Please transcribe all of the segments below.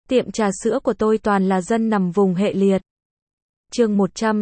Tiệm trà sữa của tôi toàn là dân nằm vùng hệ liệt. Chương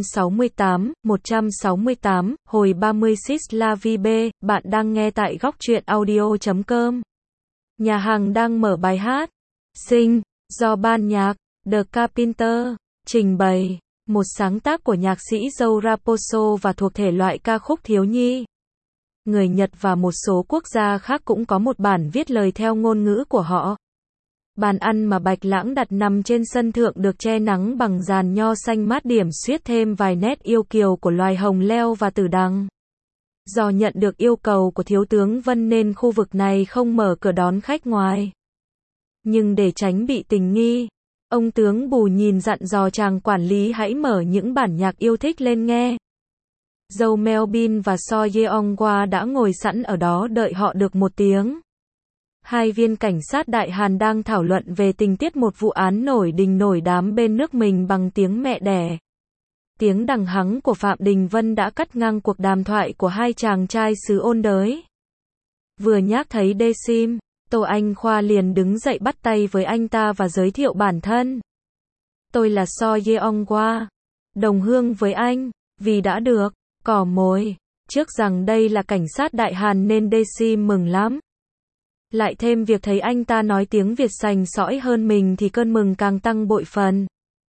168, hồi 30 Sis La Vie B, bạn đang nghe tại góc truyện audio.com. Nhà hàng đang mở bài hát Sing, do ban nhạc The Carpenter trình bày, một sáng tác của nhạc sĩ Joe Raposo và thuộc thể loại ca khúc thiếu nhi. Người Nhật và một số quốc gia khác cũng có một bản viết lời theo ngôn ngữ của họ. Bàn ăn mà Bạch Lãng đặt nằm trên sân thượng được che nắng bằng giàn nho xanh mát điểm xuyết thêm vài nét yêu kiều của loài hồng leo và tử đằng. Do nhận được yêu cầu của Thiếu tướng Vân nên khu vực này không mở cửa đón khách ngoài. Nhưng để tránh bị tình nghi, ông tướng Bù nhìn dặn dò chàng quản lý hãy mở những bản nhạc yêu thích lên nghe. Joe Melvin và So Yeong-hwa đã ngồi sẵn ở đó đợi họ được một tiếng. Hai viên cảnh sát đại Hàn đang thảo luận về tình tiết một vụ án nổi đình nổi đám bên nước mình bằng tiếng mẹ đẻ. Tiếng đằng hắng của Phạm Đình Vân đã cắt ngang cuộc đàm thoại của hai chàng trai xứ ôn đới. Vừa nhắc thấy Dae-sim, Tô Anh Khoa liền đứng dậy bắt tay với anh ta và giới thiệu bản thân. Tôi là So Yeong-hwa, đồng hương với anh, vì đã được cỏ mồi trước rằng đây là cảnh sát đại Hàn nên Dae-sim mừng lắm. Lại thêm việc thấy anh ta nói tiếng Việt sành sỏi hơn mình thì cơn mừng càng tăng bội phần.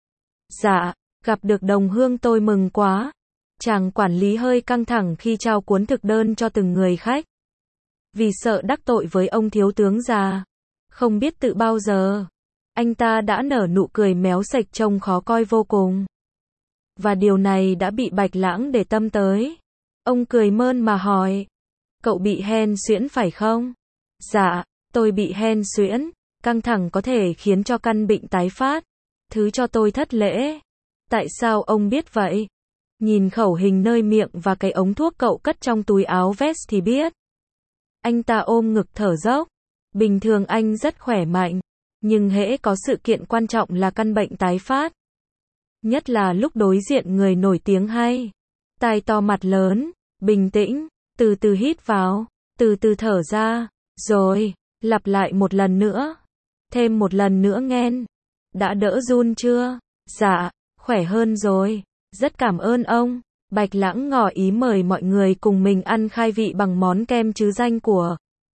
Dạ, gặp được đồng hương tôi mừng quá. Chàng quản lý hơi căng thẳng khi trao cuốn thực đơn cho từng người khách. Vì sợ đắc tội với ông thiếu tướng già. Không biết tự bao giờ, anh ta đã nở nụ cười méo sạch trông khó coi vô cùng. Và điều này đã bị Bạch Lãng để tâm tới. Ông cười mơn mà hỏi. Cậu bị hen suyễn phải không? Dạ, tôi bị hen suyễn, căng thẳng có thể khiến cho căn bệnh tái phát. Thứ cho tôi thất lễ. Tại sao ông biết vậy? Nhìn khẩu hình nơi miệng và cái ống thuốc cậu cất trong túi áo vest thì biết. Anh ta ôm ngực thở dốc. Bình thường anh rất khỏe mạnh, nhưng hễ có sự kiện quan trọng là căn bệnh tái phát. Nhất là lúc đối diện người nổi tiếng hay. Tai to mặt lớn, bình tĩnh, từ từ hít vào, từ từ thở ra. Rồi, lặp lại một lần nữa. Thêm một lần nữa nghen. Đã đỡ run chưa? Dạ, khỏe hơn rồi. Rất cảm ơn ông. Bạch Lãng ngỏ ý mời mọi người cùng mình ăn khai vị bằng món kem chứ danh của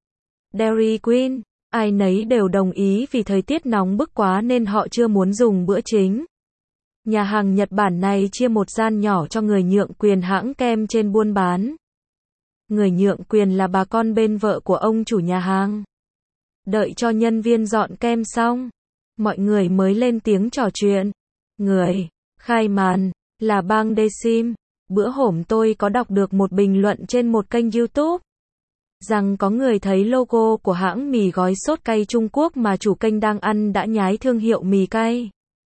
Dairy Queen. Ai nấy đều đồng ý vì thời tiết nóng bức quá nên họ chưa muốn dùng bữa chính. Nhà hàng Nhật Bản này chia một gian nhỏ cho người nhượng quyền hãng kem trên buôn bán. Người nhượng quyền là bà con bên vợ của ông chủ nhà hàng. Đợi cho nhân viên dọn kem xong, mọi người mới lên tiếng trò chuyện. Người khai màn là Bang Dae-sim. Bữa hổm tôi có đọc được một bình luận trên một kênh YouTube rằng có người thấy logo của hãng mì gói sốt cay Trung Quốc mà chủ kênh đang ăn đã nhái thương hiệu mì cay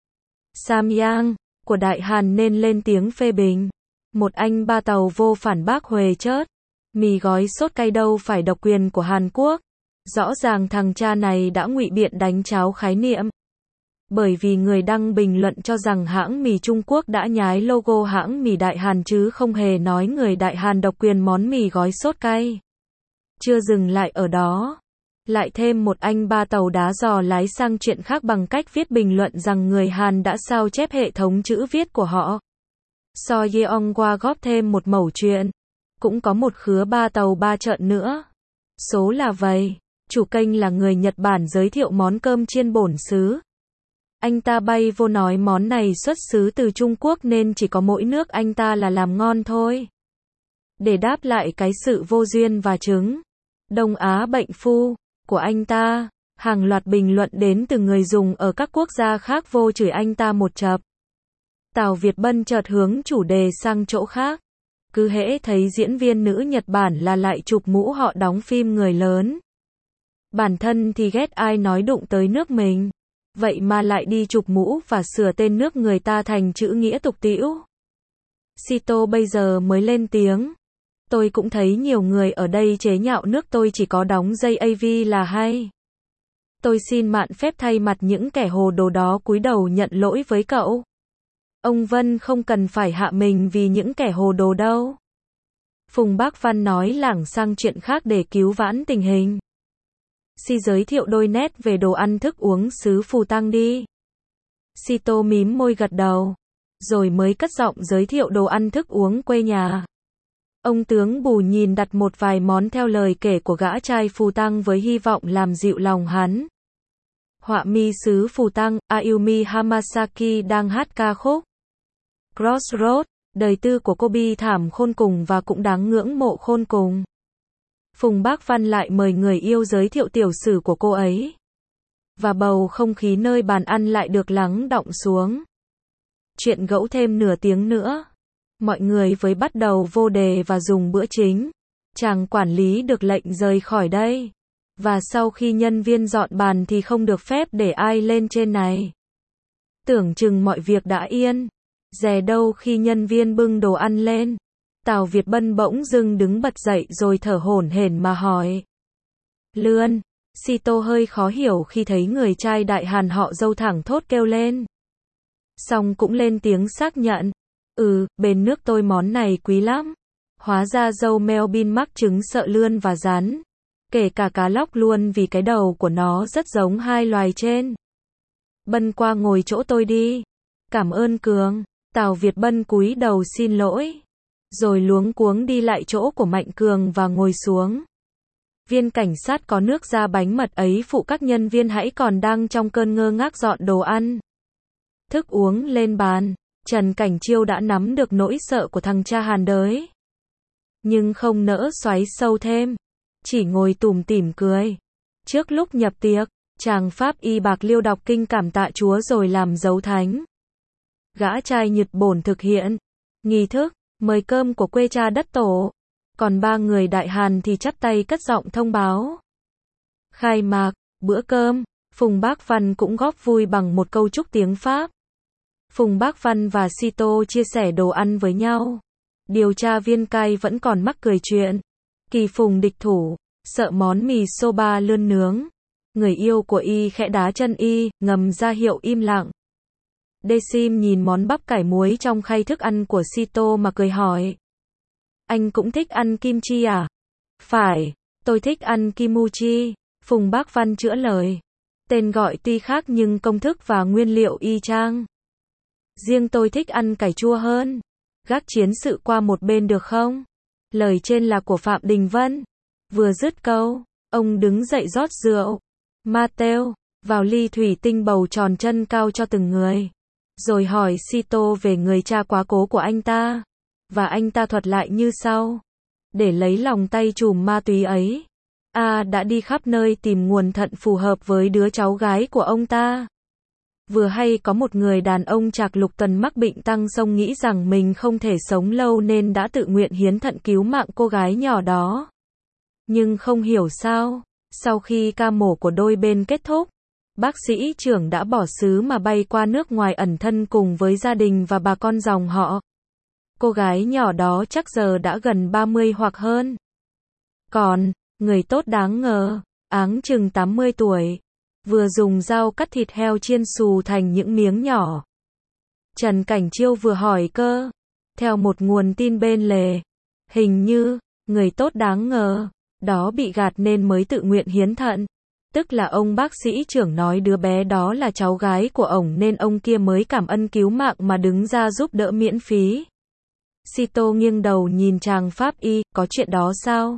Samyang của Đại Hàn nên lên tiếng phê bình. Một anh ba tàu vô phản bác huề chớt. Mì gói sốt cay đâu phải độc quyền của Hàn Quốc. Rõ ràng thằng cha này đã ngụy biện đánh tráo khái niệm. Bởi vì người đăng bình luận cho rằng hãng mì Trung Quốc đã nhái logo hãng mì Đại Hàn chứ không hề nói người Đại Hàn độc quyền món mì gói sốt cay. Chưa dừng lại ở đó. Lại thêm một anh ba tàu đá dò lái sang chuyện khác bằng cách viết bình luận rằng người Hàn đã sao chép hệ thống chữ viết của họ. So Yeong-hwa góp thêm một mẩu chuyện. Cũng có một khứa ba tàu ba trợn nữa. Số là vậy. Chủ kênh là người Nhật Bản giới thiệu món cơm chiên bổn xứ. Anh ta bay vô nói món này xuất xứ từ Trung Quốc nên chỉ có mỗi nước anh ta là làm ngon thôi. Để đáp lại cái sự vô duyên và trứng Đông Á bệnh phu của anh ta, hàng loạt bình luận đến từ người dùng ở các quốc gia khác vô chửi anh ta một chập. Tào Việt Bân chợt hướng chủ đề sang chỗ khác. Cứ hễ thấy diễn viên nữ Nhật Bản là lại chụp mũ họ đóng phim người lớn. Bản thân thì ghét ai nói đụng tới nước mình. Vậy mà lại đi chụp mũ và sửa tên nước người ta thành chữ nghĩa tục tĩu. Sito bây giờ mới lên tiếng. Tôi cũng thấy nhiều người ở đây chế nhạo nước tôi chỉ có đóng dây AV là hay. Tôi xin mạn phép thay mặt những kẻ hồ đồ đó cúi đầu nhận lỗi với cậu. Ông Vân không cần phải hạ mình vì những kẻ hồ đồ đâu. Phùng Bác Văn nói lảng sang chuyện khác để cứu vãn tình hình. Si giới thiệu đôi nét về đồ ăn thức uống xứ Phù Tang đi. Sito mím môi gật đầu, rồi mới cất giọng giới thiệu đồ ăn thức uống quê nhà. Ông tướng Bù nhìn đặt một vài món theo lời kể của gã trai Phù Tang với hy vọng làm dịu lòng hắn. Họa mi xứ Phù Tang, Ayumi Hamasaki đang hát ca khúc Crossroad, đời tư của cô bi thảm khôn cùng và cũng đáng ngưỡng mộ khôn cùng. Phùng Bác Văn lại mời người yêu giới thiệu tiểu sử của cô ấy. Và bầu không khí nơi bàn ăn lại được lắng đọng xuống. Chuyện gẫu thêm nửa tiếng nữa. Mọi người với bắt đầu vô đề và dùng bữa chính. Chàng quản lý được lệnh rời khỏi đây. Và sau khi nhân viên dọn bàn thì không được phép để ai lên trên này. Tưởng chừng mọi việc đã yên. Dè đâu khi nhân viên bưng đồ ăn lên. Tào Việt Bân bỗng dưng đứng bật dậy rồi thở hổn hển mà hỏi. Lươn. Sito hơi khó hiểu khi thấy người trai đại hàn họ Dâu thẳng thốt kêu lên. Xong cũng lên tiếng xác nhận. Bên nước tôi món này quý lắm. Hóa ra Dâu Melvin mắc chứng sợ lươn và rắn. Kể cả cá lóc luôn vì cái đầu của nó rất giống hai loài trên. Bân qua ngồi chỗ tôi đi. Cảm ơn Cường. Tào Việt Bân cúi đầu xin lỗi. Rồi luống cuống đi lại chỗ của Mạnh Cường và ngồi xuống. Viên cảnh sát có nước ra bánh mật ấy phụ các nhân viên hãy còn đang trong cơn ngơ ngác dọn đồ ăn. Thức uống lên bàn, Trần Cảnh Chiêu đã nắm được nỗi sợ của thằng cha Hàn đới. Nhưng không nỡ xoáy sâu thêm, chỉ ngồi tủm tỉm cười. Trước lúc nhập tiệc, chàng Pháp y Bạc Liêu đọc kinh cảm tạ Chúa rồi làm dấu thánh. Gã trai Nhật Bổn thực hiện nghi thức mời cơm của quê cha đất tổ. Còn ba người Đại Hàn thì chắp tay cất giọng thông báo. Khai mạc bữa cơm, Phùng Bác Văn cũng góp vui bằng một câu chúc tiếng Pháp. Phùng Bác Văn và Sito chia sẻ đồ ăn với nhau. Điều tra viên cai vẫn còn mắc cười chuyện. Kỳ Phùng địch thủ, sợ món mì soba lươn nướng. Người yêu của y khẽ đá chân y, ngầm ra hiệu im lặng. Desim nhìn món bắp cải muối trong khay thức ăn của Sito mà cười hỏi. Anh cũng thích ăn kim chi à? Phải, tôi thích ăn kimuchi. Phùng Bác Văn chữa lời. Tên gọi tuy khác nhưng công thức và nguyên liệu y chang. Riêng tôi thích ăn cải chua hơn. Gác chiến sự qua một bên được không? Lời trên là của Phạm Đình Vân. Vừa dứt câu, ông đứng dậy rót rượu. Mateo, vào ly thủy tinh bầu tròn chân cao cho từng người. Rồi hỏi Sito về người cha quá cố của anh ta. Và anh ta thuật lại như sau. Để lấy lòng tay trùm ma túy ấy, đã đi khắp nơi tìm nguồn thận phù hợp với đứa cháu gái của ông ta. Vừa hay có một người đàn ông Trạc Lục Tuần mắc bệnh tăng sông nghĩ rằng mình không thể sống lâu nên đã tự nguyện hiến thận cứu mạng cô gái nhỏ đó. Nhưng không hiểu sao, sau khi ca mổ của đôi bên kết thúc, bác sĩ trưởng đã bỏ xứ mà bay qua nước ngoài ẩn thân cùng với gia đình và bà con dòng họ. Cô gái nhỏ đó chắc giờ đã gần 30 hoặc hơn. Còn, người tốt đáng ngờ, áng chừng 80 tuổi, vừa dùng dao cắt thịt heo chiên xù thành những miếng nhỏ. Trần Cảnh Chiêu vừa hỏi cơ. Theo một nguồn tin bên lề, hình như, người tốt đáng ngờ, đó bị gạt nên mới tự nguyện hiến thận. Tức là ông bác sĩ trưởng nói đứa bé đó là cháu gái của ổng nên ông kia mới cảm ơn cứu mạng mà đứng ra giúp đỡ miễn phí. Sito nghiêng đầu nhìn chàng Pháp y, có chuyện đó sao?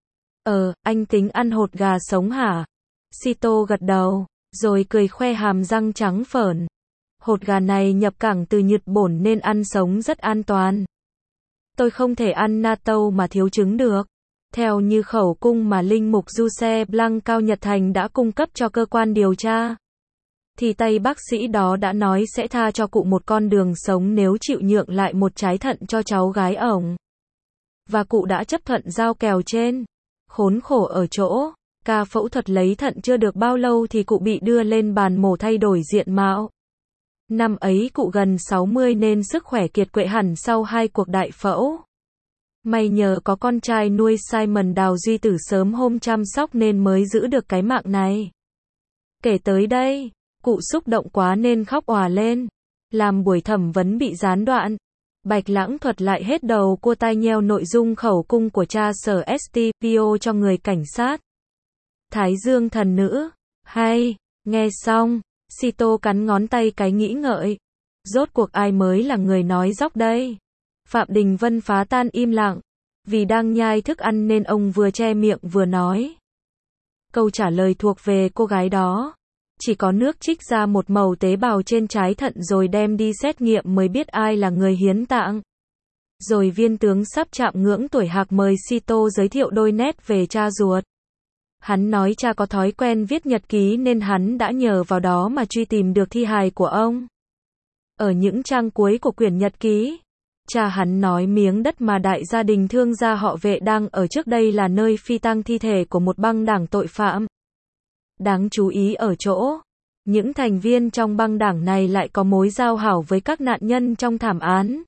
Anh tính ăn hột gà sống hả? Sito gật đầu, rồi cười khoe hàm răng trắng phởn. Hột gà này nhập cảng từ Nhật Bổn nên ăn sống rất an toàn. Tôi không thể ăn natto mà thiếu trứng được. Theo như khẩu cung mà Linh Mục Giuse Blanc Cao Nhật Thành đã cung cấp cho cơ quan điều tra, thì tay bác sĩ đó đã nói sẽ tha cho cụ một con đường sống nếu chịu nhượng lại một trái thận cho cháu gái ổng. Và cụ đã chấp thuận giao kèo trên. Khốn khổ ở chỗ, ca phẫu thuật lấy thận chưa được bao lâu thì cụ bị đưa lên bàn mổ thay đổi diện mạo. Năm ấy cụ gần 60 nên sức khỏe kiệt quệ hẳn sau 2 cuộc đại phẫu. May nhờ có con trai nuôi Simon Đào Duy Tử sớm hôm chăm sóc nên mới giữ được cái mạng này. Kể tới đây, cụ xúc động quá nên khóc òa lên. Làm buổi thẩm vấn bị gián đoạn. Bạch Lãng thuật lại hết đầu cua tai nheo nội dung khẩu cung của cha Sở STVO cho người cảnh sát. Thái Dương thần nữ. Hay. Nghe xong, Sito cắn ngón tay cái nghĩ ngợi. Rốt cuộc ai mới là người nói dóc đây? Phạm Đình Vân phá tan im lặng. Vì đang nhai thức ăn nên ông vừa che miệng vừa nói. Câu trả lời thuộc về cô gái đó. Chỉ có nước trích ra một mẩu tế bào trên trái thận rồi đem đi xét nghiệm mới biết ai là người hiến tạng. Rồi viên tướng sắp chạm ngưỡng tuổi hạc mời Sito giới thiệu đôi nét về cha ruột. Hắn nói cha có thói quen viết nhật ký nên hắn đã nhờ vào đó mà truy tìm được thi hài của ông. Ở những trang cuối của quyển nhật ký, cha hắn nói miếng đất mà đại gia đình thương gia họ Vệ đang ở trước đây là nơi phi tang thi thể của một băng đảng tội phạm. Đáng chú ý ở chỗ, những thành viên trong băng đảng này lại có mối giao hảo với các nạn nhân trong thảm án.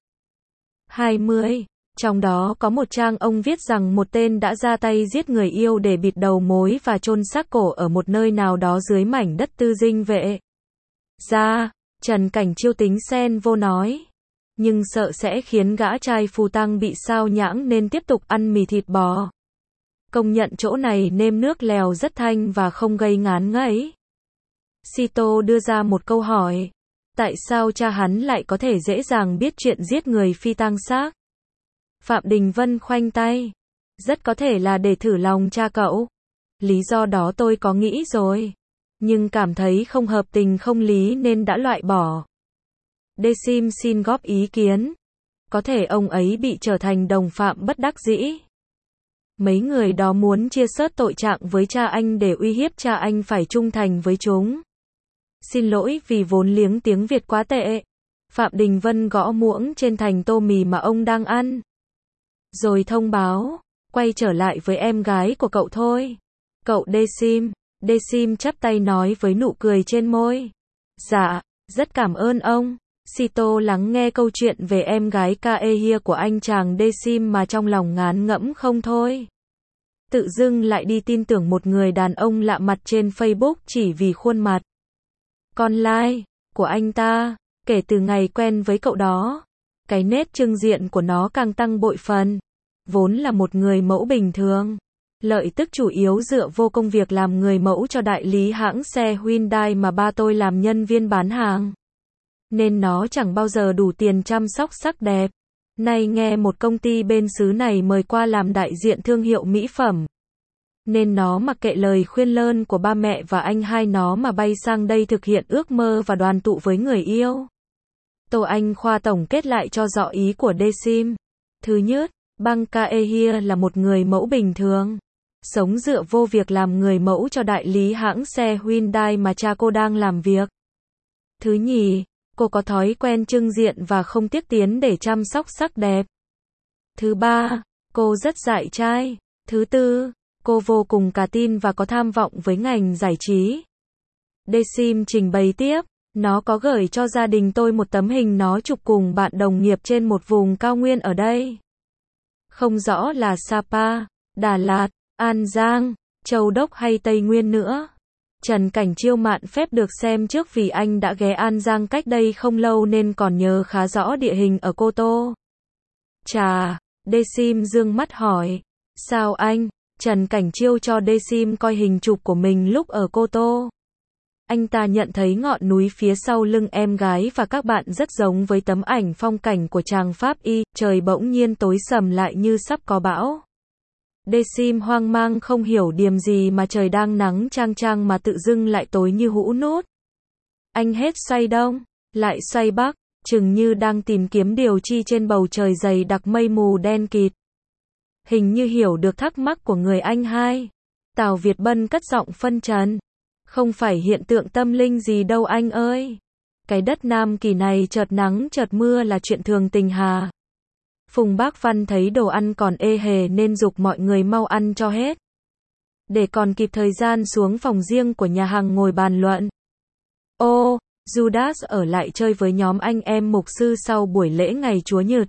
20. Trong đó có một trang ông viết rằng một tên đã ra tay giết người yêu để bịt đầu mối và chôn xác cổ ở một nơi nào đó dưới mảnh đất Tư Dinh Vệ. Trần Cảnh Chiêu tính xen vô nói. Nhưng sợ sẽ khiến gã trai phù tăng bị sao nhãng nên tiếp tục ăn mì thịt bò. Công nhận chỗ này nêm nước lèo rất thanh và không gây ngán ngấy. Sito đưa ra một câu hỏi. Tại sao cha hắn lại có thể dễ dàng biết chuyện giết người phi tang xác? Phạm Đình Vân khoanh tay. Rất có thể là để thử lòng cha cậu. Lý do đó tôi có nghĩ rồi. Nhưng cảm thấy không hợp tình không lý nên đã loại bỏ. Decim xin góp ý kiến. Có thể ông ấy bị trở thành đồng phạm bất đắc dĩ. Mấy người đó muốn chia sớt tội trạng với cha anh để uy hiếp cha anh phải trung thành với chúng. Xin lỗi vì vốn liếng tiếng Việt quá tệ. Phạm Đình Vân gõ muỗng trên thành tô mì mà ông đang ăn. Rồi thông báo, quay trở lại với em gái của cậu thôi. Cậu Decim. Decim chắp tay nói với nụ cười trên môi. Dạ, rất cảm ơn ông. Sito lắng nghe câu chuyện về em gái Kaehia của anh chàng Decim mà trong lòng ngán ngẫm không thôi. Tự dưng lại đi tin tưởng một người đàn ông lạ mặt trên Facebook chỉ vì khuôn mặt con lai của anh ta. Kể từ ngày quen với cậu đó, cái nét trưng diện của nó càng tăng bội phần. Vốn là một người mẫu bình thường, lợi tức chủ yếu dựa vô công việc làm người mẫu cho đại lý hãng xe Hyundai mà ba tôi làm nhân viên bán hàng. Nên nó chẳng bao giờ đủ tiền chăm sóc sắc đẹp. Nay nghe một công ty bên xứ này mời qua làm đại diện thương hiệu mỹ phẩm. Nên nó mặc kệ lời khuyên lơn của ba mẹ và anh hai nó mà bay sang đây thực hiện ước mơ và đoàn tụ với người yêu. Tô Anh Khoa tổng kết lại cho rõ ý của Decim. Thứ nhất, Bang Kaehia là một người mẫu bình thường. Sống dựa vô việc làm người mẫu cho đại lý hãng xe Hyundai mà cha cô đang làm việc. Thứ nhì, cô có thói quen trưng diện và không tiếc tiền để chăm sóc sắc đẹp. Thứ ba, cô rất dại trai. Thứ tư, cô vô cùng cả tin và có tham vọng với ngành giải trí. Decim trình bày tiếp, nó có gửi cho gia đình tôi một tấm hình nó chụp cùng bạn đồng nghiệp trên một vùng cao nguyên ở đây. Không rõ là Sapa, Đà Lạt, An Giang, Châu Đốc hay Tây Nguyên nữa. Trần Cảnh Chiêu mạn phép được xem trước vì anh đã ghé An Giang cách đây không lâu nên còn nhớ khá rõ địa hình ở Cô Tô. Chà, Decim dương mắt hỏi. Sao anh? Trần Cảnh Chiêu cho Decim coi hình chụp của mình lúc ở Cô Tô. Anh ta nhận thấy ngọn núi phía sau lưng em gái và các bạn rất giống với tấm ảnh phong cảnh của chàng Pháp Y. Trời bỗng nhiên tối sầm lại như sắp có bão. Decim hoang mang không hiểu điềm gì mà trời đang nắng chang chang mà tự dưng lại tối như hũ nút. Anh hết xoay đông, lại xoay bắc, chừng như đang tìm kiếm điều chi trên bầu trời dày đặc mây mù đen kịt. Hình như hiểu được thắc mắc của người anh hai. Tào Việt Bân cất giọng phân trần. Không phải hiện tượng tâm linh gì đâu anh ơi. Cái đất Nam Kỳ này chợt nắng chợt mưa là chuyện thường tình hà. Phùng Bác Văn thấy đồ ăn còn ê hề nên giục mọi người mau ăn cho hết. Để còn kịp thời gian xuống phòng riêng của nhà hàng ngồi bàn luận. Ô, Judas ở lại chơi với nhóm anh em mục sư sau buổi lễ ngày Chúa Nhật.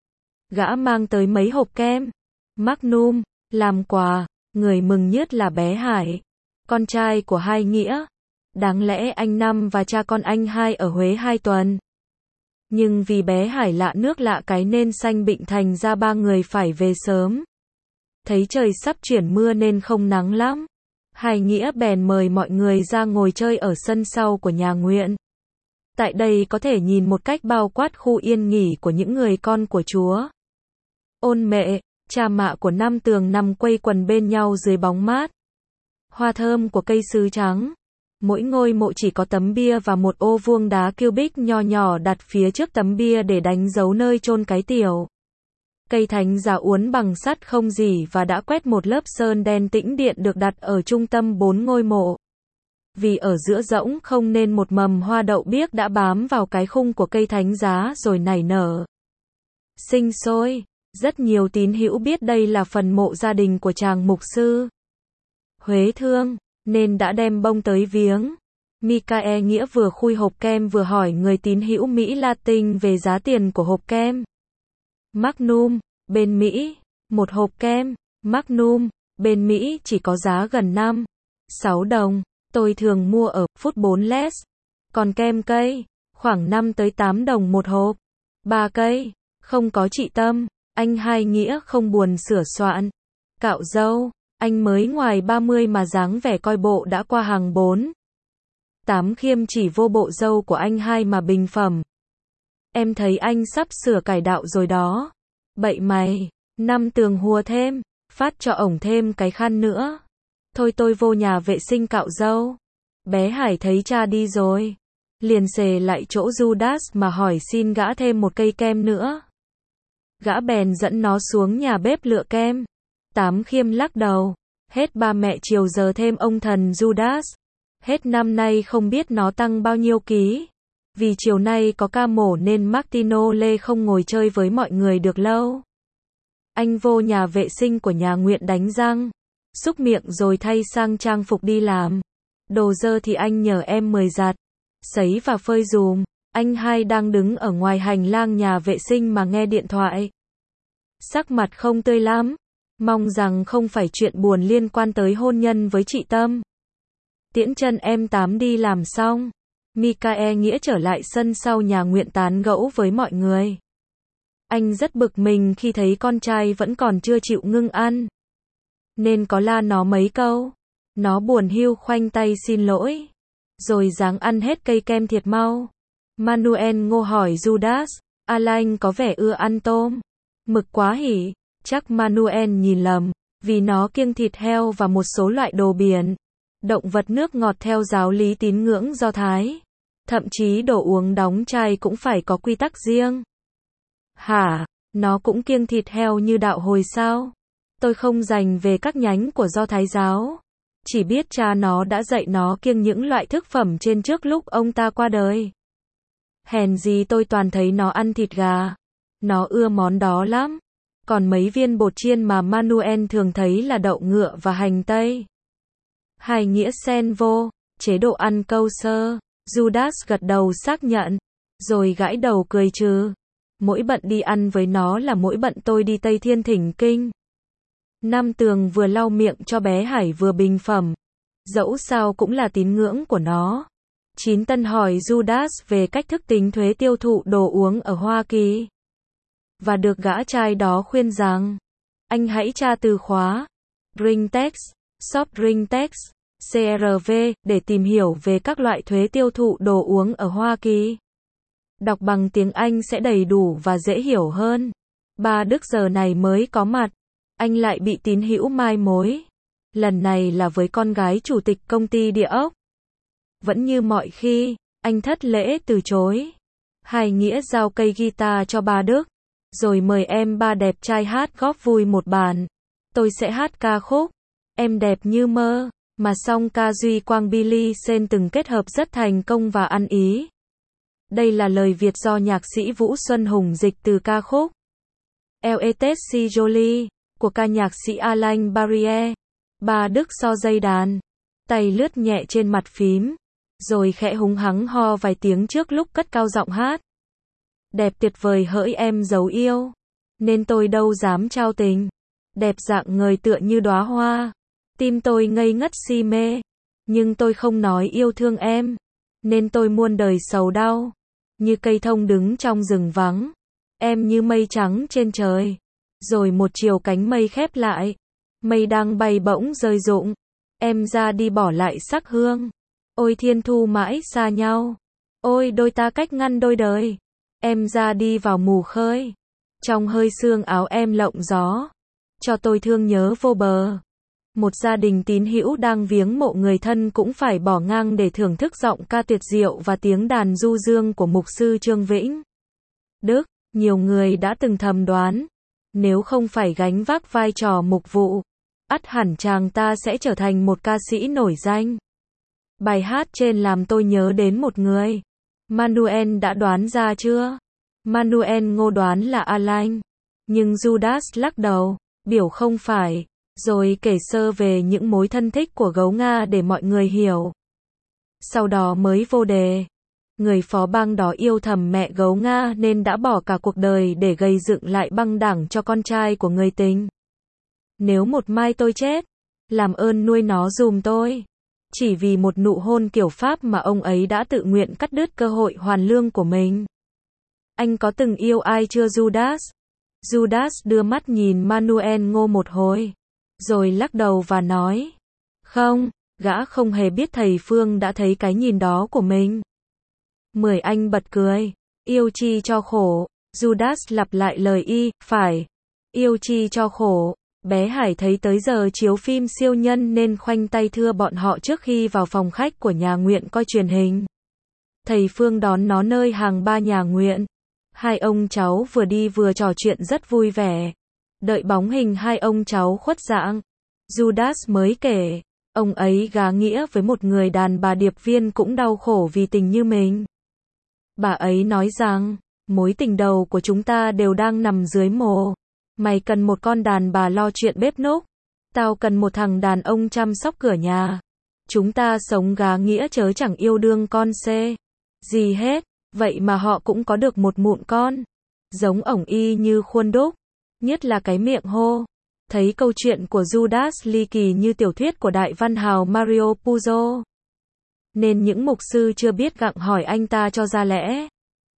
Gã mang tới mấy hộp kem Magnum, làm quà, người mừng nhất là bé Hải, con trai của hai Nghĩa. Đáng lẽ anh Năm và cha con anh hai ở Huế 2 tuần. Nhưng vì bé Hải lạ nước lạ cái nên sanh bệnh thành ra ba người phải về sớm. Thấy trời sắp chuyển mưa nên không nắng lắm. Hải Nghĩa bèn mời mọi người ra ngồi chơi ở sân sau của nhà nguyện. Tại đây có thể nhìn một cách bao quát khu yên nghỉ của những người con của Chúa. Ôn Mệ, cha mạ của Nam Tường nằm quây quần bên nhau dưới bóng mát. Hoa thơm của cây sứ trắng. Mỗi ngôi mộ chỉ có tấm bia và một ô vuông đá cubic nho nhỏ đặt phía trước tấm bia để đánh dấu nơi chôn cái tiểu. Cây thánh giá uốn bằng sắt không rỉ và đã quét một lớp sơn đen tĩnh điện được đặt ở trung tâm 4 ngôi mộ. Vì ở giữa rỗng không nên một mầm hoa đậu biếc đã bám vào cái khung của cây thánh giá rồi nảy nở. Sinh sôi. Rất nhiều tín hữu biết đây là phần mộ gia đình của chàng mục sư Huế Thương, nên đã đem bông tới viếng. Michael Nghĩa vừa khui hộp kem vừa hỏi người tín hữu Mỹ Latin về giá tiền của hộp kem. Magnum, bên Mỹ, một hộp kem, Magnum, bên Mỹ chỉ có giá gần 5-6 đồng. Tôi thường mua ở Food 4 Còn kem cây, khoảng 5 tới 8 đồng một hộp. 3 cây, không có chị Tâm, anh Hai Nghĩa không buồn sửa soạn. Cạo râu, anh mới ngoài 30 mà dáng vẻ coi bộ đã qua hàng 4. 8 khiêm chỉ vô bộ râu của anh Hai mà bình phẩm. Em thấy anh sắp sửa cải đạo rồi đó. Bậy mày, Năm Tường hùa thêm, phát cho ổng thêm cái khăn nữa. Thôi tôi vô nhà vệ sinh cạo râu. Bé Hải thấy cha đi rồi, liền xề lại chỗ Judas mà hỏi xin gã thêm một cây kem nữa. Gã bèn dẫn nó xuống nhà bếp lựa kem. Tám khiêm lắc đầu. Hết ba mẹ chiều giờ thêm ông thần Judas. Hết năm nay không biết nó tăng bao nhiêu ký. Vì chiều nay có ca mổ nên Martino Lê không ngồi chơi với mọi người được lâu. Anh vô nhà vệ sinh của nhà nguyện đánh răng, xúc miệng rồi thay sang trang phục đi làm. Đồ dơ thì anh nhờ em Mười giặt, sấy và phơi dùm. Anh Hai đang đứng ở ngoài hành lang nhà vệ sinh mà nghe điện thoại. Sắc mặt không tươi lắm, mong rằng không phải chuyện buồn liên quan tới hôn nhân với chị Tâm. Tiễn chân em Tám đi làm xong, Michael Nghĩa trở lại sân sau nhà nguyện tán gẫu với mọi người. Anh rất bực mình khi thấy con trai vẫn còn chưa chịu ngưng ăn, nên có la nó mấy câu. Nó buồn hiu khoanh tay xin lỗi, rồi ráng ăn hết cây kem thiệt mau. Manuel Ngô hỏi Judas, Alain có vẻ ưa ăn tôm, mực quá hỉ. Chắc Manuel nhìn lầm, vì nó kiêng thịt heo và một số loại đồ biển, động vật nước ngọt theo giáo lý tín ngưỡng Do Thái. Thậm chí đồ uống đóng chai cũng phải có quy tắc riêng. Hả, nó cũng kiêng thịt heo như đạo hồi sao? Tôi không rành về các nhánh của Do Thái giáo. Chỉ biết cha nó đã dạy nó kiêng những loại thức phẩm trên trước lúc ông ta qua đời. Hèn gì tôi toàn thấy nó ăn thịt gà. Nó ưa món đó lắm. Còn mấy viên bột chiên mà Manuel thường thấy là đậu ngựa và hành tây. Hải Nghĩa xen vô, chế độ ăn câu sơ. Judas gật đầu xác nhận, rồi gãi đầu cười trừ. Mỗi bận đi ăn với nó là mỗi bận tôi đi Tây Thiên thỉnh kinh. Nam Tường vừa lau miệng cho bé Hải vừa bình phẩm. Dẫu sao cũng là tín ngưỡng của nó. Chín Tân hỏi Judas về cách thức tính thuế tiêu thụ đồ uống ở Hoa Kỳ. Và được gã trai đó khuyên rằng, anh hãy tra từ khóa Drink Tax, Soft Drink Tax, CRV, để tìm hiểu về các loại thuế tiêu thụ đồ uống ở Hoa Kỳ. Đọc bằng tiếng Anh sẽ đầy đủ và dễ hiểu hơn. Ba Đức giờ này mới có mặt, anh lại bị tín hữu mai mối. Lần này là với con gái chủ tịch công ty địa ốc. Vẫn như mọi khi, anh thất lễ từ chối. Hải Nghĩa giao cây guitar cho ba Đức, rồi mời em ba đẹp trai hát góp vui một bàn. Tôi sẽ hát ca khúc Em đẹp như mơ, mà song ca Duy Quang Billy Sen từng kết hợp rất thành công và ăn ý. Đây là lời Việt do nhạc sĩ Vũ Xuân Hùng dịch từ ca khúc L'Etet si Jolie của ca nhạc sĩ Alain Barrière. Ba Đức so dây đàn, tay lướt nhẹ trên mặt phím, rồi khẽ húng hắng ho vài tiếng trước lúc cất cao giọng hát. Đẹp tuyệt vời hỡi em dấu yêu, nên tôi đâu dám trao tình. Đẹp dạng ngời tựa như đóa hoa, tim tôi ngây ngất si mê. Nhưng tôi không nói yêu thương em, nên tôi muôn đời sầu đau. Như cây thông đứng trong rừng vắng, em như mây trắng trên trời. Rồi một chiều cánh mây khép lại, mây đang bay bỗng rơi rụng. Em ra đi bỏ lại sắc hương. Ôi thiên thu mãi xa nhau. Ôi đôi ta cách ngăn đôi đời. Em ra đi vào mù khơi. Trong hơi sương áo em lộng gió. Cho tôi thương nhớ vô bờ. Một gia đình tín hữu đang viếng mộ người thân cũng phải bỏ ngang để thưởng thức giọng ca tuyệt diệu và tiếng đàn du dương của mục sư Trương Vĩnh Đức. Nhiều người đã từng thầm đoán, nếu không phải gánh vác vai trò mục vụ, ắt hẳn chàng ta sẽ trở thành một ca sĩ nổi danh. Bài hát trên làm tôi nhớ đến một người. Manuel đã đoán ra chưa? Manuel Ngô đoán là Alain, nhưng Judas lắc đầu, biểu không phải, rồi kể sơ về những mối thân thích của gấu Nga để mọi người hiểu. Sau đó mới vô đề. Người phó bang đó yêu thầm mẹ gấu Nga nên đã bỏ cả cuộc đời để gây dựng lại băng đảng cho con trai của người tình. Nếu một mai tôi chết, làm ơn nuôi nó giùm tôi. Chỉ vì một nụ hôn kiểu Pháp mà ông ấy đã tự nguyện cắt đứt cơ hội hoàn lương của mình. Anh có từng yêu ai chưa Judas? Judas đưa mắt nhìn Manuel Ngô một hồi, rồi lắc đầu và nói, không, gã không hề biết thầy Phương đã thấy cái nhìn đó của mình. Mười anh bật cười, yêu chi cho khổ. Judas lặp lại lời phải, yêu chi cho khổ. Bé Hải thấy tới giờ chiếu phim siêu nhân nên khoanh tay thưa bọn họ trước khi vào phòng khách của nhà nguyện coi truyền hình. Thầy Phương đón nó nơi hàng ba nhà nguyện. Hai ông cháu vừa đi vừa trò chuyện rất vui vẻ. Đợi bóng hình hai ông cháu khuất dạng, Judas mới kể, ông ấy gá nghĩa với một người đàn bà điệp viên cũng đau khổ vì tình như mình. Bà ấy nói rằng, mối tình đầu của chúng ta đều đang nằm dưới mồ. Mày cần một con đàn bà lo chuyện bếp núc. Tao cần một thằng đàn ông chăm sóc cửa nhà. Chúng ta sống gá nghĩa chớ chẳng yêu đương con xê gì hết. Vậy mà họ cũng có được một mụn con. Giống ổng y như khuôn đúc. Nhất là cái miệng hô. Thấy câu chuyện của Judas ly kỳ như tiểu thuyết của đại văn hào Mario Puzo. Nên những mục sư chưa biết gặng hỏi anh ta cho ra lẽ.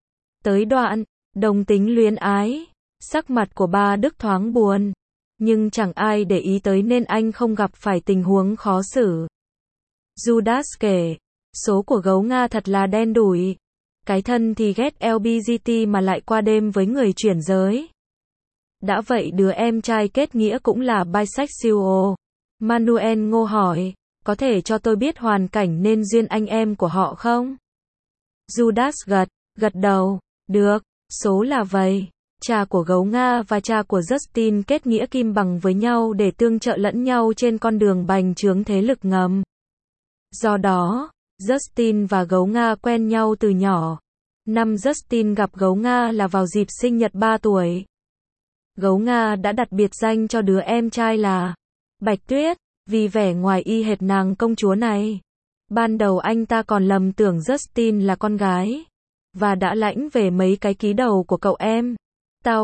Tới đoạn, đồng tính luyến ái. Sắc mặt của ba Đức thoáng buồn. Nhưng chẳng ai để ý tới nên anh không gặp phải tình huống khó xử. Judas kể, số của gấu Nga thật là đen đủi. Cái thân thì ghét LGBT mà lại qua đêm với người chuyển giới. Đã vậy đứa em trai kết nghĩa cũng là bisexual. Manuel Ngô hỏi, có thể cho tôi biết hoàn cảnh nên duyên anh em của họ không? Judas gật đầu, được, số là vậy. Cha của gấu Nga và cha của Justin kết nghĩa kim bằng với nhau để tương trợ lẫn nhau trên con đường bành trướng thế lực ngầm. Do đó, Justin và gấu Nga quen nhau từ nhỏ. Năm Justin gặp gấu Nga là vào dịp sinh nhật 3 tuổi. Gấu Nga đã đặt biệt danh cho đứa em trai là Bạch Tuyết, vì vẻ ngoài y hệt nàng công chúa này. Ban đầu anh ta còn lầm tưởng Justin là con gái, và đã lãnh về mấy cái ký đầu của cậu em. Tao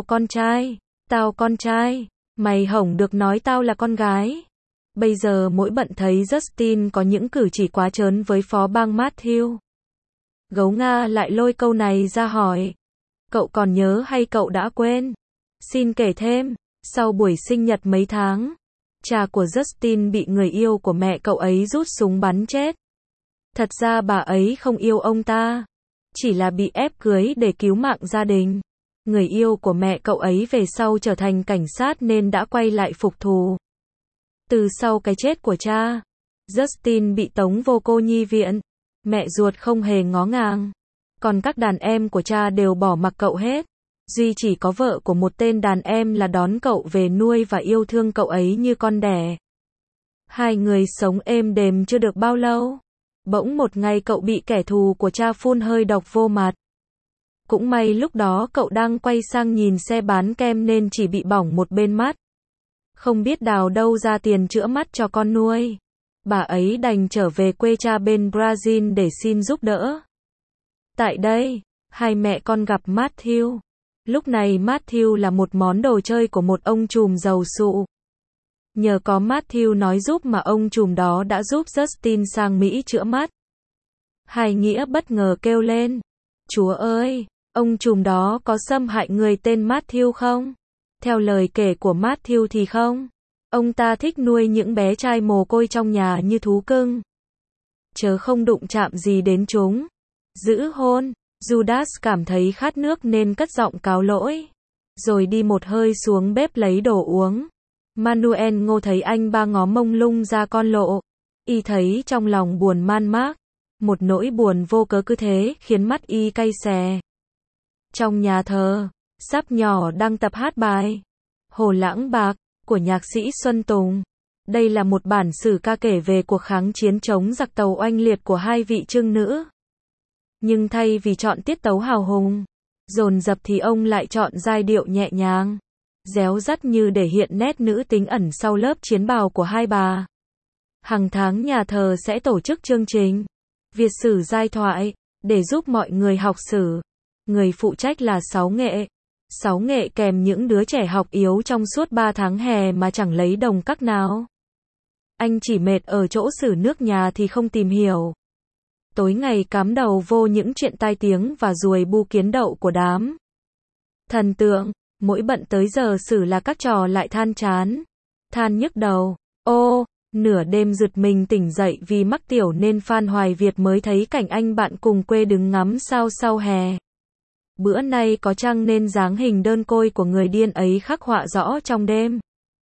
con trai, mày hổng được nói tao là con gái. Bây giờ mỗi bận thấy Justin có những cử chỉ quá trớn với phó bang Matthew. Gấu Nga lại lôi câu này ra hỏi. Cậu còn nhớ hay cậu đã quên? Xin kể thêm, sau buổi sinh nhật mấy tháng, cha của Justin bị người yêu của mẹ cậu ấy rút súng bắn chết. Thật ra bà ấy không yêu ông ta, chỉ là bị ép cưới để cứu mạng gia đình. Người yêu của mẹ cậu ấy về sau trở thành cảnh sát nên đã quay lại phục thù. Từ sau cái chết của cha, Justin bị tống vô cô nhi viện. Mẹ ruột không hề ngó ngàng. Còn các đàn em của cha đều bỏ mặc cậu hết. Duy chỉ có vợ của một tên đàn em là đón cậu về nuôi và yêu thương cậu ấy như con đẻ. Hai người sống êm đềm chưa được bao lâu. Bỗng một ngày cậu bị kẻ thù của cha phun hơi độc vô mặt. Cũng may lúc đó cậu đang quay sang nhìn xe bán kem nên chỉ bị bỏng một bên mắt. Không biết đào đâu ra tiền chữa mắt cho con nuôi. Bà ấy đành trở về quê cha bên Brazil để xin giúp đỡ. Tại đây, hai mẹ con gặp Matthew. Lúc này Matthew là một món đồ chơi của một ông trùm giàu sụ. Nhờ có Matthew nói giúp mà ông trùm đó đã giúp Justin sang Mỹ chữa mắt. Hai nghĩa bất ngờ kêu lên. Chúa ơi, ông trùm đó có xâm hại người tên Matthew không? Theo lời kể của Matthew thì không. Ông ta thích nuôi những bé trai mồ côi trong nhà như thú cưng. Chớ không đụng chạm gì đến chúng. Giữ hôn. Judas cảm thấy khát nước nên cất giọng cáo lỗi. Rồi đi một hơi xuống bếp lấy đồ uống. Manuel Ngô thấy anh ba ngó mông lung ra con lộ. Y thấy trong lòng buồn man mác. Một nỗi buồn vô cớ cứ thế khiến mắt y cay xè. Trong nhà thờ, Sắp nhỏ đang tập hát bài Hồ Lãng Bạc của nhạc sĩ Xuân Tùng. Đây là một bản sử ca kể về cuộc kháng chiến chống giặc tàu oanh liệt của hai vị trưng nữ. Nhưng thay vì chọn tiết tấu hào hùng, dồn dập thì ông lại chọn giai điệu nhẹ nhàng, réo rắt như để hiện nét nữ tính ẩn sau lớp chiến bào của hai bà. Hàng tháng nhà thờ sẽ tổ chức chương trình Việt sử giai thoại để giúp mọi người học sử. Người phụ trách là Sáu Nghệ kèm những đứa trẻ học yếu trong suốt 3 tháng hè mà chẳng lấy đồng các nào. Anh chỉ mệt ở chỗ sử nước nhà thì không tìm hiểu. Tối ngày cắm đầu vô những chuyện tai tiếng và ruồi bu kiến đậu của đám thần tượng. Mỗi bận tới giờ sử là các trò lại than chán, than nhức đầu. Nửa đêm giật mình tỉnh dậy vì mắc tiểu nên Phan Hoài Việt mới thấy cảnh anh bạn cùng quê đứng ngắm sao sau hè. Bữa nay có trăng nên dáng hình đơn côi của người điên ấy khắc họa rõ trong đêm.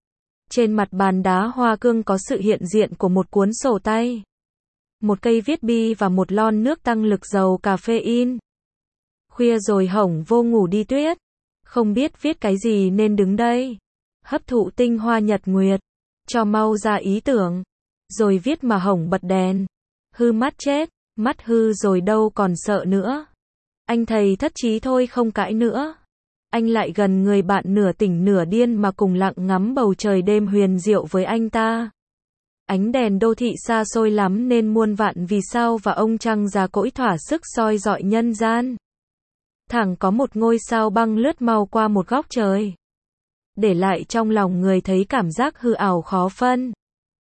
Trên mặt bàn đá hoa cương có sự hiện diện của một cuốn sổ tay, một cây viết bi và một lon nước tăng lực giàu caffeine. Khuya rồi hổng vô ngủ đi Tuyết. Không biết viết cái gì nên đứng đây, hấp thụ tinh hoa nhật nguyệt, cho mau ra ý tưởng. Rồi viết mà hổng bật đèn. Hư mắt chết, mắt hư rồi đâu còn sợ nữa. Anh thầy thất trí thôi không cãi nữa. Anh lại gần người bạn nửa tỉnh nửa điên mà cùng lặng ngắm bầu trời đêm huyền diệu với anh ta. Ánh đèn đô thị xa xôi lắm nên muôn vạn vì sao và ông trăng già cỗi thỏa sức soi dọi nhân gian. Thẳng có một ngôi sao băng lướt mau qua một góc trời, để lại trong lòng người thấy cảm giác hư ảo khó phân.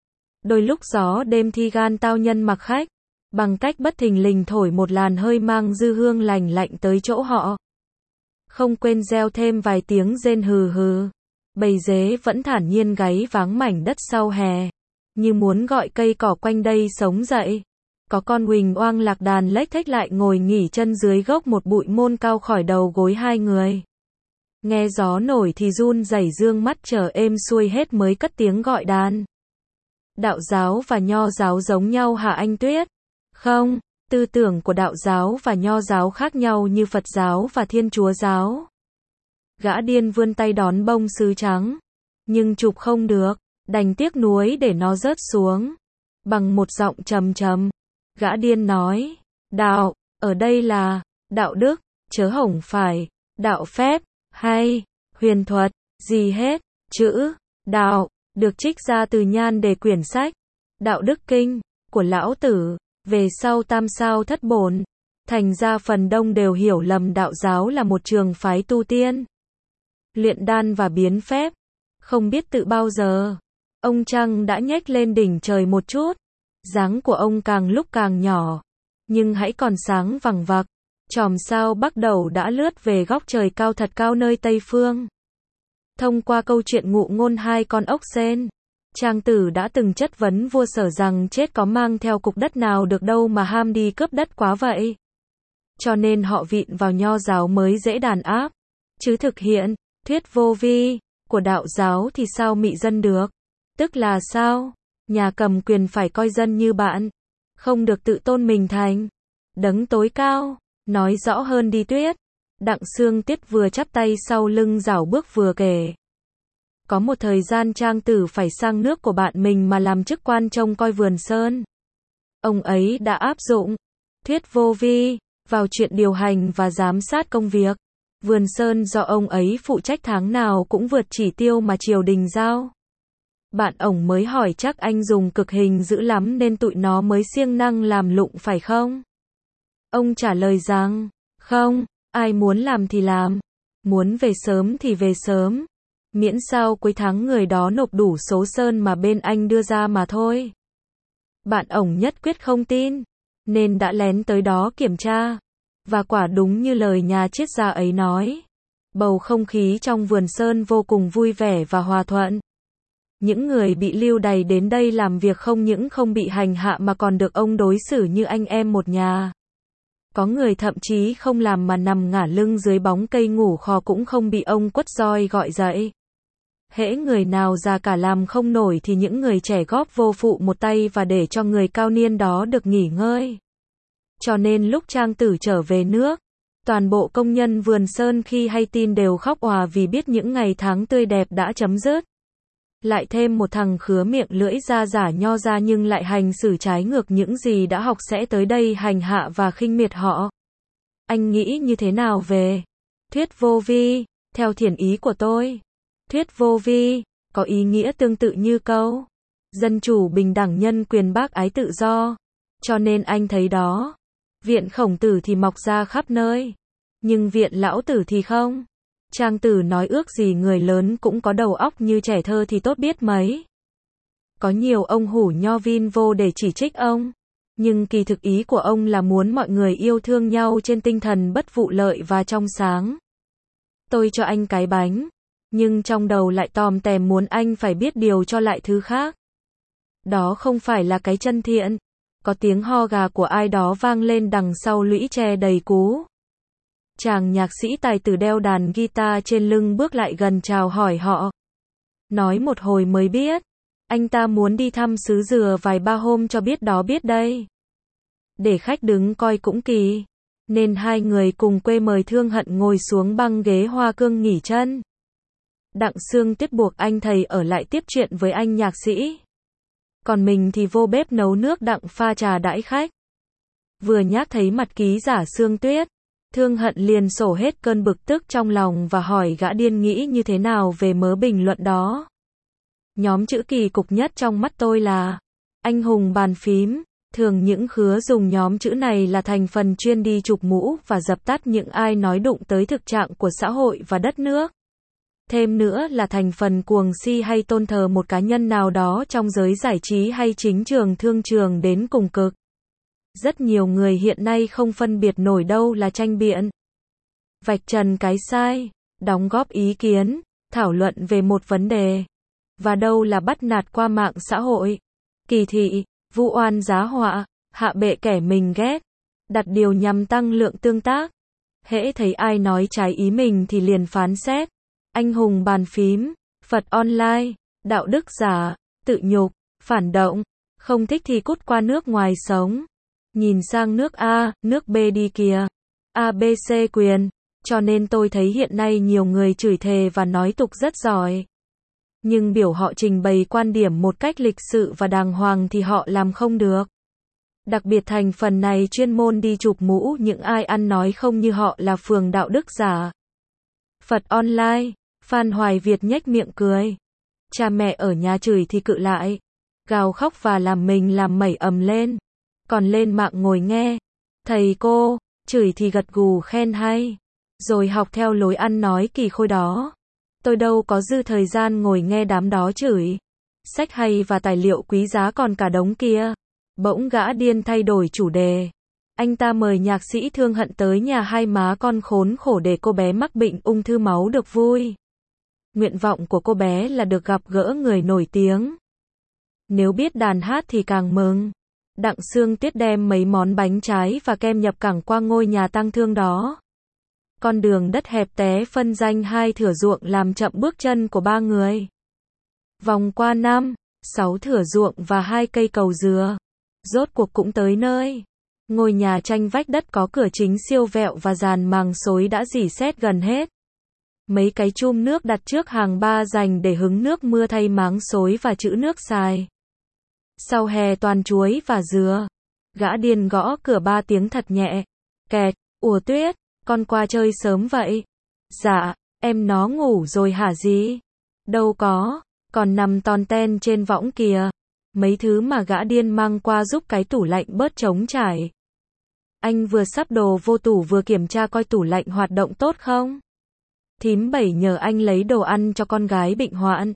Đôi lúc gió đêm thi gan tao nhân mặc khách, bằng cách bất thình lình thổi một làn hơi mang dư hương lành lạnh tới chỗ họ. Không quên reo thêm vài tiếng rên hừ hừ. Bầy dế vẫn thản nhiên gáy váng mảnh đất sau hè, như muốn gọi cây cỏ quanh đây sống dậy. Có con huỳnh oang lạc đàn lếch thếch lại ngồi nghỉ chân dưới gốc một bụi môn cao khỏi đầu gối hai người. Nghe gió nổi thì run rẩy dương mắt chờ êm xuôi hết mới cất tiếng gọi đàn. Đạo giáo và nho giáo giống nhau hả anh Tuyết? Không, tư tưởng của đạo giáo và nho giáo khác nhau như Phật giáo và Thiên Chúa giáo. Gã điên vươn tay đón bông sứ trắng, nhưng chụp không được, đành tiếc nuối để nó rớt xuống. Bằng một giọng trầm trầm, gã điên nói, đạo, ở đây là đạo đức, chớ hổng phải đạo phép, hay huyền thuật, gì hết. Chữ đạo được trích ra từ nhan đề quyển sách Đạo Đức Kinh của Lão Tử, về sau Tam Sao Thất Bổn. Thành ra phần đông đều hiểu lầm đạo giáo là một trường phái tu tiên, luyện đan và biến phép. Không biết tự bao giờ, ông trăng đã nhếch lên đỉnh trời một chút. Dáng của ông càng lúc càng nhỏ, nhưng hãy còn sáng vằng vặc. Chòm sao Bắc Đẩu đã lướt về góc trời cao thật cao nơi Tây Phương. Thông qua câu chuyện ngụ ngôn hai con ốc sên, Trang Tử đã từng chất vấn vua Sở rằng chết có mang theo cục đất nào được đâu mà ham đi cướp đất quá vậy. Cho nên họ vịn vào nho giáo mới dễ đàn áp. Chứ thực hiện thuyết vô vi của đạo giáo thì sao mị dân được? Tức là sao? Nhà cầm quyền phải coi dân như bạn, không được tự tôn mình thành đấng tối cao. Nói rõ hơn đi Tuyết. Đặng Sương Tiết vừa chắp tay sau lưng rảo bước vừa kể. Có một thời gian Trang Tử phải sang nước của bạn mình mà làm chức quan trông coi vườn sơn. Ông ấy đã áp dụng thuyết vô vi vào chuyện điều hành và giám sát công việc vườn sơn do ông ấy phụ trách tháng nào cũng vượt chỉ tiêu mà triều đình giao. Bạn ổng mới hỏi chắc anh dùng cực hình dữ lắm nên tụi nó mới siêng năng làm lụng phải không? Ông trả lời rằng, không, ai muốn làm thì làm, muốn về sớm thì về sớm, miễn sao cuối tháng người đó nộp đủ số sơn mà bên anh đưa ra mà thôi. Bạn ổng nhất quyết không tin, nên đã lén tới đó kiểm tra, và quả đúng như lời nhà triết gia ấy nói. Bầu không khí trong vườn sơn vô cùng vui vẻ và hòa thuận. Những người bị lưu đày đến đây làm việc không những không bị hành hạ mà còn được ông đối xử như anh em một nhà. Có người thậm chí không làm mà nằm ngả lưng dưới bóng cây ngủ khò cũng không bị ông quất roi gọi dậy. Hễ người nào già cả làm không nổi thì những người trẻ góp vô phụ một tay và để cho người cao niên đó được nghỉ ngơi. Cho nên lúc Trang Tử trở về nước, toàn bộ công nhân vườn sơn khi hay tin đều khóc òa vì biết những ngày tháng tươi đẹp đã chấm dứt. Lại thêm một thằng khứa miệng lưỡi ra giả nho ra nhưng lại hành xử trái ngược những gì đã học sẽ tới đây hành hạ và khinh miệt họ. Anh nghĩ như thế nào về thuyết vô vi? Theo thiền ý của tôi, thuyết vô vi có ý nghĩa tương tự như câu dân chủ bình đẳng nhân quyền bác ái tự do. Cho nên anh thấy đó, viện Khổng Tử thì mọc ra khắp nơi, nhưng viện Lão Tử thì không. Trang Tử nói ước gì người lớn cũng có đầu óc như trẻ thơ thì tốt biết mấy. Có nhiều ông hủ nho vin vô để chỉ trích ông, nhưng kỳ thực ý của ông là muốn mọi người yêu thương nhau trên tinh thần bất vụ lợi và trong sáng. Tôi cho anh cái bánh, nhưng trong đầu lại tòm tèm muốn anh phải biết điều cho lại thứ khác. Đó không phải là cái chân thiện. Có tiếng ho gà của ai đó vang lên đằng sau lũy tre đầy cú. Chàng nhạc sĩ tài tử đeo đàn guitar trên lưng bước lại gần chào hỏi họ. Nói một hồi mới biết, anh ta muốn đi thăm xứ Dừa vài ba hôm cho biết đó biết đây. Để khách đứng coi cũng kỳ, nên hai người cùng quê mời Thương Hận ngồi xuống băng ghế hoa cương nghỉ chân. Đặng Sương Tuyết buộc anh thầy ở lại tiếp chuyện với anh nhạc sĩ. Còn mình thì vô bếp nấu nước đặng pha trà đãi khách. Vừa nhắc thấy mặt ký giả Sương Tuyết, Thương Hận liền sổ hết cơn bực tức trong lòng và hỏi gã điên nghĩ như thế nào về mớ bình luận đó. Nhóm chữ kỳ cục nhất trong mắt tôi là anh hùng bàn phím. Thường những khứa dùng nhóm chữ này là thành phần chuyên đi chụp mũ và dập tắt những ai nói đụng tới thực trạng của xã hội và đất nước. Thêm nữa là thành phần cuồng si hay tôn thờ một cá nhân nào đó trong giới giải trí hay chính trường thương trường đến cùng cực. Rất nhiều người hiện nay không phân biệt nổi đâu là tranh biện, vạch trần cái sai, đóng góp ý kiến, thảo luận về một vấn đề, và đâu là bắt nạt qua mạng xã hội, kỳ thị, vu oan giá họa, hạ bệ kẻ mình ghét, đặt điều nhằm tăng lượng tương tác. Hễ thấy ai nói trái ý mình thì liền phán xét. Anh hùng bàn phím, Phật online, đạo đức giả, tự nhục, phản động, không thích thì cút qua nước ngoài sống. Nhìn sang nước A, nước B đi kìa. ABC quyền. Cho nên tôi thấy hiện nay nhiều người chửi thề và nói tục rất giỏi. Nhưng biểu họ trình bày quan điểm một cách lịch sự và đàng hoàng thì họ làm không được. Đặc biệt thành phần này chuyên môn đi chụp mũ những ai ăn nói không như họ là phường đạo đức giả. Phật online, Phan Hoài Việt nhếch miệng cười. Cha mẹ ở nhà chửi thì cự lại, gào khóc và làm mình làm mẩy ầm lên. Còn lên mạng ngồi nghe, thầy cô, chửi thì gật gù khen hay. Rồi học theo lối ăn nói kỳ khôi đó. Tôi đâu có dư thời gian ngồi nghe đám đó chửi. Sách hay và tài liệu quý giá còn cả đống kia. Bỗng gã điên thay đổi chủ đề. Anh ta mời nhạc sĩ Thương Hận tới nhà hai má con khốn khổ để cô bé mắc bệnh ung thư máu được vui. Nguyện vọng của cô bé là được gặp gỡ người nổi tiếng. Nếu biết đàn hát thì càng mừng. Đặng Sương Tuyết đem mấy món bánh trái và kem nhập cảng qua ngôi nhà tang thương đó. Con đường đất hẹp té phân ranh hai thửa ruộng làm chậm bước chân của ba người. Vòng qua 5, 6 thửa ruộng và 2 cây cầu dừa. Rốt cuộc cũng tới nơi. Ngôi nhà tranh vách đất có cửa chính siêu vẹo và dàn màng xối đã rỉ sét gần hết. Mấy cái chum nước đặt trước hàng ba dành để hứng nước mưa thay máng xối và trữ nước xài. Sau hè toàn chuối và dừa. Gã điên gõ cửa 3 tiếng thật nhẹ. Kẹt, ủa Tuyết, con qua chơi sớm vậy? Dạ, em nó ngủ rồi hả gì? Đâu có, còn nằm ton ten trên võng kìa. Mấy thứ mà gã điên mang qua giúp cái tủ lạnh bớt trống trải. Anh vừa sắp đồ vô tủ vừa kiểm tra coi tủ lạnh hoạt động tốt không? Thím Bảy nhờ anh lấy đồ ăn cho con gái bệnh hoạn.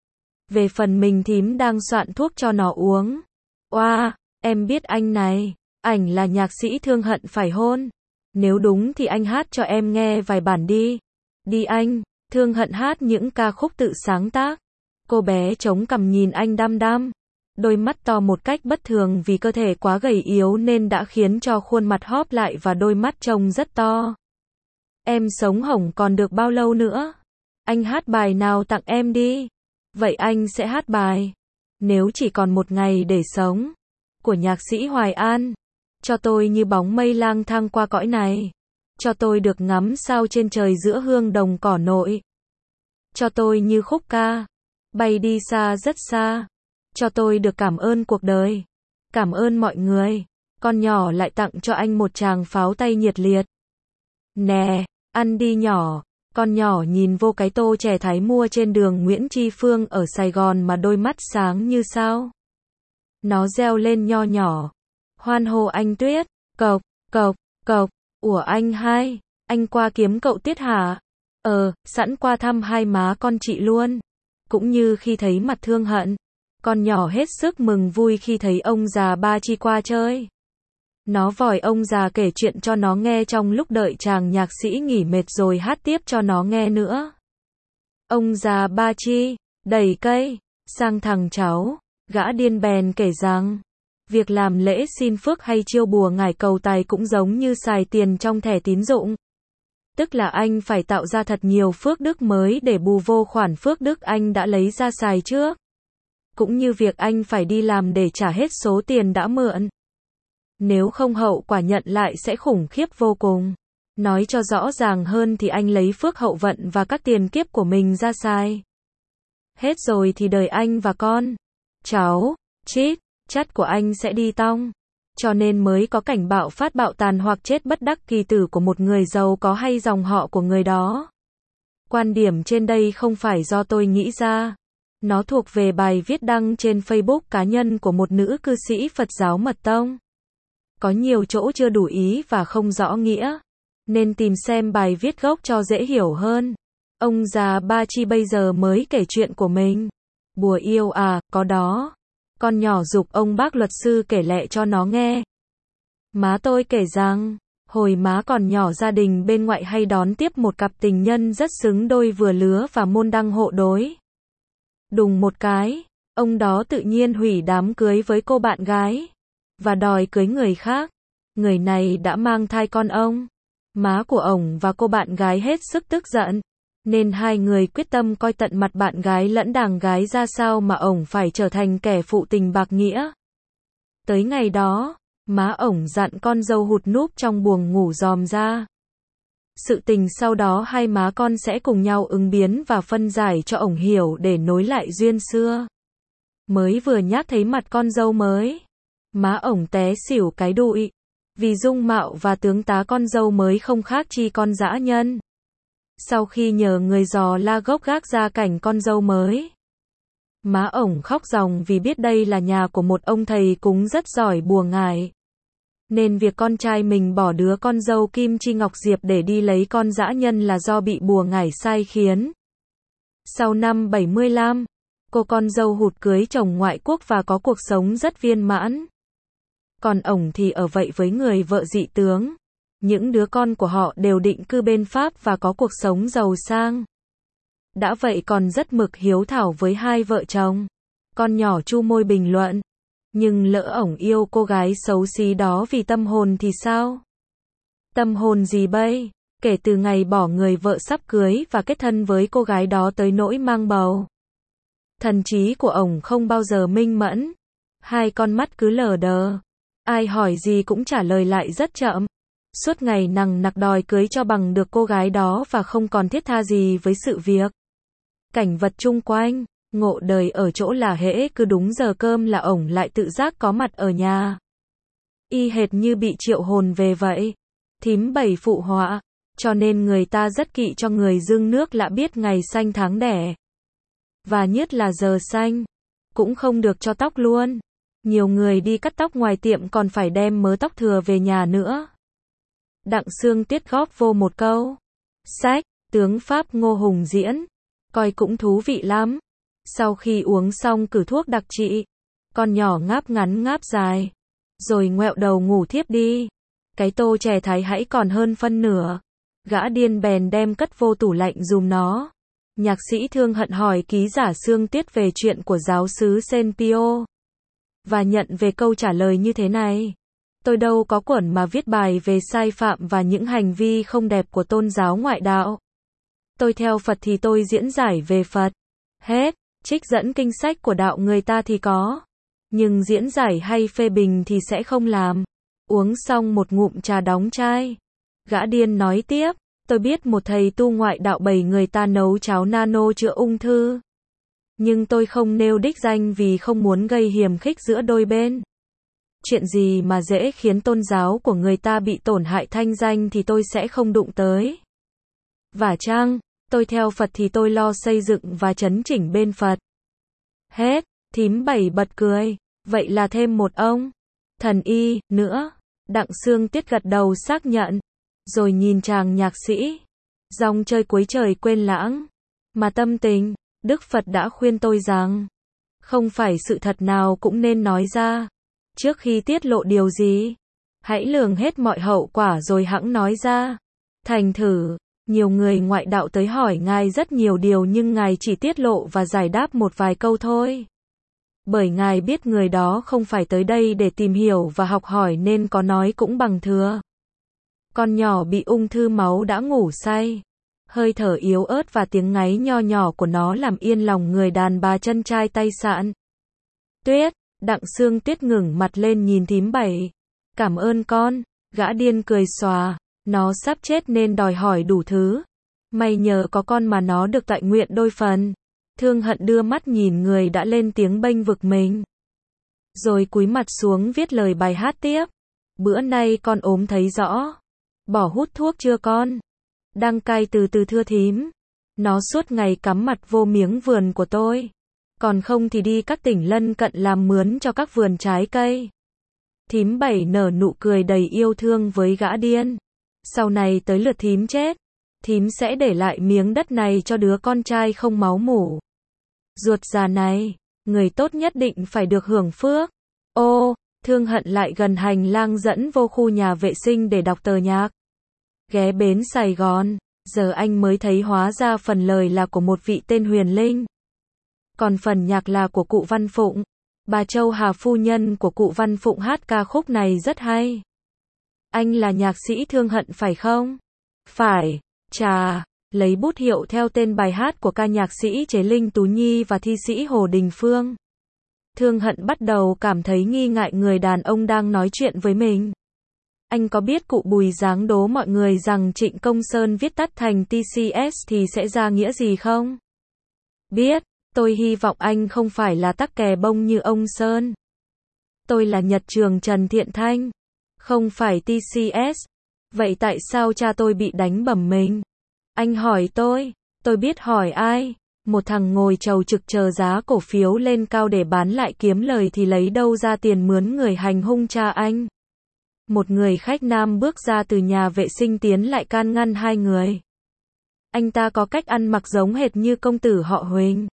Về phần mình thím đang soạn thuốc cho nó uống. Oa, em biết anh này, ảnh là nhạc sĩ Thương Hận phải hôn. Nếu đúng thì anh hát cho em nghe vài bản đi. Đi anh, Thương Hận hát những ca khúc tự sáng tác. Cô bé chống cằm nhìn anh đăm đăm. Đôi mắt to một cách bất thường vì cơ thể quá gầy yếu nên đã khiến cho khuôn mặt hóp lại và đôi mắt trông rất to. Em sống hổng còn được bao lâu nữa? Anh hát bài nào tặng em đi. Vậy anh sẽ hát bài Nếu chỉ còn một ngày để sống của nhạc sĩ Hoài An. Cho tôi như bóng mây lang thang qua cõi này. Cho tôi được ngắm sao trên trời giữa hương đồng cỏ nội. Cho tôi như khúc ca bay đi xa rất xa. Cho tôi được cảm ơn cuộc đời. Cảm ơn mọi người. Con nhỏ lại tặng cho anh một tràng pháo tay nhiệt liệt. Nè, ăn đi nhỏ. Con nhỏ nhìn vô cái tô chè Thái mua trên đường Nguyễn Tri Phương ở Sài Gòn mà đôi mắt sáng như sao. Nó reo lên nho nhỏ. Hoan hô anh Tuyết. Cộc, cộc, cộc. Ủa anh hai, anh qua kiếm cậu Tiết hả? Sẵn qua thăm hai má con chị luôn. Cũng như khi thấy mặt Thương Hận. Con nhỏ hết sức mừng vui khi thấy ông già Ba Chi qua chơi. Nó vòi ông già kể chuyện cho nó nghe trong lúc đợi chàng nhạc sĩ nghỉ mệt rồi hát tiếp cho nó nghe nữa. Ông già Ba Chi đẩy cây sang thằng cháu, gã điên bèn kể rằng việc làm lễ xin phước hay chiêu bùa ngải cầu tài cũng giống như xài tiền trong thẻ tín dụng. Tức là anh phải tạo ra thật nhiều phước đức mới để bù vô khoản phước đức anh đã lấy ra xài trước. Cũng như việc anh phải đi làm để trả hết số tiền đã mượn. Nếu không hậu quả nhận lại sẽ khủng khiếp vô cùng. Nói cho rõ ràng hơn thì anh lấy phước hậu vận và các tiền kiếp của mình ra xài. Hết rồi thì đời anh và con, cháu, chắt của anh sẽ đi tong. Cho nên mới có cảnh bạo phát bạo tàn hoặc chết bất đắc kỳ tử của một người giàu có hay dòng họ của người đó. Quan điểm trên đây không phải do tôi nghĩ ra. Nó thuộc về bài viết đăng trên Facebook cá nhân của một nữ cư sĩ Phật giáo Mật Tông. Có nhiều chỗ chưa đủ ý và không rõ nghĩa, nên tìm xem bài viết gốc cho dễ hiểu hơn. Ông già Ba Chi bây giờ mới kể chuyện của mình. Bùa yêu à, có đó. Con nhỏ giục ông bác luật sư kể lẹ cho nó nghe. Má tôi kể rằng, hồi má còn nhỏ gia đình bên ngoại hay đón tiếp một cặp tình nhân rất xứng đôi vừa lứa và môn đăng hộ đối. Đùng một cái, ông đó tự nhiên hủy đám cưới với cô bạn gái và đòi cưới người khác. Người này đã mang thai con ông. Má của ổng và cô bạn gái hết sức tức giận, nên hai người quyết tâm coi tận mặt bạn gái lẫn đàng gái ra sao mà ổng phải trở thành kẻ phụ tình bạc nghĩa. Tới ngày đó, má ổng dặn con dâu hụt núp trong buồng ngủ dòm ra. Sự tình sau đó hai má con sẽ cùng nhau ứng biến và phân giải cho ổng hiểu để nối lại duyên xưa. Mới vừa nhát thấy mặt con dâu mới, má ổng té xỉu cái đụi. Vì dung mạo và tướng tá con dâu mới không khác chi con dã nhân. Sau khi nhờ người dò la gốc gác ra cảnh con dâu mới, má ổng khóc ròng vì biết đây là nhà của một ông thầy cúng rất giỏi bùa ngải. Nên việc con trai mình bỏ đứa con dâu Kim Chi Ngọc Diệp để đi lấy con dã nhân là do bị bùa ngải sai khiến. Sau năm 75, cô con dâu hụt cưới chồng ngoại quốc và có cuộc sống rất viên mãn. Còn ổng thì ở vậy với người vợ dị tướng. Những đứa con của họ đều định cư bên Pháp và có cuộc sống giàu sang. Đã vậy còn rất mực hiếu thảo với hai vợ chồng. Con nhỏ chu môi bình luận. Nhưng lỡ ổng yêu cô gái xấu xí đó vì tâm hồn thì sao? Tâm hồn gì bây? Kể từ ngày bỏ người vợ sắp cưới và kết thân với cô gái đó tới nỗi mang bầu, thần trí của ổng không bao giờ minh mẫn. Hai con mắt cứ lờ đờ. Ai hỏi gì cũng trả lời lại rất chậm. Suốt ngày nằng nặc đòi cưới cho bằng được cô gái đó và không còn thiết tha gì với sự việc. Cảnh vật chung quanh, ngộ đời ở chỗ là hễ cứ đúng giờ cơm là ổng lại tự giác có mặt ở nhà. Y hệt như bị triệu hồn về vậy. Thím Bảy phụ họa, cho nên người ta rất kỵ cho người dưng nước lạ biết ngày sanh tháng đẻ. Và nhất là giờ sanh, cũng không được cho tóc luôn. Nhiều người đi cắt tóc ngoài tiệm còn phải đem mớ tóc thừa về nhà nữa. Đặng Sương Tiết góp vô một câu. Sách, tướng Pháp Ngô Hùng diễn. Coi cũng thú vị lắm. Sau khi uống xong cử thuốc đặc trị, con nhỏ ngáp ngắn ngáp dài, rồi ngoẹo đầu ngủ thiếp đi. Cái tô chè Thái hãy còn hơn phân nửa. Gã điên bèn đem cất vô tủ lạnh giùm nó. Nhạc sĩ Thương Hận hỏi ký giả Sương Tiết về chuyện của giáo xứ Senpio. Và nhận về câu trả lời như thế này. Tôi đâu có cuốn mà viết bài về sai phạm và những hành vi không đẹp của tôn giáo ngoại đạo. Tôi theo Phật thì tôi diễn giải về Phật. Hết. Trích dẫn kinh sách của đạo người ta thì có. Nhưng diễn giải hay phê bình thì sẽ không làm. Uống xong một ngụm trà đóng chai. Gã điên nói tiếp. Tôi biết một thầy tu ngoại đạo bày người ta nấu cháo nano chữa ung thư. Nhưng tôi không nêu đích danh vì không muốn gây hiềm khích giữa đôi bên. Chuyện gì mà dễ khiến tôn giáo của người ta bị tổn hại thanh danh thì tôi sẽ không đụng tới. Và chăng, tôi theo Phật thì tôi lo xây dựng và chấn chỉnh bên Phật. Hết. Thím Bảy bật cười. Vậy là thêm một ông thần y nữa. Đặng Sương Tiết gật đầu xác nhận. Rồi nhìn chàng nhạc sĩ. Dòng chơi cuối trời quên lãng. Mà tâm tình, Đức Phật đã khuyên tôi rằng, không phải sự thật nào cũng nên nói ra. Trước khi tiết lộ điều gì, hãy lường hết mọi hậu quả rồi hẵng nói ra. Thành thử, nhiều người ngoại đạo tới hỏi Ngài rất nhiều điều nhưng Ngài chỉ tiết lộ và giải đáp một vài câu thôi. Bởi Ngài biết người đó không phải tới đây để tìm hiểu và học hỏi nên có nói cũng bằng thừa. Con nhỏ bị ung thư máu đã ngủ say. Hơi thở yếu ớt và tiếng ngáy nho nhỏ của nó làm yên lòng người đàn bà chân trai tay sạn. Tuyết, Đặng Sương Tiết ngẩng mặt lên nhìn thím Bảy. Cảm ơn con, gã điên cười xòa. Nó sắp chết nên đòi hỏi đủ thứ. May nhờ có con mà nó được tọa nguyện đôi phần. Thương Hận đưa mắt nhìn người đã lên tiếng bênh vực mình. Rồi cúi mặt xuống viết lời bài hát tiếp. Bữa nay con ốm thấy rõ. Bỏ hút thuốc chưa con? Đang cai từ từ thưa thím. Nó suốt ngày cắm mặt vô miếng vườn của tôi. Còn không thì đi các tỉnh lân cận làm mướn cho các vườn trái cây. Thím Bảy nở nụ cười đầy yêu thương với gã điên. Sau này tới lượt thím chết, thím sẽ để lại miếng đất này cho đứa con trai không máu mủ. Ruột già này, người tốt nhất định phải được hưởng phước. Ô, Thương Hận lại gần hành lang dẫn vô khu nhà vệ sinh để đọc tờ nhạc. Ghé bến Sài Gòn, giờ anh mới thấy hóa ra phần lời là của một vị tên Huyền Linh. Còn phần nhạc là của cụ Văn Phụng. Bà Châu Hà phu nhân của cụ Văn Phụng hát ca khúc này rất hay. Anh là nhạc sĩ Thương Hận phải không? Phải. Chà, lấy bút hiệu theo tên bài hát của ca nhạc sĩ Chế Linh Tú Nhi và thi sĩ Hồ Đình Phương. Thương Hận bắt đầu cảm thấy nghi ngại người đàn ông đang nói chuyện với mình. Anh có biết cụ Bùi giáng đố mọi người rằng Trịnh Công Sơn viết tắt thành TCS thì sẽ ra nghĩa gì không? Biết, tôi hy vọng anh không phải là tắc kè bông như ông Sơn. Tôi là Nhật Trường Trần Thiện Thanh, không phải TCS. Vậy tại sao cha tôi bị đánh bầm mình? Anh hỏi tôi biết hỏi ai? Một thằng ngồi chầu trực chờ giá cổ phiếu lên cao để bán lại kiếm lời thì lấy đâu ra tiền mướn người hành hung cha anh? Một người khách nam bước ra từ nhà vệ sinh tiến lại can ngăn hai người. Anh ta có cách ăn mặc giống hệt như công tử họ Huỳnh.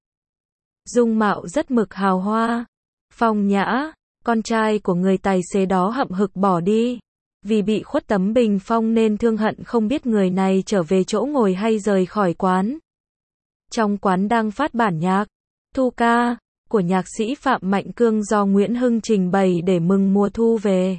Dung mạo rất mực hào hoa, phong nhã. Con trai của người tài xế đó hậm hực bỏ đi. Vì bị khuất tấm bình phong nên Thương Hận không biết người này trở về chỗ ngồi hay rời khỏi quán. Trong quán đang phát bản nhạc Thu Ca của nhạc sĩ Phạm Mạnh Cương do Nguyễn Hưng trình bày để mừng mùa thu về.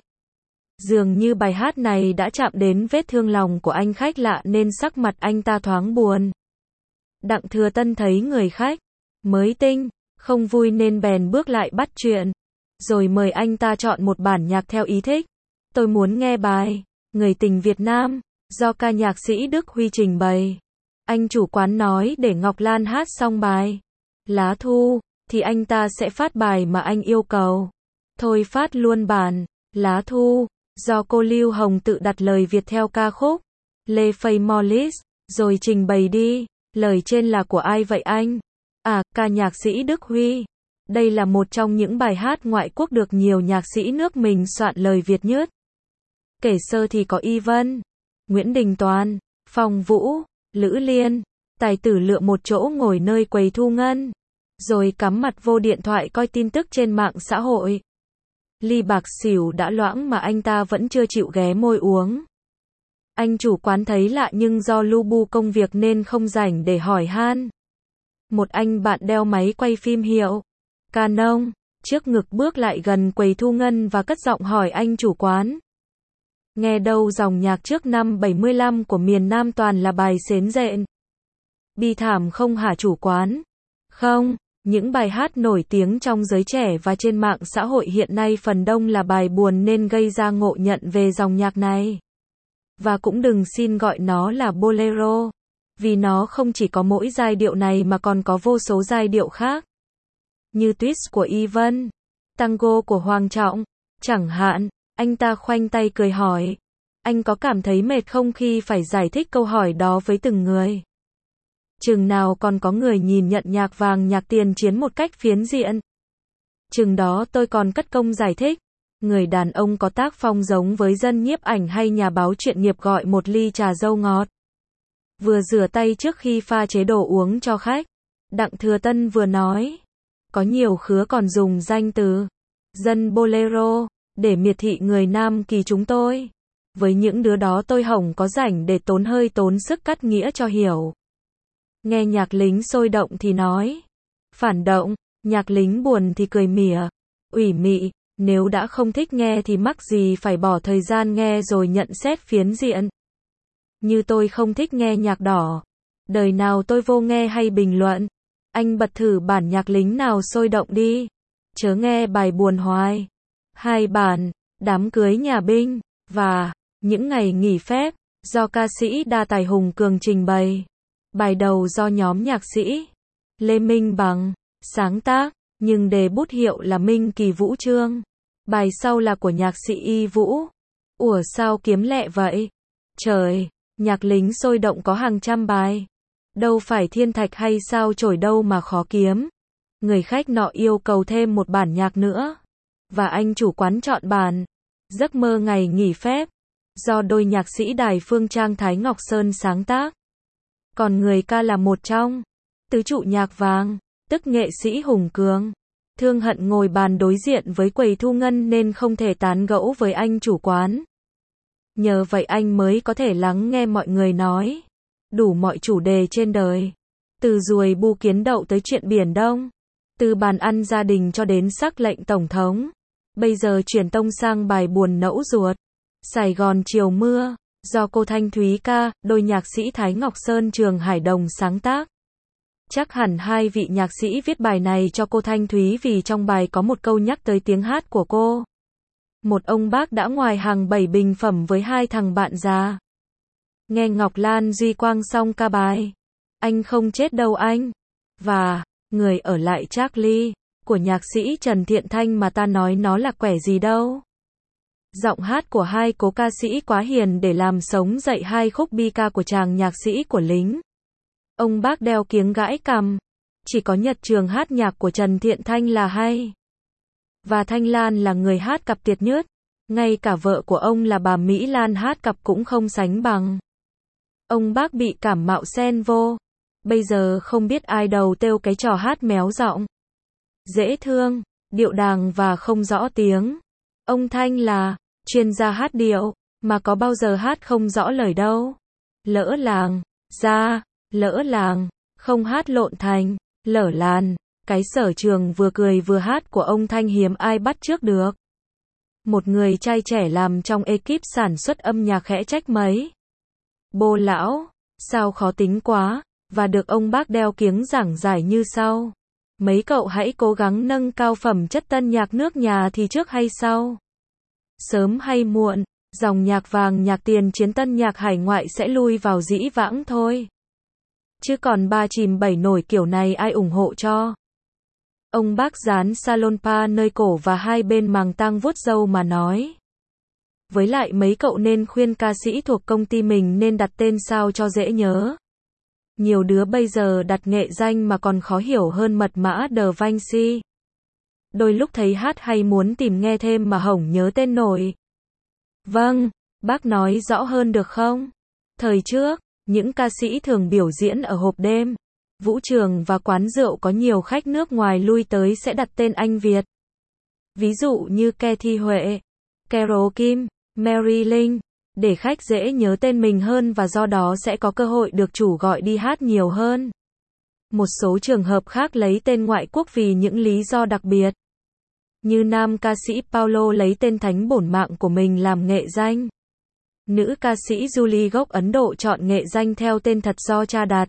Dường như bài hát này đã chạm đến vết thương lòng của anh khách lạ nên sắc mặt anh ta thoáng buồn. Đặng Thừa Tân thấy người khách mới tinh, không vui nên bèn bước lại bắt chuyện. Rồi mời anh ta chọn một bản nhạc theo ý thích. Tôi muốn nghe bài Người tình Việt Nam do ca nhạc sĩ Đức Huy trình bày. Anh chủ quán nói để Ngọc Lan hát xong bài Lá Thu thì anh ta sẽ phát bài mà anh yêu cầu. Thôi phát luôn bản Lá Thu do cô Lưu Hồng tự đặt lời Việt theo ca khúc Lê Phây Morris, rồi trình bày đi. Lời trên là của ai vậy anh? À, ca nhạc sĩ Đức Huy. Đây là một trong những bài hát ngoại quốc được nhiều nhạc sĩ nước mình soạn lời Việt nhất. Kể sơ thì có Y Vân, Nguyễn Đình Toàn, Phong Vũ, Lữ Liên. Tài tử lựa một chỗ ngồi nơi quầy thu ngân, rồi cắm mặt vô điện thoại coi tin tức trên mạng xã hội. Ly bạc xỉu đã loãng mà anh ta vẫn chưa chịu ghé môi uống. Anh chủ quán thấy lạ nhưng do lu bu công việc nên không rảnh để hỏi han. Một anh bạn đeo máy quay phim hiệu Canon, trước ngực bước lại gần quầy thu ngân và cất giọng hỏi anh chủ quán. Nghe đâu dòng nhạc trước năm 75 của miền Nam toàn là bài xến rện. Bi thảm không hả chủ quán? Không, những bài hát nổi tiếng trong giới trẻ và trên mạng xã hội hiện nay phần đông là bài buồn nên gây ra ngộ nhận về dòng nhạc này. Và cũng đừng xin gọi nó là bolero, vì nó không chỉ có mỗi giai điệu này mà còn có vô số giai điệu khác. Như Twist của Y Vân, Tango của Hoàng Trọng, chẳng hạn. Anh ta khoanh tay cười hỏi, anh có cảm thấy mệt không khi phải giải thích câu hỏi đó với từng người? Chừng nào còn có người nhìn nhận nhạc vàng nhạc tiền chiến một cách phiến diện. Chừng đó tôi còn cất công giải thích. Người đàn ông có tác phong giống với dân nhiếp ảnh hay nhà báo chuyên nghiệp gọi một ly trà dâu ngọt. Vừa rửa tay trước khi pha chế đồ uống cho khách, Đặng Thừa Tân vừa nói. Có nhiều khứa còn dùng danh từ dân bolero để miệt thị người Nam Kỳ chúng tôi. Với những đứa đó tôi hổng có rảnh để tốn sức cắt nghĩa cho hiểu. Nghe nhạc lính sôi động thì nói phản động, nhạc lính buồn thì cười mỉa, ủy mị, nếu đã không thích nghe thì mắc gì phải bỏ thời gian nghe rồi nhận xét phiến diện. Như tôi không thích nghe nhạc đỏ, đời nào tôi vô nghe hay bình luận. Anh bật thử bản nhạc lính nào sôi động đi, chớ nghe bài buồn hoài. 2 bản, đám cưới nhà binh, và những ngày nghỉ phép, do ca sĩ đa tài Hùng Cường trình bày. Bài đầu do nhóm nhạc sĩ Lê Minh Bằng sáng tác, nhưng đề bút hiệu là Minh Kỳ Vũ Trương. Bài sau là của nhạc sĩ Y Vũ. Ủa sao kiếm lẹ vậy? Trời, nhạc lính sôi động có hàng trăm bài. Đâu phải thiên thạch hay sao chổi đâu mà khó kiếm. Người khách nọ yêu cầu thêm một bản nhạc nữa. Và anh chủ quán chọn bản Giấc mơ ngày nghỉ phép, do đôi nhạc sĩ Đài Phương Trang Thái Ngọc Sơn sáng tác. Còn người ca là một trong tứ trụ nhạc vàng, tức nghệ sĩ Hùng Cường. Thương hận ngồi bàn đối diện với quầy thu ngân nên không thể tán gẫu với anh chủ quán. Nhờ vậy anh mới có thể lắng nghe mọi người nói đủ mọi chủ đề trên đời. Từ ruồi bu kiến đậu tới chuyện Biển Đông. Từ bàn ăn gia đình cho đến sắc lệnh tổng thống. Bây giờ chuyển tông sang bài buồn nẫu ruột. Sài Gòn chiều mưa, do cô Thanh Thúy ca, đôi nhạc sĩ Thái Ngọc Sơn Trường Hải Đồng sáng tác. Chắc hẳn 2 vị nhạc sĩ viết bài này cho cô Thanh Thúy vì trong bài có một câu nhắc tới tiếng hát của cô. Một ông bác đã ngoài hàng 7 bình phẩm với 2 thằng bạn già. Nghe Ngọc Lan Duy Quang xong ca bài Anh không chết đâu anh. Và Người ở lại Charlie của nhạc sĩ Trần Thiện Thanh mà ta nói nó là quẻ gì đâu. Giọng hát của 2 cố ca sĩ quá hiền để làm sống dậy 2 khúc bi ca của chàng nhạc sĩ của lính. Ông bác đeo kiếng gãi cằm. Chỉ có Nhật Trường hát nhạc của Trần Thiện Thanh là hay. Và Thanh Lan là người hát cặp tuyệt nhất. Ngay cả vợ của ông là bà Mỹ Lan hát cặp cũng không sánh bằng. Ông bác bị cảm mạo xen vô. Bây giờ không biết ai đầu têu cái trò hát méo giọng. Dễ thương, điệu đàng và không rõ tiếng. Ông Thanh là chuyên gia hát điệu, mà có bao giờ hát không rõ lời đâu. Lỡ làng, ra, lỡ làng, không hát lộn thành, lở làn. Cái sở trường vừa cười vừa hát của ông Thanh hiếm ai bắt chước được. Một người trai trẻ làm trong ekip sản xuất âm nhạc khẽ trách mấy. Bô lão, sao khó tính quá, và được ông bác đeo kiếng giảng giải như sau. Mấy cậu hãy cố gắng nâng cao phẩm chất tân nhạc nước nhà thì trước hay sau. Sớm hay muộn, dòng nhạc vàng nhạc tiền chiến tân nhạc hải ngoại sẽ lui vào dĩ vãng thôi. Chứ còn 3 chìm 7 nổi kiểu này ai ủng hộ cho. Ông bác dán salonpa nơi cổ và 2 bên màng tang vuốt râu mà nói. Với lại mấy cậu nên khuyên ca sĩ thuộc công ty mình nên đặt tên sao cho dễ nhớ. Nhiều đứa bây giờ đặt nghệ danh mà còn khó hiểu hơn mật mã Da Vinci. Đôi lúc thấy hát hay muốn tìm nghe thêm mà hổng nhớ tên nổi. Vâng, bác nói rõ hơn được không? Thời trước, những ca sĩ thường biểu diễn ở hộp đêm, vũ trường và quán rượu có nhiều khách nước ngoài lui tới sẽ đặt tên Anh Việt. Ví dụ như Kathy Huệ, Carole Kim, Mary Linh, để khách dễ nhớ tên mình hơn và do đó sẽ có cơ hội được chủ gọi đi hát nhiều hơn. Một số trường hợp khác lấy tên ngoại quốc vì những lý do đặc biệt. Như nam ca sĩ Paulo lấy tên thánh bổn mạng của mình làm nghệ danh. Nữ ca sĩ Julie gốc Ấn Độ chọn nghệ danh theo tên thật do cha đặt.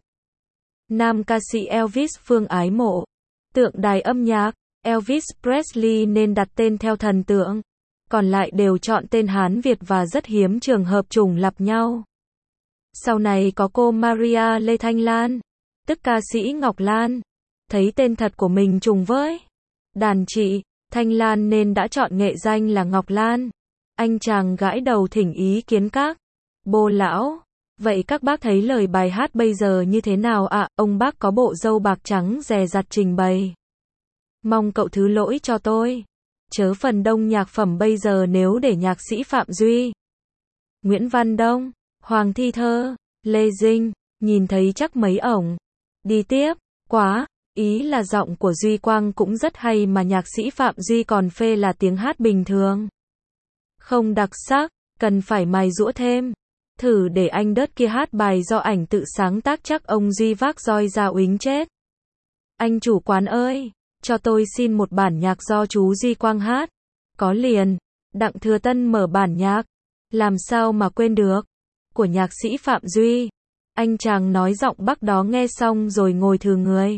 Nam ca sĩ Elvis Phương ái mộ tượng đài âm nhạc Elvis Presley nên đặt tên theo thần tượng. Còn lại đều chọn tên Hán Việt và rất hiếm trường hợp trùng lặp nhau. Sau này có cô Maria Lê Thanh Lan, tức ca sĩ Ngọc Lan, thấy tên thật của mình trùng với đàn chị Thanh Lan nên đã chọn nghệ danh là Ngọc Lan. Anh chàng gãi đầu thỉnh ý kiến các bô lão. Vậy các bác thấy lời bài hát bây giờ như thế nào ạ? Ông bác có bộ râu bạc trắng dè dặt trình bày. Mong cậu thứ lỗi cho tôi. Chớ phần đông nhạc phẩm bây giờ nếu để nhạc sĩ Phạm Duy, Nguyễn Văn Đông, Hoàng Thi Thơ, Lê Dinh, nhìn thấy chắc mấy ổng. Đi tiếp, quá, ý là giọng của Duy Quang cũng rất hay mà nhạc sĩ Phạm Duy còn phê là tiếng hát bình thường. Không đặc sắc, cần phải mài giũa thêm. Thử để anh đớt kia hát bài do ảnh tự sáng tác chắc ông Duy vác roi ra uýnh chết. Anh chủ quán ơi, cho tôi xin một bản nhạc do chú Duy Quang hát. Có liền, Đặng Thừa Tân mở bản nhạc. Làm sao mà quên được. Của nhạc sĩ Phạm Duy. Anh chàng nói giọng Bắc đó nghe xong rồi ngồi thừ người.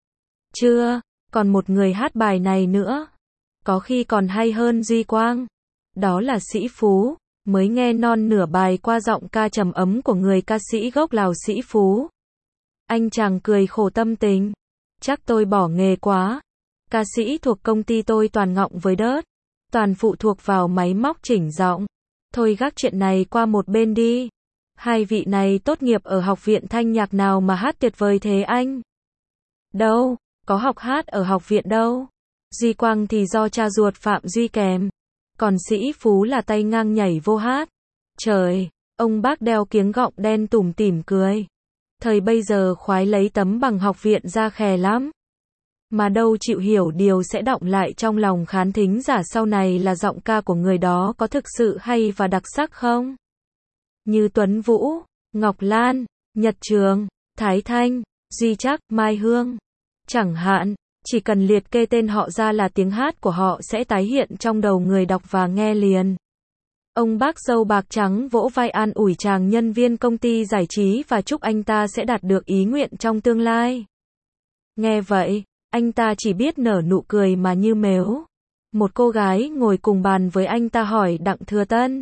Chưa, còn một người hát bài này nữa. Có khi còn hay hơn Duy Quang. Đó là Sĩ Phú. Mới nghe non nửa bài qua giọng ca trầm ấm của người ca sĩ gốc Lào Sĩ Phú. Anh chàng cười khổ tâm tình. Chắc tôi bỏ nghề quá. Ca sĩ thuộc công ty tôi toàn ngọng với đớt. Toàn phụ thuộc vào máy móc chỉnh giọng. Thôi gác chuyện này qua một bên đi. Hai vị này tốt nghiệp ở học viện thanh nhạc nào mà hát tuyệt vời thế anh? Đâu, có học hát ở học viện đâu. Duy Quang thì do cha ruột Phạm Duy kèm. Còn Sĩ Phú là tay ngang nhảy vô hát. Trời, ông bác đeo kiếng gọng đen tủm tỉm cười. Thời bây giờ khoái lấy tấm bằng học viện ra khè lắm. Mà đâu chịu hiểu điều sẽ đọng lại trong lòng khán thính giả sau này là giọng ca của người đó có thực sự hay và đặc sắc không? Như Tuấn Vũ, Ngọc Lan, Nhật Trường, Thái Thanh, Duy Trắc, Mai Hương. Chẳng hạn, chỉ cần liệt kê tên họ ra là tiếng hát của họ sẽ tái hiện trong đầu người đọc và nghe liền. Ông bác râu bạc trắng vỗ vai an ủi chàng nhân viên công ty giải trí và chúc anh ta sẽ đạt được ý nguyện trong tương lai. Nghe vậy, anh ta chỉ biết nở nụ cười mà như mếu. Một cô gái ngồi cùng bàn với anh ta hỏi Đặng Thừa Tân.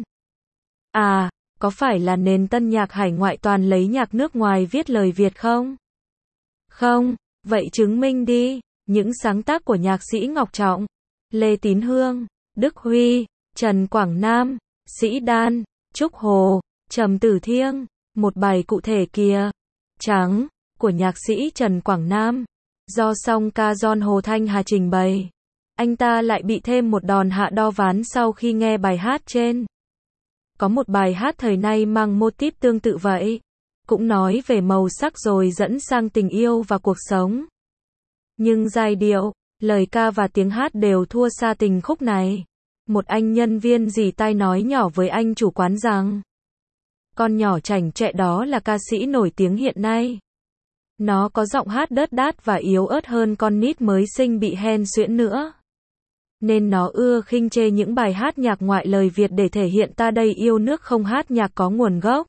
À, có phải là nền tân nhạc hải ngoại toàn lấy nhạc nước ngoài viết lời Việt không? Không, vậy chứng minh đi. Những sáng tác của nhạc sĩ Ngọc Trọng, Lê Tín Hương, Đức Huy, Trần Quảng Nam, Sĩ Đan, Trúc Hồ, Trầm Tử Thiêng, một bài cụ thể kìa. Trắng, của nhạc sĩ Trần Quảng Nam, do song ca John Hồ Thanh Hà trình bày. Anh ta lại bị thêm một đòn hạ đo ván sau khi nghe bài hát trên. Có một bài hát thời nay mang mô típ tương tự vậy. Cũng nói về màu sắc rồi dẫn sang tình yêu và cuộc sống. Nhưng giai điệu, lời ca và tiếng hát đều thua xa tình khúc này. Một anh nhân viên dì tai nói nhỏ với anh chủ quán rằng con nhỏ chảnh chọe đó là ca sĩ nổi tiếng hiện nay. Nó có giọng hát đớt đát và yếu ớt hơn con nít mới sinh bị hen suyễn nữa. Nên nó ưa khinh chê những bài hát nhạc ngoại lời Việt để thể hiện ta đây yêu nước không hát nhạc có nguồn gốc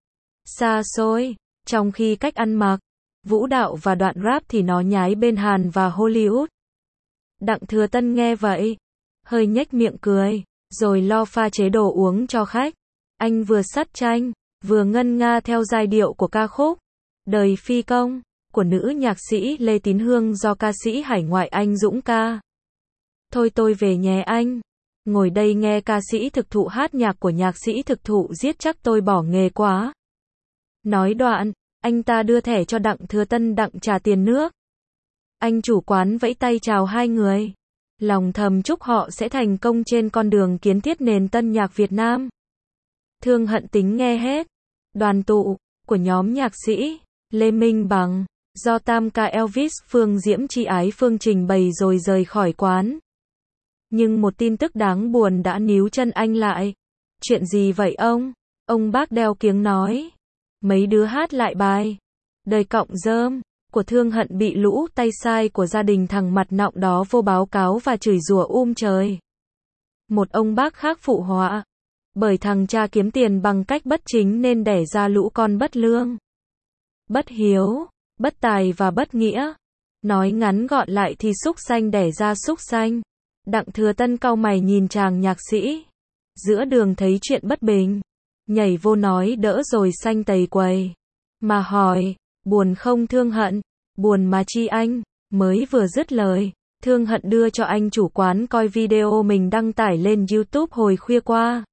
xa xôi, trong khi cách ăn mặc, vũ đạo và đoạn rap thì nó nhái bên Hàn và Hollywood. Đặng Thừa Tân nghe vậy, hơi nhếch miệng cười, rồi lo pha chế đồ uống cho khách. Anh vừa sắt chanh, vừa ngân nga theo giai điệu của ca khúc Đời Phi Công, của nữ nhạc sĩ Lê Tín Hương do ca sĩ hải ngoại Anh Dũng ca. Thôi tôi về nhé anh. Ngồi đây nghe ca sĩ thực thụ hát nhạc của nhạc sĩ thực thụ giết chắc tôi bỏ nghề quá. Nói đoạn, anh ta đưa thẻ cho Đặng Thừa Tân đặng trả tiền nước. Anh chủ quán vẫy tay chào hai người. Lòng thầm chúc họ sẽ thành công trên con đường kiến thiết nền tân nhạc Việt Nam. Thương hận tính nghe hết. Đoàn tụ, của nhóm nhạc sĩ Lê Minh Bằng, do tam ca Elvis Phương Diễm Chi Ái Phương trình bày rồi rời khỏi quán. Nhưng một tin tức đáng buồn đã níu chân anh lại. Chuyện gì vậy ông? Ông bác đeo kiếng nói. Mấy đứa hát lại bài Đời Cọng Rơm của Thương Hận bị lũ tay sai của gia đình thằng mặt nọng đó vô báo cáo và chửi rủa trời. Một ông bác khác phụ họa, bởi thằng cha kiếm tiền bằng cách bất chính nên đẻ ra lũ con bất lương, bất hiếu, bất tài và bất nghĩa. Nói ngắn gọn lại thì súc sanh đẻ ra súc sanh. Đặng Thừa Tân cau mày nhìn chàng nhạc sĩ. Giữa đường thấy chuyện bất bình, nhảy vô nói đỡ rồi xanh tầy quầy. Mà hỏi, buồn không Thương Hận? Buồn mà chi anh? Mới vừa dứt lời, Thương Hận đưa cho anh chủ quán coi video mình đăng tải lên YouTube hồi khuya qua.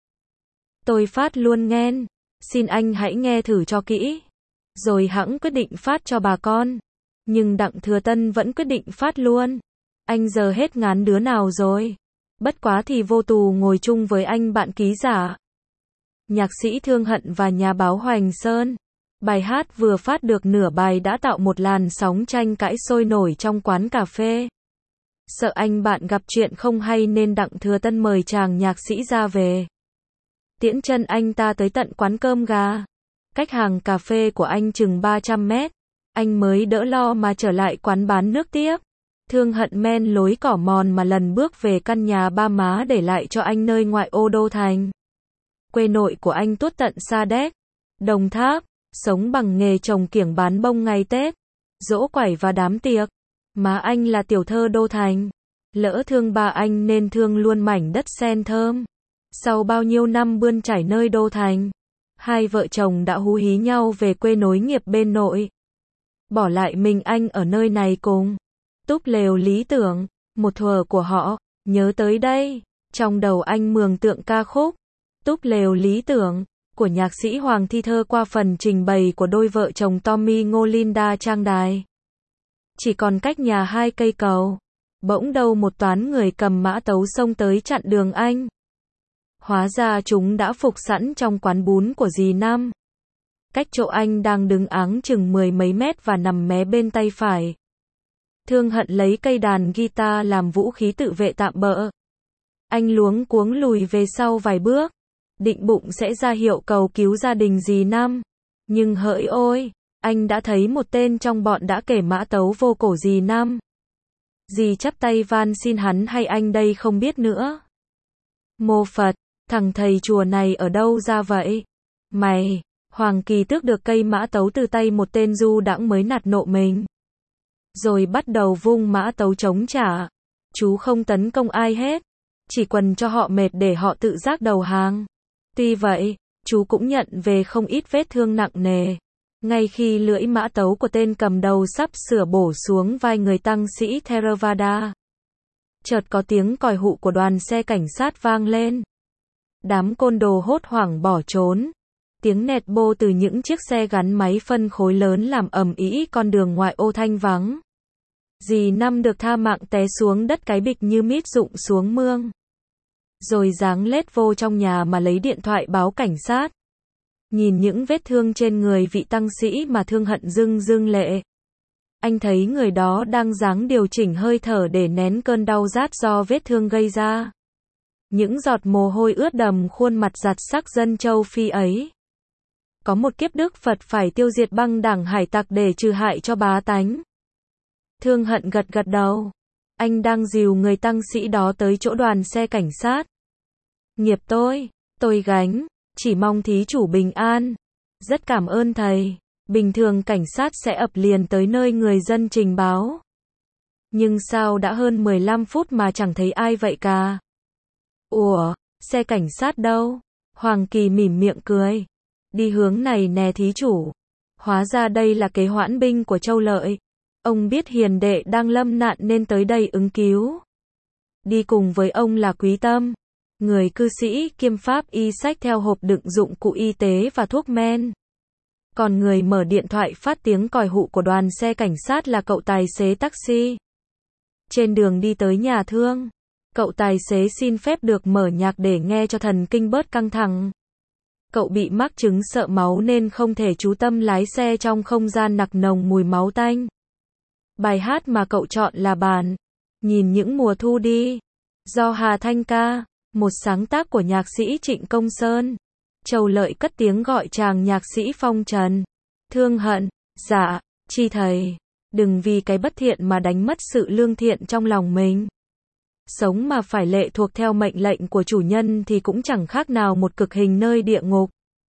Tôi phát luôn nghen, xin anh hãy nghe thử cho kỹ, rồi hẵng quyết định phát cho bà con. Nhưng Đặng Thừa Tân vẫn quyết định phát luôn. Anh giờ hết ngán đứa nào rồi. Bất quá thì vô tù ngồi chung với anh bạn ký giả, nhạc sĩ Thương Hận và nhà báo Hoành Sơn. Bài hát vừa phát được nửa bài đã tạo một làn sóng tranh cãi sôi nổi trong quán cà phê. Sợ anh bạn gặp chuyện không hay nên Đặng Thừa Tân mời chàng nhạc sĩ ra về. Tiễn chân anh ta tới tận quán cơm gà. Cách hàng cà phê của anh chừng 300 mét. Anh mới đỡ lo mà trở lại quán bán nước tiếp. Thương Hận men lối cỏ mòn mà lần bước về căn nhà ba má để lại cho anh nơi ngoại ô đô thành. Quê nội của anh tuốt tận Sa Đéc, Đồng Tháp, sống bằng nghề trồng kiểng bán bông ngày Tết, giỗ quẩy và đám tiệc. Má anh là tiểu thơ đô thành. Lỡ thương ba anh nên thương luôn mảnh đất sen thơm. Sau bao nhiêu năm bươn trải nơi đô thành, hai vợ chồng đã hú hí nhau về quê nối nghiệp bên nội. Bỏ lại mình anh ở nơi này cùng túp lều lý tưởng, một thuở của họ. Nhớ tới đây, trong đầu anh mường tượng ca khúc Túp lều lý tưởng của nhạc sĩ Hoàng Thi Thơ qua phần trình bày của đôi vợ chồng Tommy Ngô Linda Trang Đài. Chỉ còn cách nhà 2 cây cầu, bỗng đâu một toán người cầm mã tấu xông tới chặn đường anh. Hóa ra chúng đã phục sẵn trong quán bún của dì Năm, cách chỗ anh đang đứng áng chừng 10 mấy mét và nằm mé bên tay phải. Thương Hận lấy cây đàn guitar làm vũ khí tự vệ tạm bợ. Anh luống cuống lùi về sau vài bước, định bụng sẽ ra hiệu cầu cứu gia đình dì Năm. Nhưng hỡi ôi, anh đã thấy một tên trong bọn đã kể mã tấu vô cổ dì Năm. Dì chắp tay van xin hắn hay anh đây không biết nữa. Mô Phật, thằng thầy chùa này ở đâu ra vậy? Mày, Hoàng Kỳ tước được cây mã tấu từ tay một tên du đãng mới nạt nộ mình. Rồi bắt đầu vung mã tấu chống trả. Chú không tấn công ai hết, chỉ quần cho họ mệt để họ tự giác đầu hàng. Tuy vậy, chú cũng nhận về không ít vết thương nặng nề. Ngay khi lưỡi mã tấu của tên cầm đầu sắp sửa bổ xuống vai người tăng sĩ Theravada, chợt có tiếng còi hụ của đoàn xe cảnh sát vang lên. Đám côn đồ hốt hoảng bỏ trốn. Tiếng nẹt bô từ những chiếc xe gắn máy phân khối lớn làm ầm ĩ con đường ngoại ô thanh vắng. Dì Năm được tha mạng té xuống đất cái bịch như mít rụng xuống mương. Rồi giáng lết vô trong nhà mà lấy điện thoại báo cảnh sát. Nhìn những vết thương trên người vị tăng sĩ mà Thương Hận rưng rưng lệ. Anh thấy người đó đang ráng điều chỉnh hơi thở để nén cơn đau rát do vết thương gây ra. Những giọt mồ hôi ướt đầm khuôn mặt giặt sắc dân châu Phi ấy. Có một kiếp Đức Phật phải tiêu diệt băng đảng hải tặc để trừ hại cho bá tánh. Thương Hận gật gật đầu. Anh đang dìu người tăng sĩ đó tới chỗ đoàn xe cảnh sát. Nghiệp tôi gánh, chỉ mong thí chủ bình an. Rất cảm ơn thầy. Bình thường cảnh sát sẽ ập liền tới nơi người dân trình báo. Nhưng sao đã hơn 15 phút mà chẳng thấy ai vậy cả? Ủa, xe cảnh sát đâu? Hoàng Kỳ mỉm miệng cười. Đi hướng này nè thí chủ. Hóa ra đây là kế hoãn binh của Châu Lợi. Ông biết hiền đệ đang lâm nạn nên tới đây ứng cứu. Đi cùng với ông là Quý Tâm, người cư sĩ kiêm pháp y xách theo hộp đựng dụng cụ y tế và thuốc men. Còn người mở điện thoại phát tiếng còi hụ của đoàn xe cảnh sát là cậu tài xế taxi. Trên đường đi tới nhà Thương, cậu tài xế xin phép được mở nhạc để nghe cho thần kinh bớt căng thẳng. Cậu bị mắc chứng sợ máu nên không thể chú tâm lái xe trong không gian nặc nồng mùi máu tanh. Bài hát mà cậu chọn là bản Nhìn những mùa thu đi, do Hà Thanh ca, một sáng tác của nhạc sĩ Trịnh Công Sơn. Châu Lợi cất tiếng gọi chàng nhạc sĩ phong trần. Thương Hận, dạ, chi thầy. Đừng vì cái bất thiện mà đánh mất sự lương thiện trong lòng mình. Sống mà phải lệ thuộc theo mệnh lệnh của chủ nhân thì cũng chẳng khác nào một cực hình nơi địa ngục.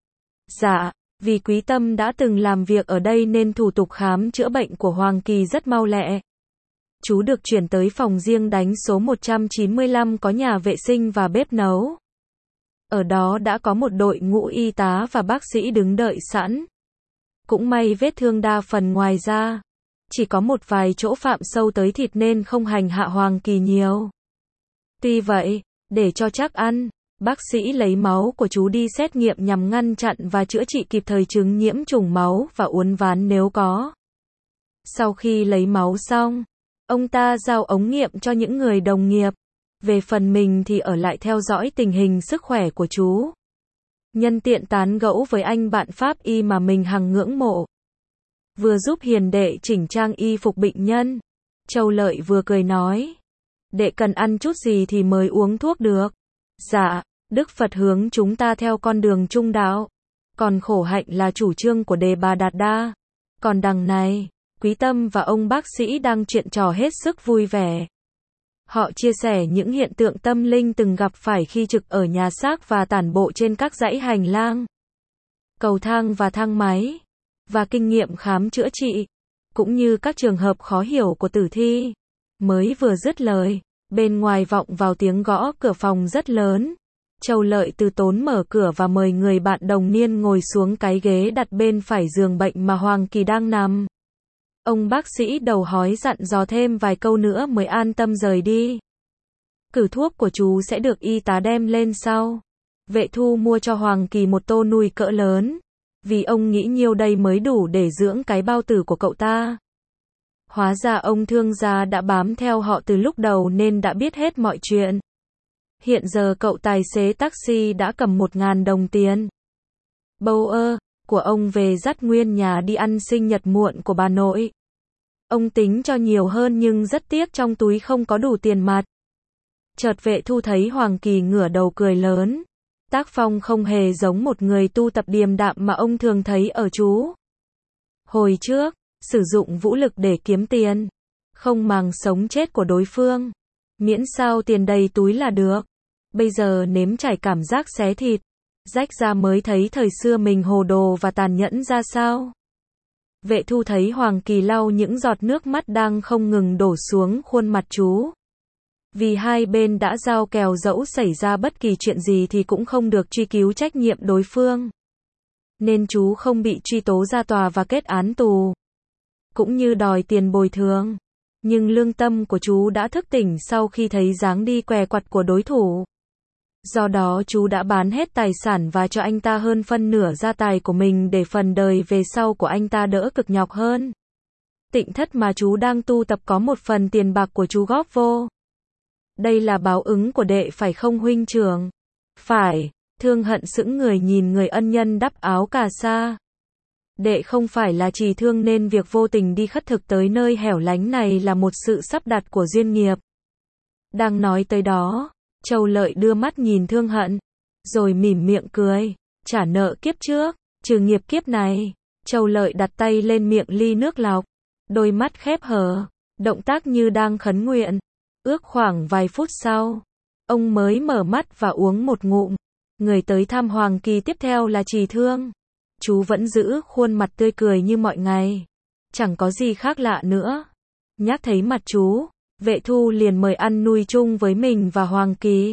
Dạ, vì Quý Tâm đã từng làm việc ở đây nên thủ tục khám chữa bệnh của Hoàng Kỳ rất mau lẹ. Chú được chuyển tới phòng riêng đánh số 195 có nhà vệ sinh và bếp nấu. Ở đó đã có một đội ngũ y tá và bác sĩ đứng đợi sẵn. Cũng may vết thương đa phần ngoài da. Chỉ có một vài chỗ phạm sâu tới thịt nên không hành hạ Hoàng Kỳ nhiều. Tuy vậy, để cho chắc ăn, bác sĩ lấy máu của chú đi xét nghiệm nhằm ngăn chặn và chữa trị kịp thời chứng nhiễm trùng máu và uốn ván nếu có. Sau khi lấy máu xong, ông ta giao ống nghiệm cho những người đồng nghiệp. Về phần mình thì ở lại theo dõi tình hình sức khỏe của chú. Nhân tiện tán gẫu với anh bạn pháp y mà mình hằng ngưỡng mộ. Vừa giúp hiền đệ chỉnh trang y phục bệnh nhân, Châu Lợi vừa cười nói. Đệ cần ăn chút gì thì mới uống thuốc được. Dạ, Đức Phật hướng chúng ta theo con đường trung đạo. Còn khổ hạnh là chủ trương của Đề Bà Đạt Đa. Còn đằng này, Quý Tâm và ông bác sĩ đang chuyện trò hết sức vui vẻ. Họ chia sẻ những hiện tượng tâm linh từng gặp phải khi trực ở nhà xác và tản bộ trên các dãy hành lang, cầu thang và thang máy, và kinh nghiệm khám chữa trị, cũng như các trường hợp khó hiểu của tử thi. Mới vừa dứt lời, bên ngoài vọng vào tiếng gõ cửa phòng rất lớn. Châu Lợi từ tốn mở cửa và mời người bạn đồng niên ngồi xuống cái ghế đặt bên phải giường bệnh mà Hoàng Kỳ đang nằm. Ông bác sĩ đầu hói dặn dò thêm vài câu nữa mới an tâm rời đi. Cử thuốc của chú sẽ được y tá đem lên sau. Vệ Thu mua cho Hoàng Kỳ một tô nùi cỡ lớn, vì ông nghĩ nhiêu đây mới đủ để dưỡng cái bao tử của cậu ta. Hóa ra ông thương gia đã bám theo họ từ lúc đầu nên đã biết hết mọi chuyện. Hiện giờ cậu tài xế taxi đã cầm 1.000 đồng tiền bầu của ông về dắt nguyên nhà đi ăn sinh nhật muộn của bà nội. Ông tính cho nhiều hơn nhưng rất tiếc trong túi không có đủ tiền mặt. Chợt Vệ Thu thấy Hoàng Kỳ ngửa đầu cười lớn. Tác phong không hề giống một người tu tập điềm đạm mà ông thường thấy ở chú. Hồi trước, sử dụng vũ lực để kiếm tiền, không màng sống chết của đối phương, miễn sao tiền đầy túi là được. Bây giờ nếm trải cảm giác xé thịt, rách ra mới thấy thời xưa mình hồ đồ và tàn nhẫn ra sao. Vệ Thu thấy Hoàng Kỳ lau những giọt nước mắt đang không ngừng đổ xuống khuôn mặt chú. Vì hai bên đã giao kèo dẫu xảy ra bất kỳ chuyện gì thì cũng không được truy cứu trách nhiệm đối phương. Nên chú không bị truy tố ra tòa và kết án tù, cũng như đòi tiền bồi thường. Nhưng lương tâm của chú đã thức tỉnh sau khi thấy dáng đi què quặt của đối thủ. Do đó chú đã bán hết tài sản và cho anh ta hơn phân nửa gia tài của mình để phần đời về sau của anh ta đỡ cực nhọc hơn. Tịnh thất mà chú đang tu tập có một phần tiền bạc của chú góp vô. Đây là báo ứng của đệ phải không huynh trưởng? Phải. Thương Hận sững người nhìn người ân nhân đắp áo cà sa. Đệ không phải là chỉ thương nên việc vô tình đi khất thực tới nơi hẻo lánh này là một sự sắp đặt của duyên nghiệp. Đang nói tới đó, Châu Lợi đưa mắt nhìn Thương Hận, rồi mỉm miệng cười. Trả nợ kiếp trước, trừ nghiệp kiếp này. Châu Lợi đặt tay lên miệng ly nước lọc, đôi mắt khép hờ, động tác như đang khấn nguyện. Ước khoảng vài phút sau, ông mới mở mắt và uống một ngụm. Người tới thăm Hoàng Kỳ tiếp theo là Trì Thương. Chú vẫn giữ khuôn mặt tươi cười như mọi ngày. Chẳng có gì khác lạ nữa. Nhắc thấy mặt chú, Vệ Thu liền mời ăn nùi chung với mình và Hoàng Kỳ.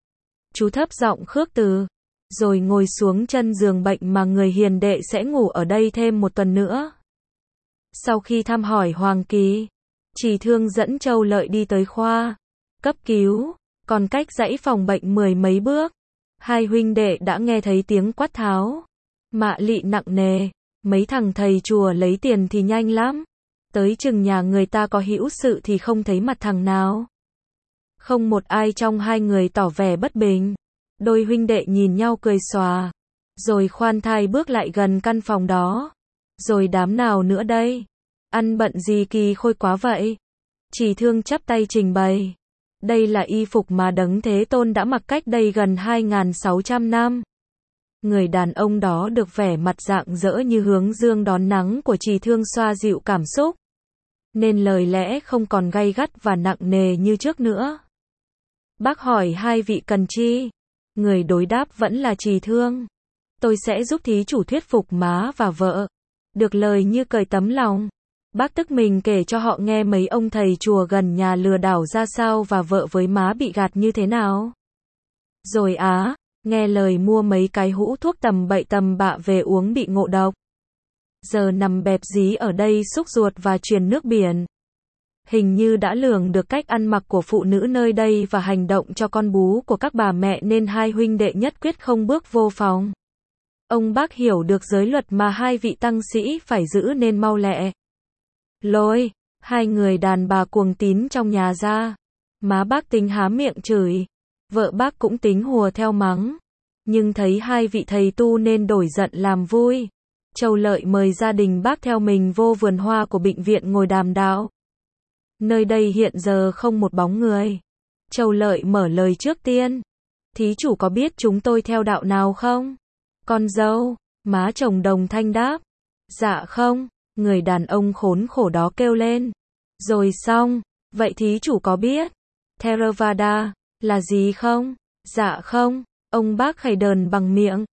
Chú thấp giọng khước từ, rồi ngồi xuống chân giường bệnh mà người hiền đệ sẽ ngủ ở đây thêm một tuần nữa. Sau khi thăm hỏi Hoàng Kỳ, Trì Thương dẫn Châu Lợi đi tới khoa cấp cứu, còn cách dãy phòng bệnh 10 mấy bước. Hai huynh đệ đã nghe thấy tiếng quát tháo, mạ lị nặng nề. Mấy thằng thầy chùa lấy tiền thì nhanh lắm, tới chừng nhà người ta có hữu sự thì không thấy mặt thằng nào. Không một ai trong hai người tỏ vẻ bất bình. Đôi huynh đệ nhìn nhau cười xòa, rồi khoan thai bước lại gần căn phòng đó. Rồi đám nào nữa đây? Ăn bận gì kỳ khôi quá vậy? Trì Thương chắp tay trình bày. Đây là y phục mà Đấng Thế Tôn đã mặc cách đây gần 2.600 năm. Người đàn ông đó được vẻ mặt rạng rỡ như hướng dương đón nắng của Trì Thương xoa dịu cảm xúc. nên lời lẽ không còn gay gắt và nặng nề như trước nữa. Bác hỏi hai vị cần chi? Người đối đáp vẫn là Trì Thương. Tôi sẽ giúp thí chủ thuyết phục má và vợ. Được lời như cởi tấm lòng. Bác tức mình kể cho họ nghe mấy ông thầy chùa gần nhà lừa đảo ra sao và vợ với má bị gạt như thế nào. Rồi nghe lời mua mấy cái hũ thuốc tầm bậy tầm bạ về uống bị ngộ độc. Giờ nằm bẹp dí ở đây xúc ruột và truyền nước biển. Hình như đã lường được cách ăn mặc của phụ nữ nơi đây và hành động cho con bú của các bà mẹ nên hai huynh đệ nhất quyết không bước vô phòng. Ông bác hiểu được giới luật mà hai vị tăng sĩ phải giữ nên mau lẹ lôi hai người đàn bà cuồng tín trong nhà ra. Má bác tính há miệng chửi, vợ bác cũng tính hùa theo mắng, nhưng thấy hai vị thầy tu nên đổi giận làm vui. Châu Lợi mời gia đình bác theo mình vô vườn hoa của bệnh viện ngồi đàm đạo. Nơi đây hiện giờ không một bóng người. Châu Lợi mở lời trước tiên. Thí chủ có biết chúng tôi theo đạo nào không? Con dâu, má chồng đồng thanh đáp. Dạ không, người đàn ông khốn khổ đó kêu lên. Rồi xong, vậy thí chủ có biết Theravada là gì không? Dạ không, ông bác khẩy đờn bằng miệng.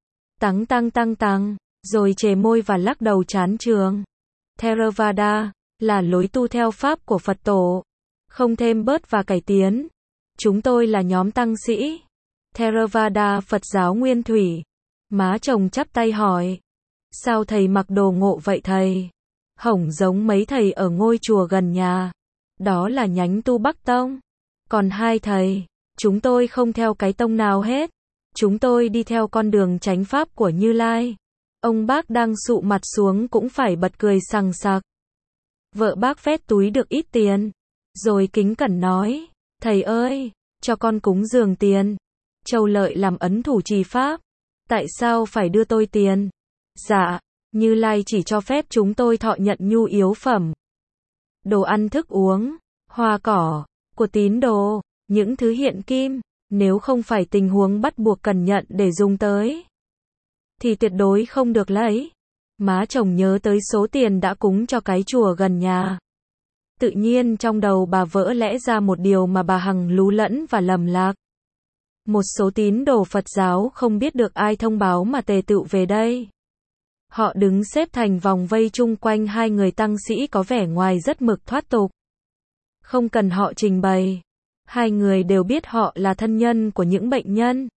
Tăng, rồi chề môi và lắc đầu chán chường. Theravada là lối tu theo pháp của Phật tổ, không thêm bớt và cải tiến. Chúng tôi là nhóm tăng sĩ Theravada Phật giáo Nguyên Thủy. Má chồng chắp tay hỏi. Sao thầy mặc đồ ngộ vậy thầy? Hổng giống mấy thầy ở ngôi chùa gần nhà. Đó là nhánh tu Bắc Tông. Còn hai thầy, chúng tôi không theo cái tông nào hết. Chúng tôi đi theo con đường chánh pháp của Như Lai. Ông bác đang sụ mặt xuống cũng phải bật cười sằng sặc. Vợ bác vét túi được ít tiền, rồi kính cẩn nói, thầy ơi, cho con cúng dường tiền. Châu Lợi làm ấn thủ trì pháp. Tại sao phải đưa tôi tiền? Dạ, Như Lai chỉ cho phép chúng tôi thọ nhận nhu yếu phẩm. Đồ ăn thức uống, hoa cỏ, của tín đồ, những thứ hiện kim, nếu không phải tình huống bắt buộc cần nhận để dùng tới, thì tuyệt đối không được lấy. Má chồng nhớ tới số tiền đã cúng cho cái chùa gần nhà. Tự nhiên trong đầu bà vỡ lẽ ra một điều mà bà hằng lú lẫn và lầm lạc. Một số tín đồ Phật giáo không biết được ai thông báo mà tề tựu về đây. Họ đứng xếp thành vòng vây chung quanh hai người tăng sĩ có vẻ ngoài rất mực thoát tục. Không cần họ trình bày. Hai người đều biết họ là thân nhân của những bệnh nhân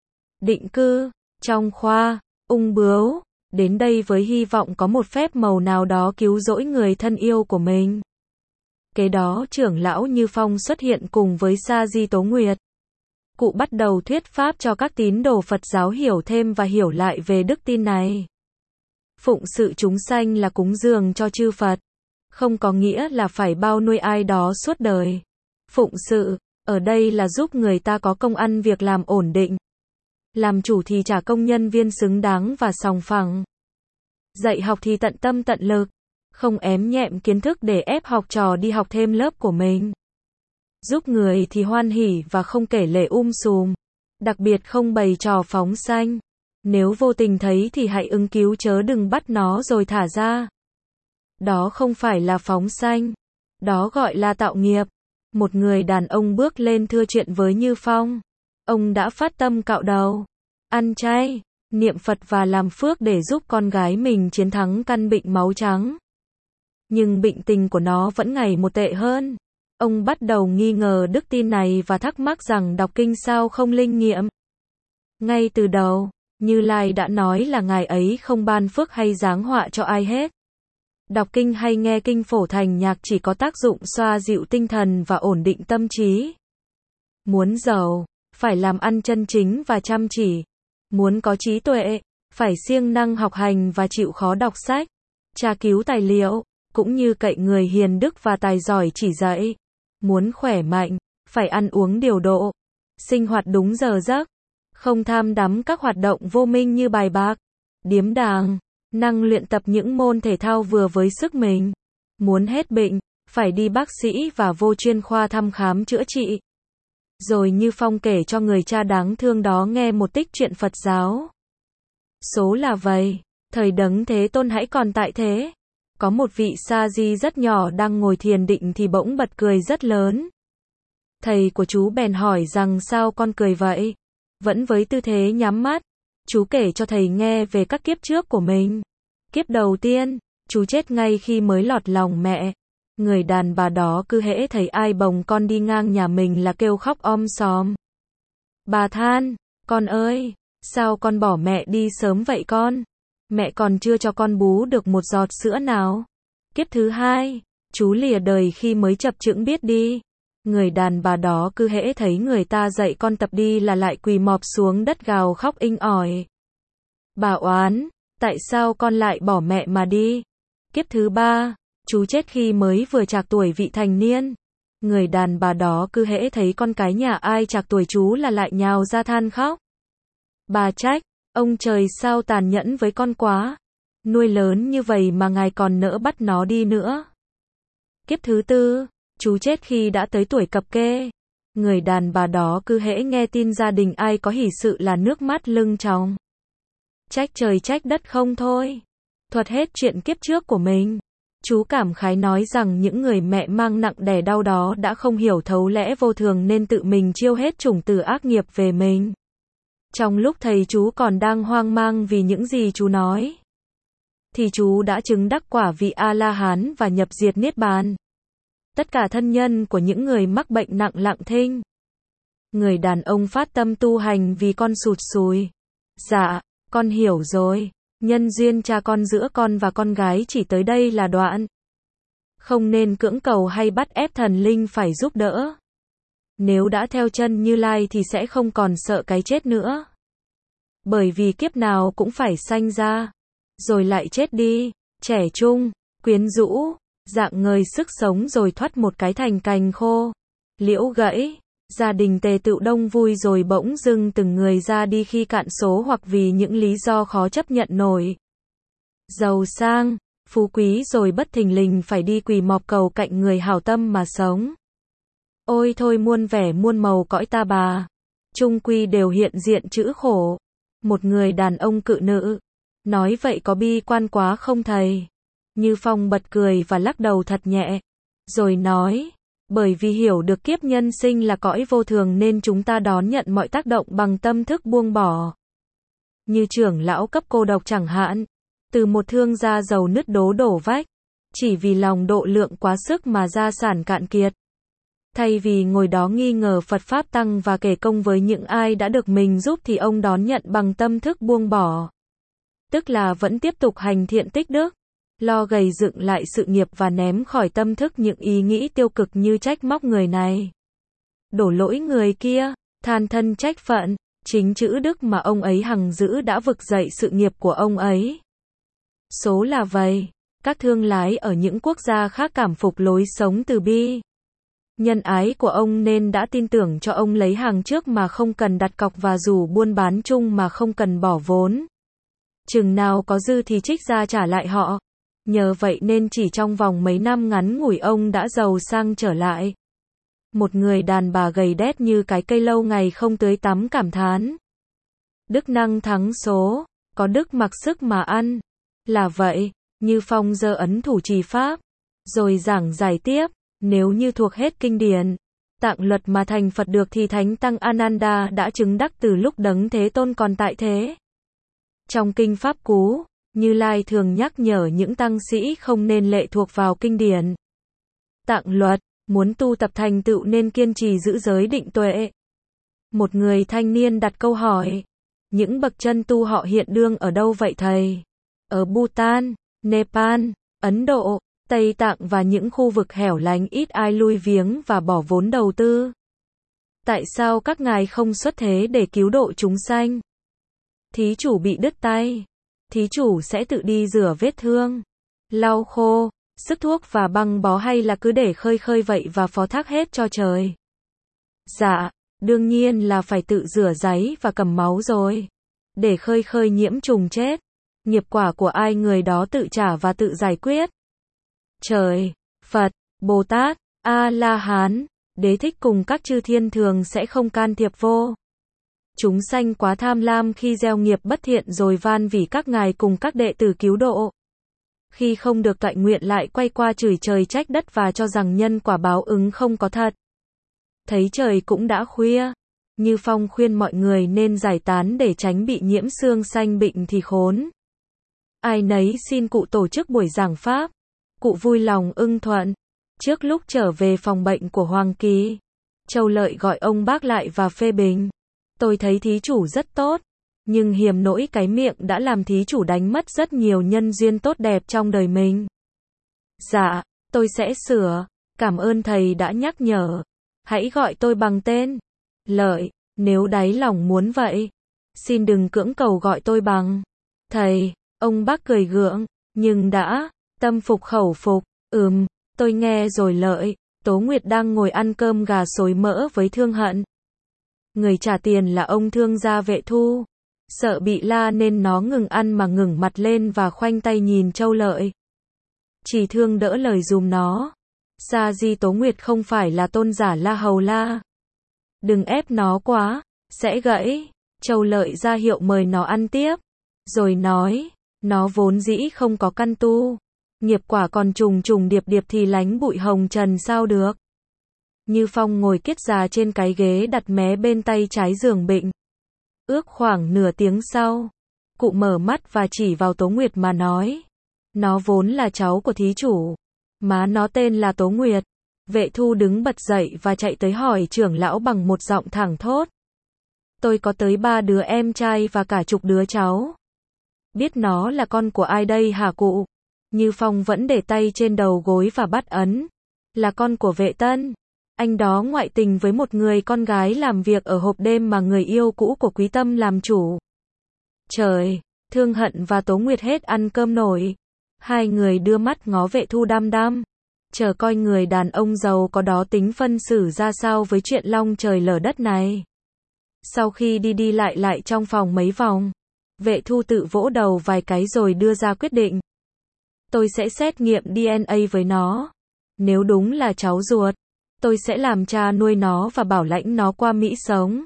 định cư trong khoa ung bướu, đến đây với hy vọng có một phép màu nào đó cứu rỗi người thân yêu của mình. Kế đó trưởng lão Như Phong xuất hiện cùng với Sa Di Tố Nguyệt. Cụ bắt đầu thuyết pháp cho các tín đồ Phật giáo hiểu thêm và hiểu lại về đức tin này. Phụng sự chúng sanh là cúng dường cho chư Phật, không có nghĩa là phải bao nuôi ai đó suốt đời. Phụng sự, ở đây là giúp người ta có công ăn việc làm ổn định. Làm chủ thì trả công nhân viên xứng đáng và sòng phẳng. Dạy học thì tận tâm tận lực, không ém nhẹm kiến thức để ép học trò đi học thêm lớp của mình. Giúp người thì hoan hỉ và không kể lể sùm. Đặc biệt không bày trò phóng sanh. Nếu vô tình thấy thì hãy ứng cứu chớ đừng bắt nó rồi thả ra. Đó không phải là phóng sanh. Đó gọi là tạo nghiệp. Một người đàn ông bước lên thưa chuyện với Như Phong. Ông đã phát tâm cạo đầu, ăn chay, niệm Phật và làm phước để giúp con gái mình chiến thắng căn bệnh máu trắng. Nhưng bệnh tình của nó vẫn ngày một tệ hơn. Ông bắt đầu nghi ngờ đức tin này và thắc mắc rằng đọc kinh sao không linh nghiệm. Ngay từ đầu, Như Lai đã nói là ngài ấy không ban phước hay giáng họa cho ai hết. Đọc kinh hay nghe kinh phổ thành nhạc chỉ có tác dụng xoa dịu tinh thần và ổn định tâm trí. Muốn giàu, phải làm ăn chân chính và chăm chỉ. Muốn có trí tuệ, phải siêng năng học hành và chịu khó đọc sách, tra cứu tài liệu, cũng như cậy người hiền đức và tài giỏi chỉ dạy. Muốn khỏe mạnh, phải ăn uống điều độ, sinh hoạt đúng giờ giấc, không tham đắm các hoạt động vô minh như bài bạc, điếm đàng, năng luyện tập những môn thể thao vừa với sức mình. Muốn hết bệnh, phải đi bác sĩ và vô chuyên khoa thăm khám chữa trị. Rồi Như Phong kể cho người cha đáng thương đó nghe một tích chuyện Phật giáo. Số là vậy, thời Đấng Thế Tôn hãy còn tại thế. có một vị sa di rất nhỏ đang ngồi thiền định thì bỗng bật cười rất lớn. Thầy của chú bèn hỏi rằng sao con cười vậy? Vẫn với tư thế nhắm mắt, chú kể cho thầy nghe về các kiếp trước của mình. Kiếp đầu tiên, chú chết ngay khi mới lọt lòng mẹ. Người đàn bà đó cứ hễ thấy ai bồng con đi ngang nhà mình là kêu khóc sòm. Bà than, con ơi, sao con bỏ mẹ đi sớm vậy con? Mẹ còn chưa cho con bú được một giọt sữa nào. Kiếp thứ hai, chú lìa đời khi mới chập chững biết đi. Người đàn bà đó cứ hễ thấy người ta dạy con tập đi là lại quỳ mọp xuống đất gào khóc inh ỏi. Bà oán, tại sao con lại bỏ mẹ mà đi? Kiếp thứ ba, chú chết khi mới vừa trạc tuổi vị thành niên. Người đàn bà đó cứ hễ thấy con cái nhà ai trạc tuổi chú là lại nhào ra than khóc. Bà trách, ông trời sao tàn nhẫn với con quá. Nuôi lớn như vậy mà ngài còn nỡ bắt nó đi nữa. Kiếp thứ tư, chú chết khi đã tới tuổi cập kê. Người đàn bà đó cứ hễ nghe tin gia đình ai có hỷ sự là nước mắt lưng tròng. Trách trời trách đất không thôi. Thuật hết chuyện kiếp trước của mình. Chú cảm khái nói rằng những người mẹ mang nặng đẻ đau đó đã không hiểu thấu lẽ vô thường nên tự mình chiêu hết chủng tử ác nghiệp về mình. Trong lúc thầy chú còn đang hoang mang vì những gì chú nói, thì chú đã chứng đắc quả vị A-la-hán và nhập diệt niết bàn. Tất cả thân nhân của những người mắc bệnh nặng lặng thinh. Người đàn ông phát tâm tu hành vì con sụt sùi. Dạ, con hiểu rồi. Nhân duyên cha con giữa con và con gái chỉ tới đây là đoạn. Không nên cưỡng cầu hay bắt ép thần linh phải giúp đỡ. Nếu đã theo chân Như Lai thì sẽ không còn sợ cái chết nữa. Bởi vì kiếp nào cũng phải sanh ra, rồi lại chết đi, trẻ trung, quyến rũ, dạng ngời sức sống rồi thoát một cái thành cành khô, liễu gãy. Gia đình tề tựu đông vui rồi bỗng dưng từng người ra đi khi cạn số hoặc vì những lý do khó chấp nhận nổi. Giàu sang, phú quý rồi bất thình lình phải đi quỳ mọp cầu cạnh người hảo tâm mà sống. Ôi thôi muôn vẻ muôn màu cõi ta bà. Chung quy đều hiện diện chữ khổ. Một người đàn ông cự nữ. Nói vậy có bi quan quá không thầy? Như Phong bật cười và lắc đầu thật nhẹ. Rồi nói. Bởi vì hiểu được kiếp nhân sinh là cõi vô thường nên chúng ta đón nhận mọi tác động bằng tâm thức buông bỏ. Như trưởng lão cấp cô độc chẳng hạn. Từ một thương gia giàu nứt đố đổ vách. Chỉ vì lòng độ lượng quá sức mà gia sản cạn kiệt. Thay vì ngồi đó nghi ngờ Phật Pháp Tăng và kể công với những ai đã được mình giúp thì ông đón nhận bằng tâm thức buông bỏ. Tức là vẫn tiếp tục hành thiện tích đức. Lo gầy dựng lại sự nghiệp và ném khỏi tâm thức những ý nghĩ tiêu cực như trách móc người này, đổ lỗi người kia, than thân trách phận. Chính chữ đức mà ông ấy hằng giữ đã vực dậy sự nghiệp của ông ấy. Số là vậy. Các thương lái ở những quốc gia khác cảm phục lối sống từ bi, nhân ái của ông nên đã tin tưởng cho ông lấy hàng trước mà không cần đặt cọc và dù buôn bán chung mà không cần bỏ vốn. Chừng nào có dư thì trích ra trả lại họ. Nhờ vậy nên chỉ trong vòng mấy năm ngắn ngủi ông đã giàu sang trở lại. Một người đàn bà gầy đét như cái cây lâu ngày không tưới tắm cảm thán. Đức năng thắng số, có đức mặc sức mà ăn. Là vậy, Như Phong giơ ấn thủ trì pháp, rồi giảng giải tiếp, nếu như thuộc hết kinh điển, tạng luật mà thành Phật được thì Thánh Tăng Ananda đã chứng đắc từ lúc Đấng Thế Tôn còn tại thế. Trong kinh Pháp Cú, Như Lai thường nhắc nhở những tăng sĩ không nên lệ thuộc vào kinh điển. Tạng luật, muốn tu tập thành tựu nên kiên trì giữ giới định tuệ. Một người thanh niên đặt câu hỏi, những bậc chân tu họ hiện đương ở đâu vậy thầy? Ở Bhutan, Nepal, Ấn Độ, Tây Tạng và những khu vực hẻo lánh ít ai lui viếng và bỏ vốn đầu tư. Tại sao các ngài không xuất thế để cứu độ chúng sanh? Thí chủ bị đứt tay, thí chủ sẽ tự đi rửa vết thương, lau khô, sức thuốc và băng bó hay là cứ để khơi khơi vậy và phó thác hết cho trời? Dạ, đương nhiên là phải tự rửa giấy và cầm máu rồi. Để khơi khơi nhiễm trùng chết. Nghiệp quả của ai người đó tự trả và tự giải quyết. Trời, Phật, Bồ Tát, A-la-hán, Đế Thích cùng các chư thiên thường sẽ không can thiệp vô. Chúng sanh quá tham lam khi gieo nghiệp bất thiện rồi van vỉ các ngài cùng các đệ tử cứu độ. Khi không được toại nguyện lại quay qua chửi trời trách đất và cho rằng nhân quả báo ứng không có thật. Thấy trời cũng đã khuya, Như Phong khuyên mọi người nên giải tán để tránh bị nhiễm xương xanh bệnh thì khốn. Ai nấy xin cụ tổ chức buổi giảng pháp. Cụ vui lòng ưng thuận. Trước lúc trở về phòng bệnh của Hoàng Kỳ, Châu Lợi gọi ông bác lại và phê bình. Tôi thấy thí chủ rất tốt, nhưng hiềm nỗi cái miệng đã làm thí chủ đánh mất rất nhiều nhân duyên tốt đẹp trong đời mình. Dạ, tôi sẽ sửa, cảm ơn thầy đã nhắc nhở. Hãy gọi tôi bằng tên Lợi, nếu đáy lòng muốn vậy. Xin đừng cưỡng cầu gọi tôi bằng thầy. Ông bác cười gượng, nhưng đã tâm phục khẩu phục. Tôi nghe rồi Lợi. Tố Nguyệt đang ngồi ăn cơm gà xối mỡ với Thương Hận. Người trả tiền là ông Thương gia Vệ Thu. Sợ bị la nên nó ngừng ăn mà ngẩng mặt lên và khoanh tay nhìn Châu Lợi. Chỉ Thương đỡ lời dùm nó. Sa di Tố Nguyệt không phải là tôn giả La Hầu La. Đừng ép nó quá, sẽ gãy. Châu Lợi ra hiệu mời nó ăn tiếp. Rồi nói, nó vốn dĩ không có căn tu. Nghiệp quả còn trùng trùng điệp điệp thì lánh bụi hồng trần sao được. Như Phong ngồi kiết già trên cái ghế đặt mé bên tay trái giường bệnh. Ước khoảng nửa tiếng sau, cụ mở mắt và chỉ vào Tố Nguyệt mà nói. Nó vốn là cháu của thí chủ. Má nó tên là Tố Nguyệt. Vệ Thu đứng bật dậy và chạy tới hỏi trưởng lão bằng một giọng thẳng thốt. Tôi có tới 3 đứa em trai và cả chục đứa cháu. Biết nó là con của ai đây hả cụ? Như Phong vẫn để tay trên đầu gối và bắt ấn. Là con của Vệ Tân. Anh đó ngoại tình với một người con gái làm việc ở hộp đêm mà người yêu cũ của Quý Tâm làm chủ. Trời, Thương Hận và Tố Nguyệt hết ăn cơm nổi. Hai người đưa mắt ngó Vệ Thu đăm đăm. Chờ coi người đàn ông giàu có đó tính phân xử ra sao với chuyện long trời lở đất này. Sau khi đi đi lại lại trong phòng mấy vòng, Vệ Thu tự vỗ đầu vài cái rồi đưa ra quyết định. Tôi sẽ xét nghiệm DNA với nó. Nếu đúng là cháu ruột, tôi sẽ làm cha nuôi nó và bảo lãnh nó qua Mỹ sống.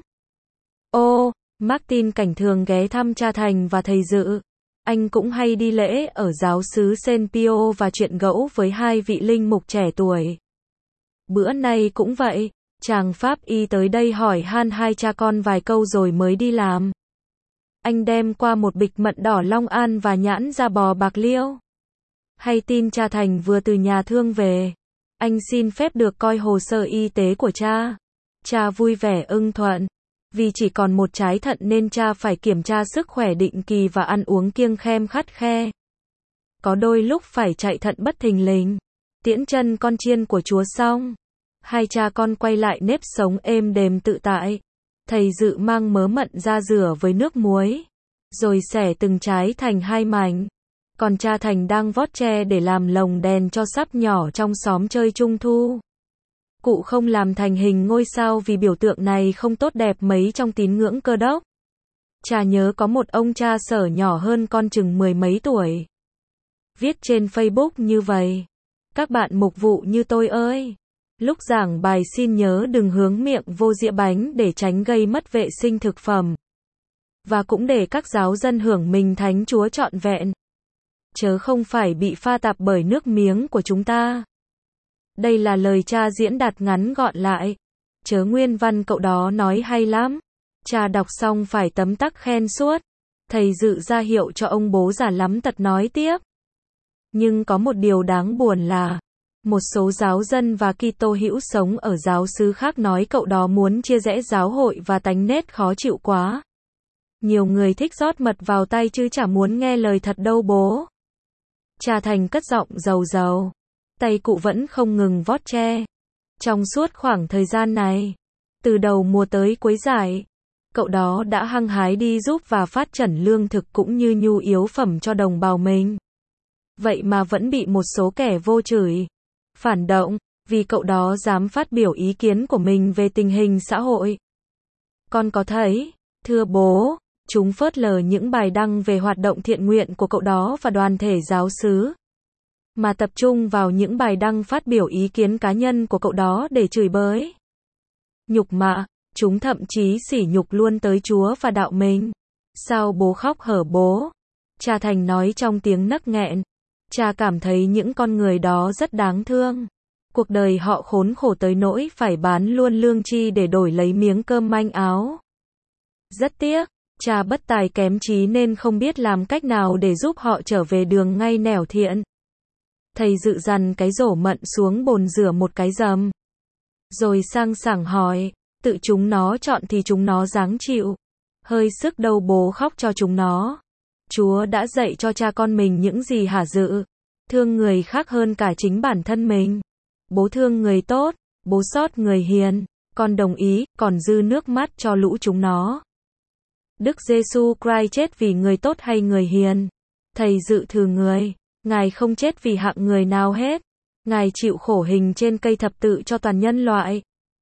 Ô, Martin Cảnh thường ghé thăm cha Thành và thầy Dự. Anh cũng hay đi lễ ở giáo xứ Saint Pio và chuyện gẫu với hai vị linh mục trẻ tuổi. Bữa nay cũng vậy, chàng Pháp y tới đây hỏi han hai cha con vài câu rồi mới đi làm. Anh đem qua một bịch mận đỏ Long An và nhãn da bò Bạc Liêu. Hay tin cha Thành vừa từ nhà thương về. Anh xin phép được coi hồ sơ y tế của cha. Cha vui vẻ ưng thuận. Vì chỉ còn một trái thận nên cha phải kiểm tra sức khỏe định kỳ và ăn uống kiêng khem khắt khe. Có đôi lúc phải chạy thận bất thình lình. Tiễn chân con chiên của Chúa xong, hai cha con quay lại nếp sống êm đềm tự tại. Thầy Dự mang mớ mận ra rửa với nước muối, rồi xẻ từng trái thành hai mảnh. Còn cha Thành đang vót tre để làm lồng đèn cho sắp nhỏ trong xóm chơi Trung Thu. Cụ không làm thành hình ngôi sao vì biểu tượng này không tốt đẹp mấy trong tín ngưỡng Cơ đốc. Cha nhớ có một ông cha Sở nhỏ hơn con chừng 10 mấy tuổi. Viết trên Facebook như vậy. Các bạn mục vụ như tôi ơi! Lúc giảng bài xin nhớ đừng hướng miệng vô dĩa bánh để tránh gây mất vệ sinh thực phẩm. Và cũng để các giáo dân hưởng mình thánh Chúa trọn vẹn. Chớ không phải bị pha tạp bởi nước miếng của chúng ta. Đây là lời cha diễn đạt ngắn gọn lại. Chớ nguyên văn cậu đó nói hay lắm. Cha đọc xong phải tấm tắc khen suốt. Thầy Dự ra hiệu cho ông bố già lắm tật nói tiếp. Nhưng có một điều đáng buồn là một số giáo dân và Kitô hữu sống ở giáo xứ khác nói cậu đó muốn chia rẽ giáo hội và tánh nết khó chịu quá. Nhiều người thích rót mật vào tay chứ chả muốn nghe lời thật đâu bố. Cha Thành cất giọng rầu rầu. Tay cụ vẫn không ngừng vót tre. Trong suốt khoảng thời gian này, từ đầu mùa tới cuối giải, cậu đó đã hăng hái đi giúp và phát trần lương thực cũng như nhu yếu phẩm cho đồng bào mình. Vậy mà vẫn bị một số kẻ vô chửi, phản động, vì cậu đó dám phát biểu ý kiến của mình về tình hình xã hội. Con có thấy, thưa bố, chúng phớt lờ những bài đăng về hoạt động thiện nguyện của cậu đó và đoàn thể giáo xứ, mà tập trung vào những bài đăng phát biểu ý kiến cá nhân của cậu đó để chửi bới, nhục mạ, chúng thậm chí sỉ nhục luôn tới Chúa và đạo mình. Sao bố khóc hở bố? Cha Thành nói trong tiếng nấc nghẹn. Cha cảm thấy những con người đó rất đáng thương. Cuộc đời họ khốn khổ tới nỗi phải bán luôn lương tri để đổi lấy miếng cơm manh áo. Rất tiếc, cha bất tài kém trí nên không biết làm cách nào để giúp họ trở về đường ngay nẻo thiện. Thầy Dự dằn cái rổ mận xuống bồn rửa một cái dầm. Rồi sang sảng hỏi, tự chúng nó chọn thì chúng nó ráng chịu. Hơi sức đâu bố khóc cho chúng nó. Chúa đã dạy cho cha con mình những gì hả Dự? Thương người khác hơn cả chính bản thân mình. Bố thương người tốt, bố xót người hiền. Con đồng ý, còn dư nước mắt cho lũ chúng nó. Đức Giêsu Christ chết vì người tốt hay người hiền? Thầy Dự thử người. Ngài không chết vì hạng người nào hết. Ngài chịu khổ hình trên cây thập tự cho toàn nhân loại.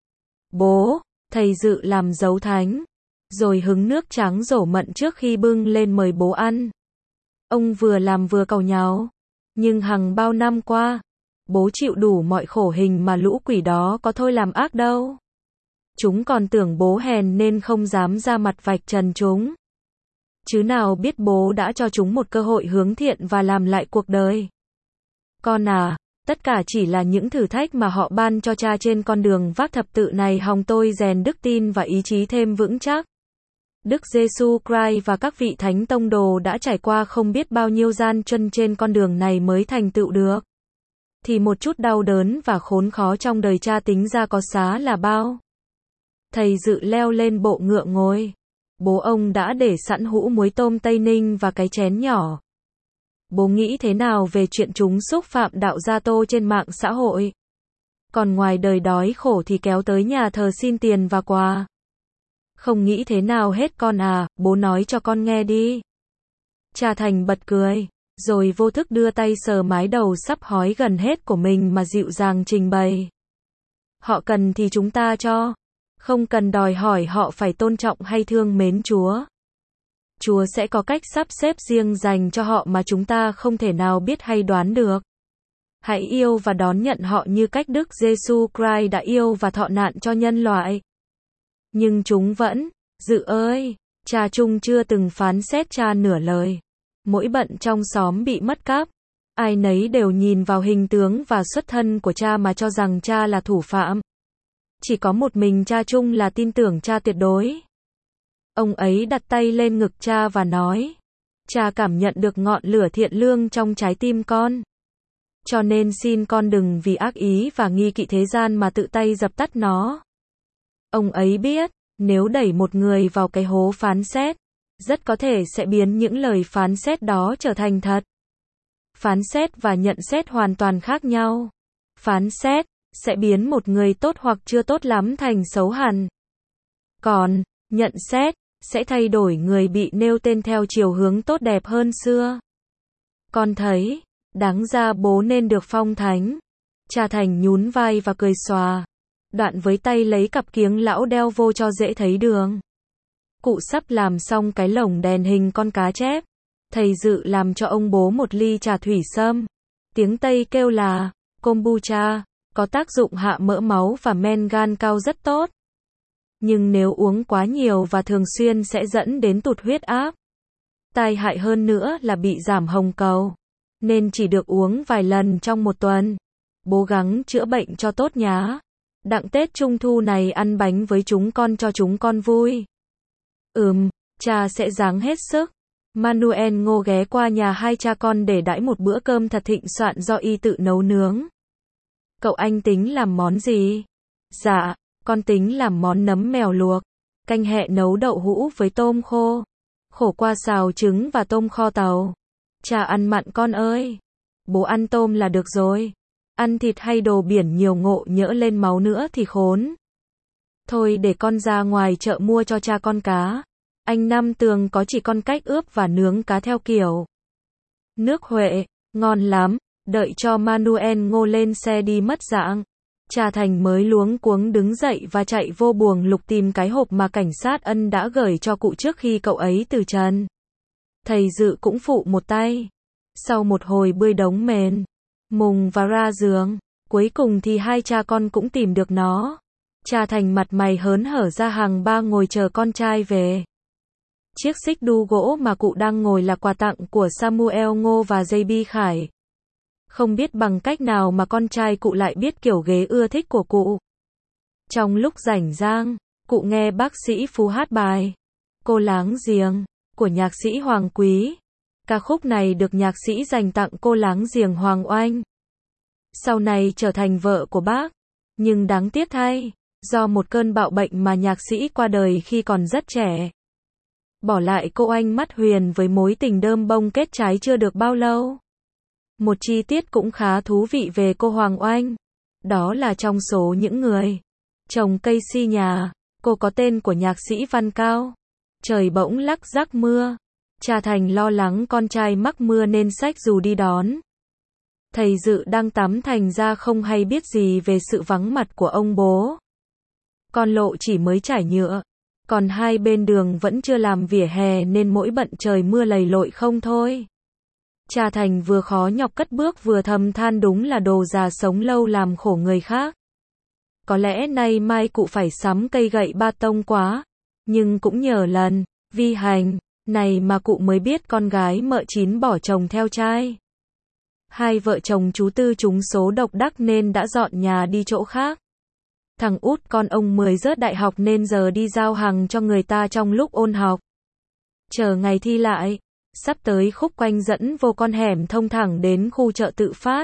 Bố, thầy Dự làm dấu thánh. Rồi hứng nước trắng rổ mận trước khi bưng lên mời bố ăn. Ông vừa làm vừa càu nhàu. Nhưng hằng bao năm qua, bố chịu đủ mọi khổ hình mà lũ quỷ đó có thôi làm ác đâu. Chúng còn tưởng bố hèn nên không dám ra mặt vạch trần chúng. Chứ nào biết bố đã cho chúng một cơ hội hướng thiện và làm lại cuộc đời. Con à, tất cả chỉ là những thử thách mà họ ban cho cha trên con đường vác thập tự này hòng tôi rèn đức tin và ý chí thêm vững chắc. Đức Giêsu Christ và các vị thánh tông đồ đã trải qua không biết bao nhiêu gian truân trên con đường này mới thành tựu được. Thì một chút đau đớn và khốn khó trong đời cha tính ra có xá là bao. Thầy Dự leo lên bộ ngựa ngồi. Bố ông đã để sẵn hũ muối tôm Tây Ninh và cái chén nhỏ. Bố nghĩ thế nào về chuyện chúng xúc phạm đạo gia Tô trên mạng xã hội? Còn ngoài đời đói khổ thì kéo tới nhà thờ xin tiền và quà. Không nghĩ thế nào hết con à, bố nói cho con nghe đi. Cha Thành bật cười, rồi vô thức đưa tay sờ mái đầu sắp hói gần hết của mình mà dịu dàng trình bày. Họ cần thì chúng ta cho. Không cần đòi hỏi họ phải tôn trọng hay thương mến Chúa. Chúa sẽ có cách sắp xếp riêng dành cho họ mà chúng ta không thể nào biết hay đoán được. Hãy yêu và đón nhận họ như cách Đức Giêsu Christ đã yêu và thọ nạn cho nhân loại. Nhưng chúng vẫn, Dự ơi, cha Trung chưa từng phán xét cha nửa lời. Mỗi bận trong xóm bị mất cắp. Ai nấy đều nhìn vào hình tướng và xuất thân của cha mà cho rằng cha là thủ phạm. Chỉ có một mình cha Trung là tin tưởng cha tuyệt đối. Ông ấy đặt tay lên ngực cha và nói, cha cảm nhận được ngọn lửa thiện lương trong trái tim con. Cho nên xin con đừng vì ác ý và nghi kỵ thế gian mà tự tay dập tắt nó. Ông ấy biết, nếu đẩy một người vào cái hố phán xét, rất có thể sẽ biến những lời phán xét đó trở thành thật. Phán xét và nhận xét hoàn toàn khác nhau. Phán xét sẽ biến một người tốt hoặc chưa tốt lắm thành xấu hẳn. Còn, nhận xét sẽ thay đổi người bị nêu tên theo chiều hướng tốt đẹp hơn xưa. Con thấy, đáng ra bố nên được phong thánh. Cha Thành nhún vai và cười xòa. Đoạn với tay lấy cặp kiếng lão đeo vô cho dễ thấy đường. Cụ sắp làm xong cái lồng đèn hình con cá chép. Thầy Dự làm cho ông bố một ly trà thủy sâm. Tiếng Tây kêu là kombucha, có tác dụng hạ mỡ máu và men gan cao rất tốt. Nhưng nếu uống quá nhiều và thường xuyên sẽ dẫn đến tụt huyết áp. Tai hại hơn nữa là bị giảm hồng cầu. Nên chỉ được uống vài lần trong một tuần. Cố gắng chữa bệnh cho tốt nhá. Đặng Tết Trung Thu này ăn bánh với chúng con cho chúng con vui. Cha sẽ ráng hết sức. Manuel Ngô ghé qua nhà hai cha con để đãi một bữa cơm thật thịnh soạn do y tự nấu nướng. Cậu anh tính làm món gì? Dạ, con tính làm món nấm mèo luộc, canh hẹ nấu đậu hũ với tôm khô, khổ qua xào trứng và tôm kho tàu. Cha ăn mặn con ơi. Bố ăn tôm là được rồi. Ăn thịt hay đồ biển nhiều ngộ nhỡ lên máu nữa thì khốn. Thôi để con ra ngoài chợ mua cho cha con cá. Anh Năm Tường có chỉ con cách ướp và nướng cá theo kiểu nước Huệ, ngon lắm. Đợi cho Manuel Ngô lên xe đi mất dạng. Cha Thành mới luống cuống đứng dậy và chạy vô buồng lục tìm cái hộp mà cảnh sát Ân đã gửi cho cụ trước khi cậu ấy từ trần. Thầy Dự cũng phụ một tay. Sau một hồi bươi đống mền, mùng và ra giường, cuối cùng thì hai cha con cũng tìm được nó. Cha Thành mặt mày hớn hở ra hàng ba ngồi chờ con trai về. Chiếc xích đu gỗ mà cụ đang ngồi là quà tặng của Samuel Ngô và JB Khải. Không biết bằng cách nào mà con trai cụ lại biết kiểu ghế ưa thích của cụ. Trong lúc rảnh rang, cụ nghe bác sĩ Phú hát bài Cô Láng Giềng của nhạc sĩ Hoàng Quý. Ca khúc này được nhạc sĩ dành tặng cô láng giềng Hoàng Oanh, sau này trở thành vợ của bác. Nhưng đáng tiếc thay, do một cơn bạo bệnh mà nhạc sĩ qua đời khi còn rất trẻ, bỏ lại cô Oanh mắt huyền với mối tình đơm bông kết trái chưa được bao lâu. Một chi tiết cũng khá thú vị về cô Hoàng Oanh, đó là trong số những người trồng cây si nhà, cô có tên của nhạc sĩ Văn Cao. Trời bỗng lắc rắc mưa, cha Thành lo lắng con trai mắc mưa nên xách dù đi đón. Thầy Dự đang tắm thành ra không hay biết gì về sự vắng mặt của ông bố. Con lộ chỉ mới trải nhựa, còn hai bên đường vẫn chưa làm vỉa hè nên mỗi bận trời mưa lầy lội không thôi. Cha Thành vừa khó nhọc cất bước vừa thầm than đúng là đồ già sống lâu làm khổ người khác. Có lẽ nay mai cụ phải sắm cây gậy ba tông quá, nhưng cũng nhờ lần vi hành này mà cụ mới biết con gái mợ chín bỏ chồng theo trai. Hai vợ chồng chú Tư trúng số độc đắc nên đã dọn nhà đi chỗ khác. Thằng út con ông 10 rớt đại học nên giờ đi giao hàng cho người ta trong lúc ôn học. Chờ ngày thi lại, sắp tới khúc quanh dẫn vô con hẻm thông thẳng đến khu chợ tự phát.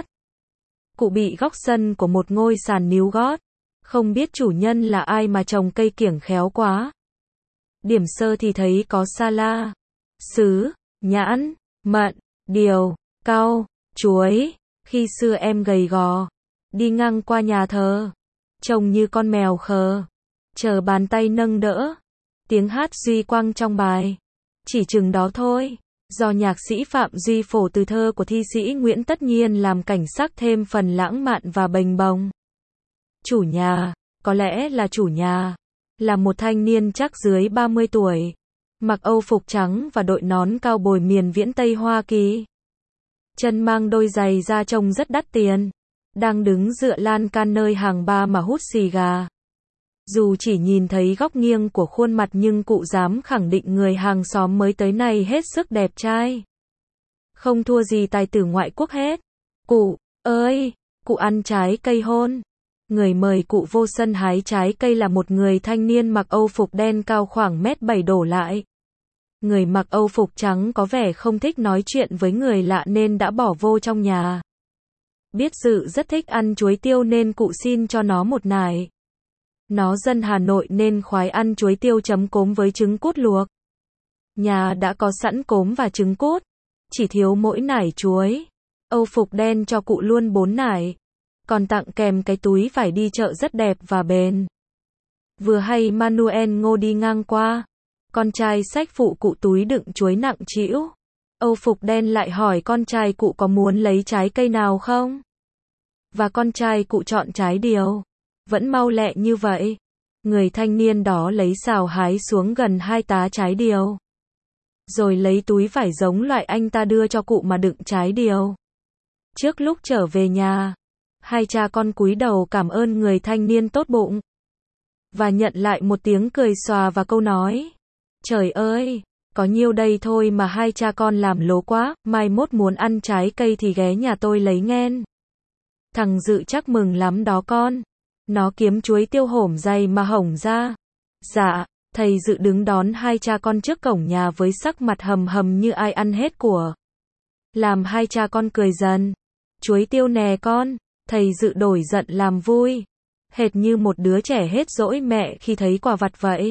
Cụ bị góc sân của một ngôi sàn níu gót. Không biết chủ nhân là ai mà trồng cây kiểng khéo quá. Điểm sơ thì thấy có sa la, sứ, nhãn, mận, điều, cau, chuối. Khi xưa em gầy gò, đi ngang qua nhà thờ, trông như con mèo khờ, chờ bàn tay nâng đỡ. Tiếng hát Duy Quang trong bài, chỉ chừng đó thôi, do nhạc sĩ Phạm Duy phổ từ thơ của thi sĩ Nguyễn Tất Nhiên làm cảnh sắc thêm phần lãng mạn và bềnh bồng. Chủ nhà, có lẽ là chủ nhà, là một thanh niên chắc dưới 30 tuổi, mặc âu phục trắng và đội nón cao bồi miền viễn Tây Hoa Kỳ. Chân mang đôi giày da trông rất đắt tiền, đang đứng dựa lan can nơi hàng ba mà hút xì gà. Dù chỉ nhìn thấy góc nghiêng của khuôn mặt nhưng cụ dám khẳng định người hàng xóm mới tới này hết sức đẹp trai. Không thua gì tài tử ngoại quốc hết. Cụ ơi, cụ ăn trái cây hôn. Người mời cụ vô sân hái trái cây là một người thanh niên mặc âu phục đen cao khoảng 1m7 đổ lại. Người mặc âu phục trắng có vẻ không thích nói chuyện với người lạ nên đã bỏ vô trong nhà. Biết Dự rất thích ăn chuối tiêu nên cụ xin cho nó một nải. Nó dân Hà Nội nên khoái ăn chuối tiêu chấm cốm với trứng cút luộc. Nhà đã có sẵn cốm và trứng cút, chỉ thiếu mỗi nải chuối. Âu phục đen cho cụ luôn 4 nải. Còn tặng kèm cái túi vải đi chợ rất đẹp và bền. Vừa hay Manuel Ngô đi ngang qua, con trai xách phụ cụ túi đựng chuối nặng trĩu. Âu phục đen lại hỏi con trai cụ có muốn lấy trái cây nào không? Và con trai cụ chọn trái điều. Vẫn mau lẹ như vậy. Người thanh niên đó lấy xào hái xuống gần 2 tá trái điều. Rồi lấy túi vải giống loại anh ta đưa cho cụ mà đựng trái điều. Trước lúc trở về nhà, hai cha con cúi đầu cảm ơn người thanh niên tốt bụng. Và nhận lại một tiếng cười xòa và câu nói. Trời ơi, có nhiêu đây thôi mà hai cha con làm lố quá, mai mốt muốn ăn trái cây thì ghé nhà tôi lấy nghen. Thằng Dự chắc mừng lắm đó con. Nó kiếm chuối tiêu hổm dày mà hổng ra. Dạ, thầy Dự đứng đón hai cha con trước cổng nhà với sắc mặt hầm hầm như ai ăn hết của. Làm hai cha con cười dần. Chuối tiêu nè con, thầy Dự đổi giận làm vui. Hệt như một đứa trẻ hết dỗi mẹ khi thấy quà vặt vậy.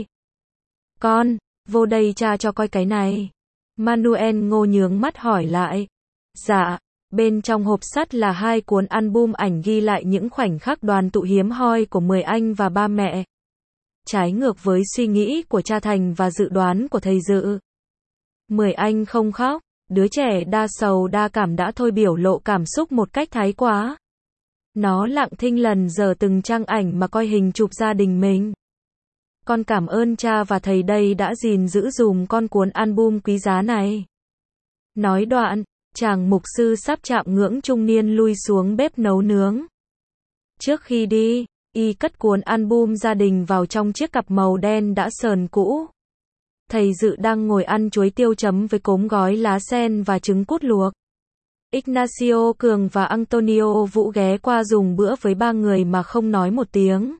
Con, vô đây cha cho coi cái này. Manuel Ngô nhướng mắt hỏi lại. Dạ. Bên trong hộp sắt là 2 cuốn album ảnh ghi lại những khoảnh khắc đoàn tụ hiếm hoi của 10 anh và ba mẹ. Trái ngược với suy nghĩ của cha Thành và dự đoán của thầy Dự. 10 anh không khóc, đứa trẻ đa sầu đa cảm đã thôi biểu lộ cảm xúc một cách thái quá. Nó lặng thinh lần dở từng trang ảnh mà coi hình chụp gia đình mình. Con cảm ơn cha và thầy đây đã gìn giữ dùm con cuốn album quý giá này. Nói đoạn, chàng mục sư sắp chạm ngưỡng trung niên lui xuống bếp nấu nướng. Trước khi đi, y cất cuốn album gia đình vào trong chiếc cặp màu đen đã sờn cũ. Thầy Dự đang ngồi ăn chuối tiêu chấm với cốm gói lá sen và trứng cút luộc. Ignacio Cường và Antonio Vũ ghé qua dùng bữa với ba người mà không nói một tiếng.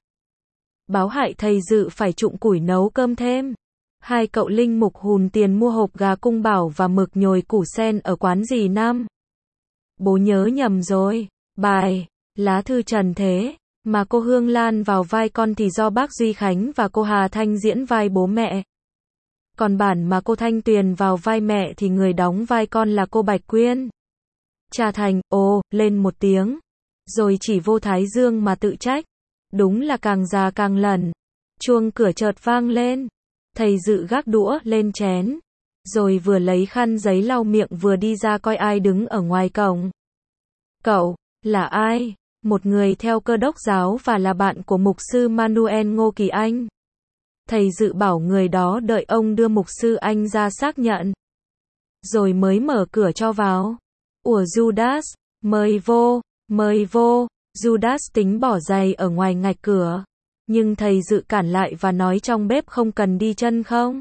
Báo hại thầy Dự phải trụng củi nấu cơm thêm. Hai cậu linh mục hùn tiền mua hộp gà cung bảo và mực nhồi củ sen ở quán gì năm. Bố nhớ nhầm rồi. Bài, lá thư trần thế, mà cô Hương Lan vào vai con thì do bác Duy Khánh và cô Hà Thanh diễn vai bố mẹ. Còn bản mà cô Thanh Tuyền vào vai mẹ thì người đóng vai con là cô Bạch Quyên. Cha Thành, ồ, lên một tiếng. Rồi chỉ vô thái dương mà tự trách. Đúng là càng già càng lẩn. Chuông cửa chợt vang lên. Thầy Dự gác đũa lên chén. Rồi vừa lấy khăn giấy lau miệng vừa đi ra coi ai đứng ở ngoài cổng. Cậu, là ai? Một người theo Cơ đốc giáo và là bạn của mục sư Manuel Ngô Kỳ Anh. Thầy Dự bảo người đó đợi ông đưa mục sư Anh ra xác nhận. Rồi mới mở cửa cho vào. Ủa Judas, mời vô, mời vô. Judas tính bỏ giày ở ngoài ngạch cửa. Nhưng thầy Dự cản lại và nói trong bếp không cần đi chân không.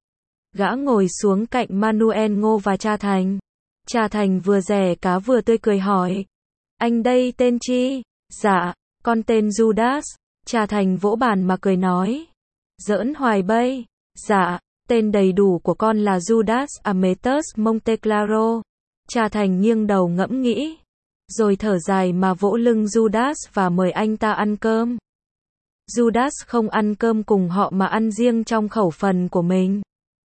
Gã ngồi xuống cạnh Manuel Ngô và cha Thành. Cha Thành vừa dè cá vừa tươi cười hỏi. Anh đây tên chi? Dạ, con tên Judas. Cha Thành vỗ bàn mà cười nói. Giỡn hoài bây. Dạ, tên đầy đủ của con là Judas Ametus Monteclaro. Cha Thành nghiêng đầu ngẫm nghĩ. Rồi thở dài mà vỗ lưng Judas và mời anh ta ăn cơm. Judas không ăn cơm cùng họ mà ăn riêng trong khẩu phần của mình.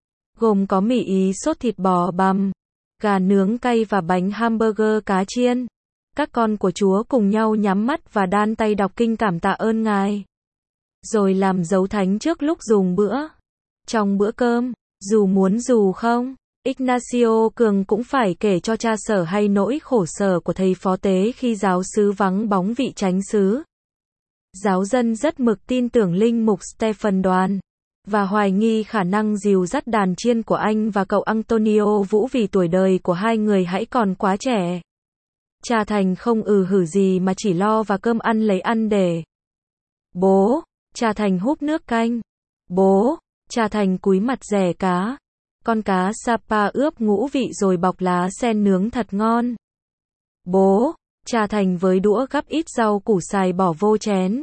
Gồm có mì ý sốt thịt bò bằm, gà nướng cay và bánh hamburger cá chiên. Các con của Chúa cùng nhau nhắm mắt và đan tay đọc kinh cảm tạ ơn Ngài. Rồi làm dấu thánh trước lúc dùng bữa. Trong bữa cơm, dù muốn dù không, Ignacio Cường cũng phải kể cho cha sở hay nỗi khổ sở của thầy phó tế khi giáo xứ vắng bóng vị chánh xứ. Giáo dân rất mực tin tưởng linh mục Stephen Đoàn, và hoài nghi khả năng dìu dắt đàn chiên của anh và cậu Antonio Vũ vì tuổi đời của hai người hãy còn quá trẻ. Cha Thành không hử gì mà chỉ lo và cơm ăn lấy ăn để. Bố, cha Thành húp nước canh. Bố, cha Thành cúi mặt dè cá. Con cá Sapa ướp ngũ vị rồi bọc lá sen nướng thật ngon. Bố, cha Thành với đũa gắp ít rau củ xài bỏ vô chén.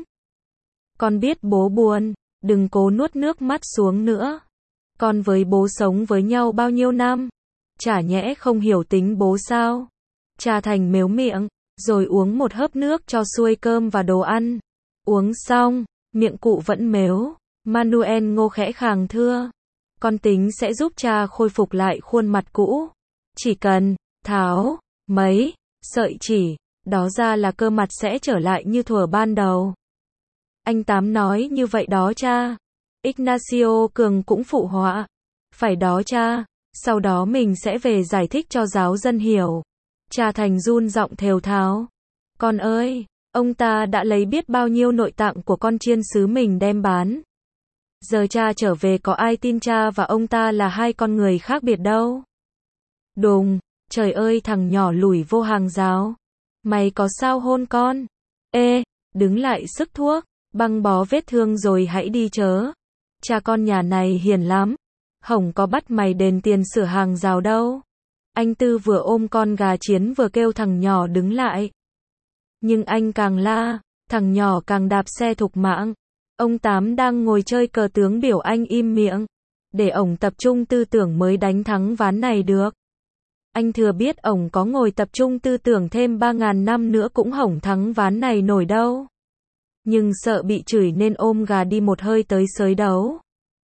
Con biết bố buồn, đừng cố nuốt nước mắt xuống nữa. Con với bố sống với nhau bao nhiêu năm? Chả nhẽ không hiểu tính bố sao? Cha Thành mếu miệng, rồi uống một hớp nước cho xuôi cơm và đồ ăn. Uống xong, miệng cụ vẫn mếu. Manuel Ngô khẽ khàng thưa. Con tính sẽ giúp cha khôi phục lại khuôn mặt cũ. Chỉ cần tháo mấy sợi chỉ đó ra là cơ mặt sẽ trở lại như thuở ban đầu. Anh Tám nói như vậy đó cha. Ignacio Cường cũng phụ họa. Phải đó cha, sau đó mình sẽ về giải thích cho giáo dân hiểu. Cha Thành run giọng thều thào. Con ơi, ông ta đã lấy biết bao nhiêu nội tạng của con chiên sứ mình đem bán. Giờ cha trở về có ai tin cha và ông ta là hai con người khác biệt đâu. Đùng, trời ơi thằng nhỏ lủi vô hàng rào. Mày có sao hôn con? Ê, đứng lại sức thuốc, băng bó vết thương rồi hãy đi chớ. Cha con nhà này hiền lắm. Hổng có bắt mày đền tiền sửa hàng rào đâu. Anh Tư vừa ôm con gà chiến vừa kêu thằng nhỏ đứng lại. Nhưng anh càng la, thằng nhỏ càng đạp xe thục mạng. Ông Tám đang ngồi chơi cờ tướng biểu anh im miệng. Để ổng tập trung tư tưởng mới đánh thắng ván này được. Anh thừa biết ổng có ngồi tập trung tư tưởng thêm 3.000 năm nữa cũng hổng thắng ván này nổi đâu. Nhưng sợ bị chửi nên ôm gà đi một hơi tới sới đấu.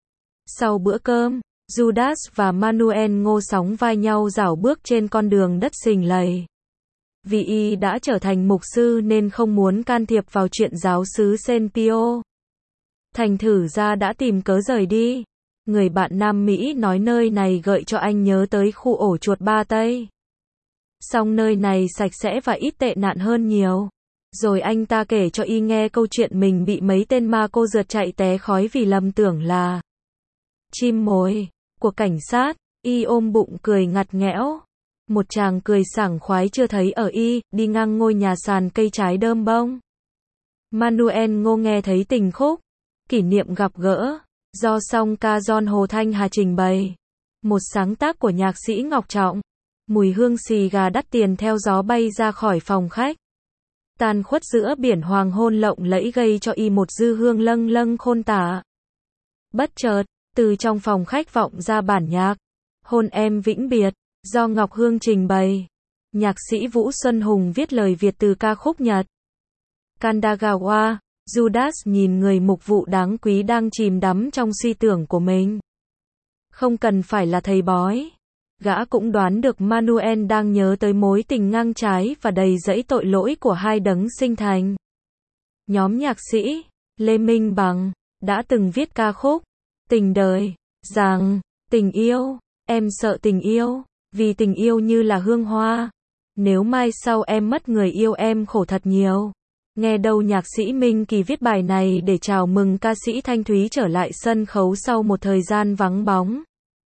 Sau bữa cơm, Judas và Manuel Ngô sóng vai nhau rảo bước trên con đường đất sình lầy. Vì y đã trở thành mục sư nên không muốn can thiệp vào chuyện giáo xứ Saint Pio. Thành thử ra đã tìm cớ rời đi. Người bạn Nam Mỹ nói nơi này gợi cho anh nhớ tới khu ổ chuột Ba Tây. Song nơi này sạch sẽ và ít tệ nạn hơn nhiều. Rồi anh ta kể cho y nghe câu chuyện mình bị mấy tên ma cô rượt chạy té khói vì lầm tưởng là chim mồi của cảnh sát. Y ôm bụng cười ngặt nghẽo. Một chàng cười sảng khoái chưa thấy ở y, đi ngang ngôi nhà sàn cây trái đơm bông. Manuel Ngô nghe thấy tình khúc Kỷ niệm gặp gỡ, do song ca John Hồ Thanh Hà trình bày. Một sáng tác của nhạc sĩ Ngọc Trọng. Mùi hương xì gà đắt tiền theo gió bay ra khỏi phòng khách. Tan khuất giữa biển hoàng hôn lộng lẫy gây cho y một dư hương lâng lâng khôn tả. Bất chợt, từ trong phòng khách vọng ra bản nhạc Hôn Em Vĩnh Biệt, do Ngọc Hương trình bày. Nhạc sĩ Vũ Xuân Hùng viết lời Việt từ ca khúc Nhật. Kandagawa. Judas nhìn người mục vụ đáng quý đang chìm đắm trong suy tưởng của mình. Không cần phải là thầy bói. Gã cũng đoán được Manuel đang nhớ tới mối tình ngang trái và đầy dẫy tội lỗi của hai đấng sinh thành. Nhóm nhạc sĩ Lê Minh Bằng đã từng viết ca khúc Tình Đời, rằng tình yêu, em sợ tình yêu, vì tình yêu như là hương hoa. Nếu mai sau em mất người yêu em khổ thật nhiều. Nghe đâu nhạc sĩ Minh Kỳ viết bài này để chào mừng ca sĩ Thanh Thúy trở lại sân khấu sau một thời gian vắng bóng.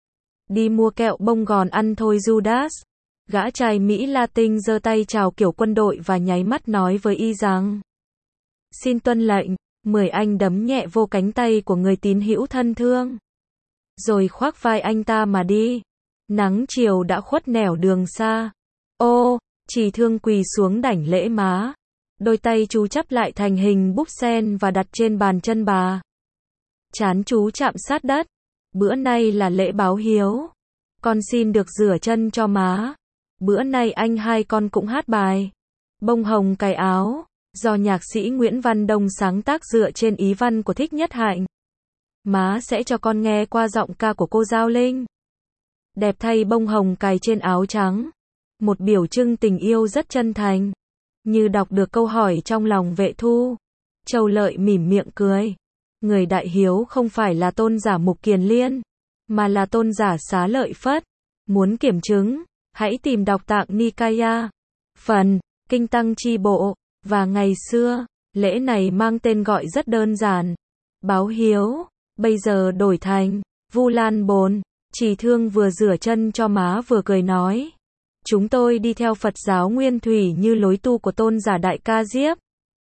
Đi mua kẹo bông gòn ăn thôi Judas. Gã trai Mỹ Latin giơ tay chào kiểu quân đội và nháy mắt nói với y rằng xin tuân lệnh. 10 anh đấm nhẹ vô cánh tay của người tín hữu thân thương. Rồi khoác vai anh ta mà đi. Nắng chiều đã khuất nẻo đường xa. Ô, Chỉ Thương quỳ xuống đảnh lễ má. Đôi tay chú chắp lại thành hình búp sen và đặt trên bàn chân bà. Trán chú chạm sát đất. Bữa nay là lễ báo hiếu. Con xin được rửa chân cho má. Bữa nay anh hai con cũng hát bài Bông hồng cài áo, do nhạc sĩ Nguyễn Văn Đông sáng tác dựa trên ý văn của Thích Nhất Hạnh. Má sẽ cho con nghe qua giọng ca của cô Giao Linh. Đẹp thay bông hồng cài trên áo trắng. Một biểu trưng tình yêu rất chân thành. Như đọc được câu hỏi trong lòng Vệ Thu. Châu Lợi mỉm miệng cười. Người đại hiếu không phải là tôn giả Mục Kiền Liên, mà là tôn giả Xá Lợi Phất. Muốn kiểm chứng, hãy tìm đọc Tạng Nikaya, phần Kinh Tăng Chi Bộ. Và ngày xưa, lễ này mang tên gọi rất đơn giản. Báo hiếu, bây giờ đổi thành Vu Lan Bồn. Chỉ Thương vừa rửa chân cho má vừa cười nói. Chúng tôi đi theo Phật giáo Nguyên Thủy như lối tu của tôn giả Đại Ca Diếp.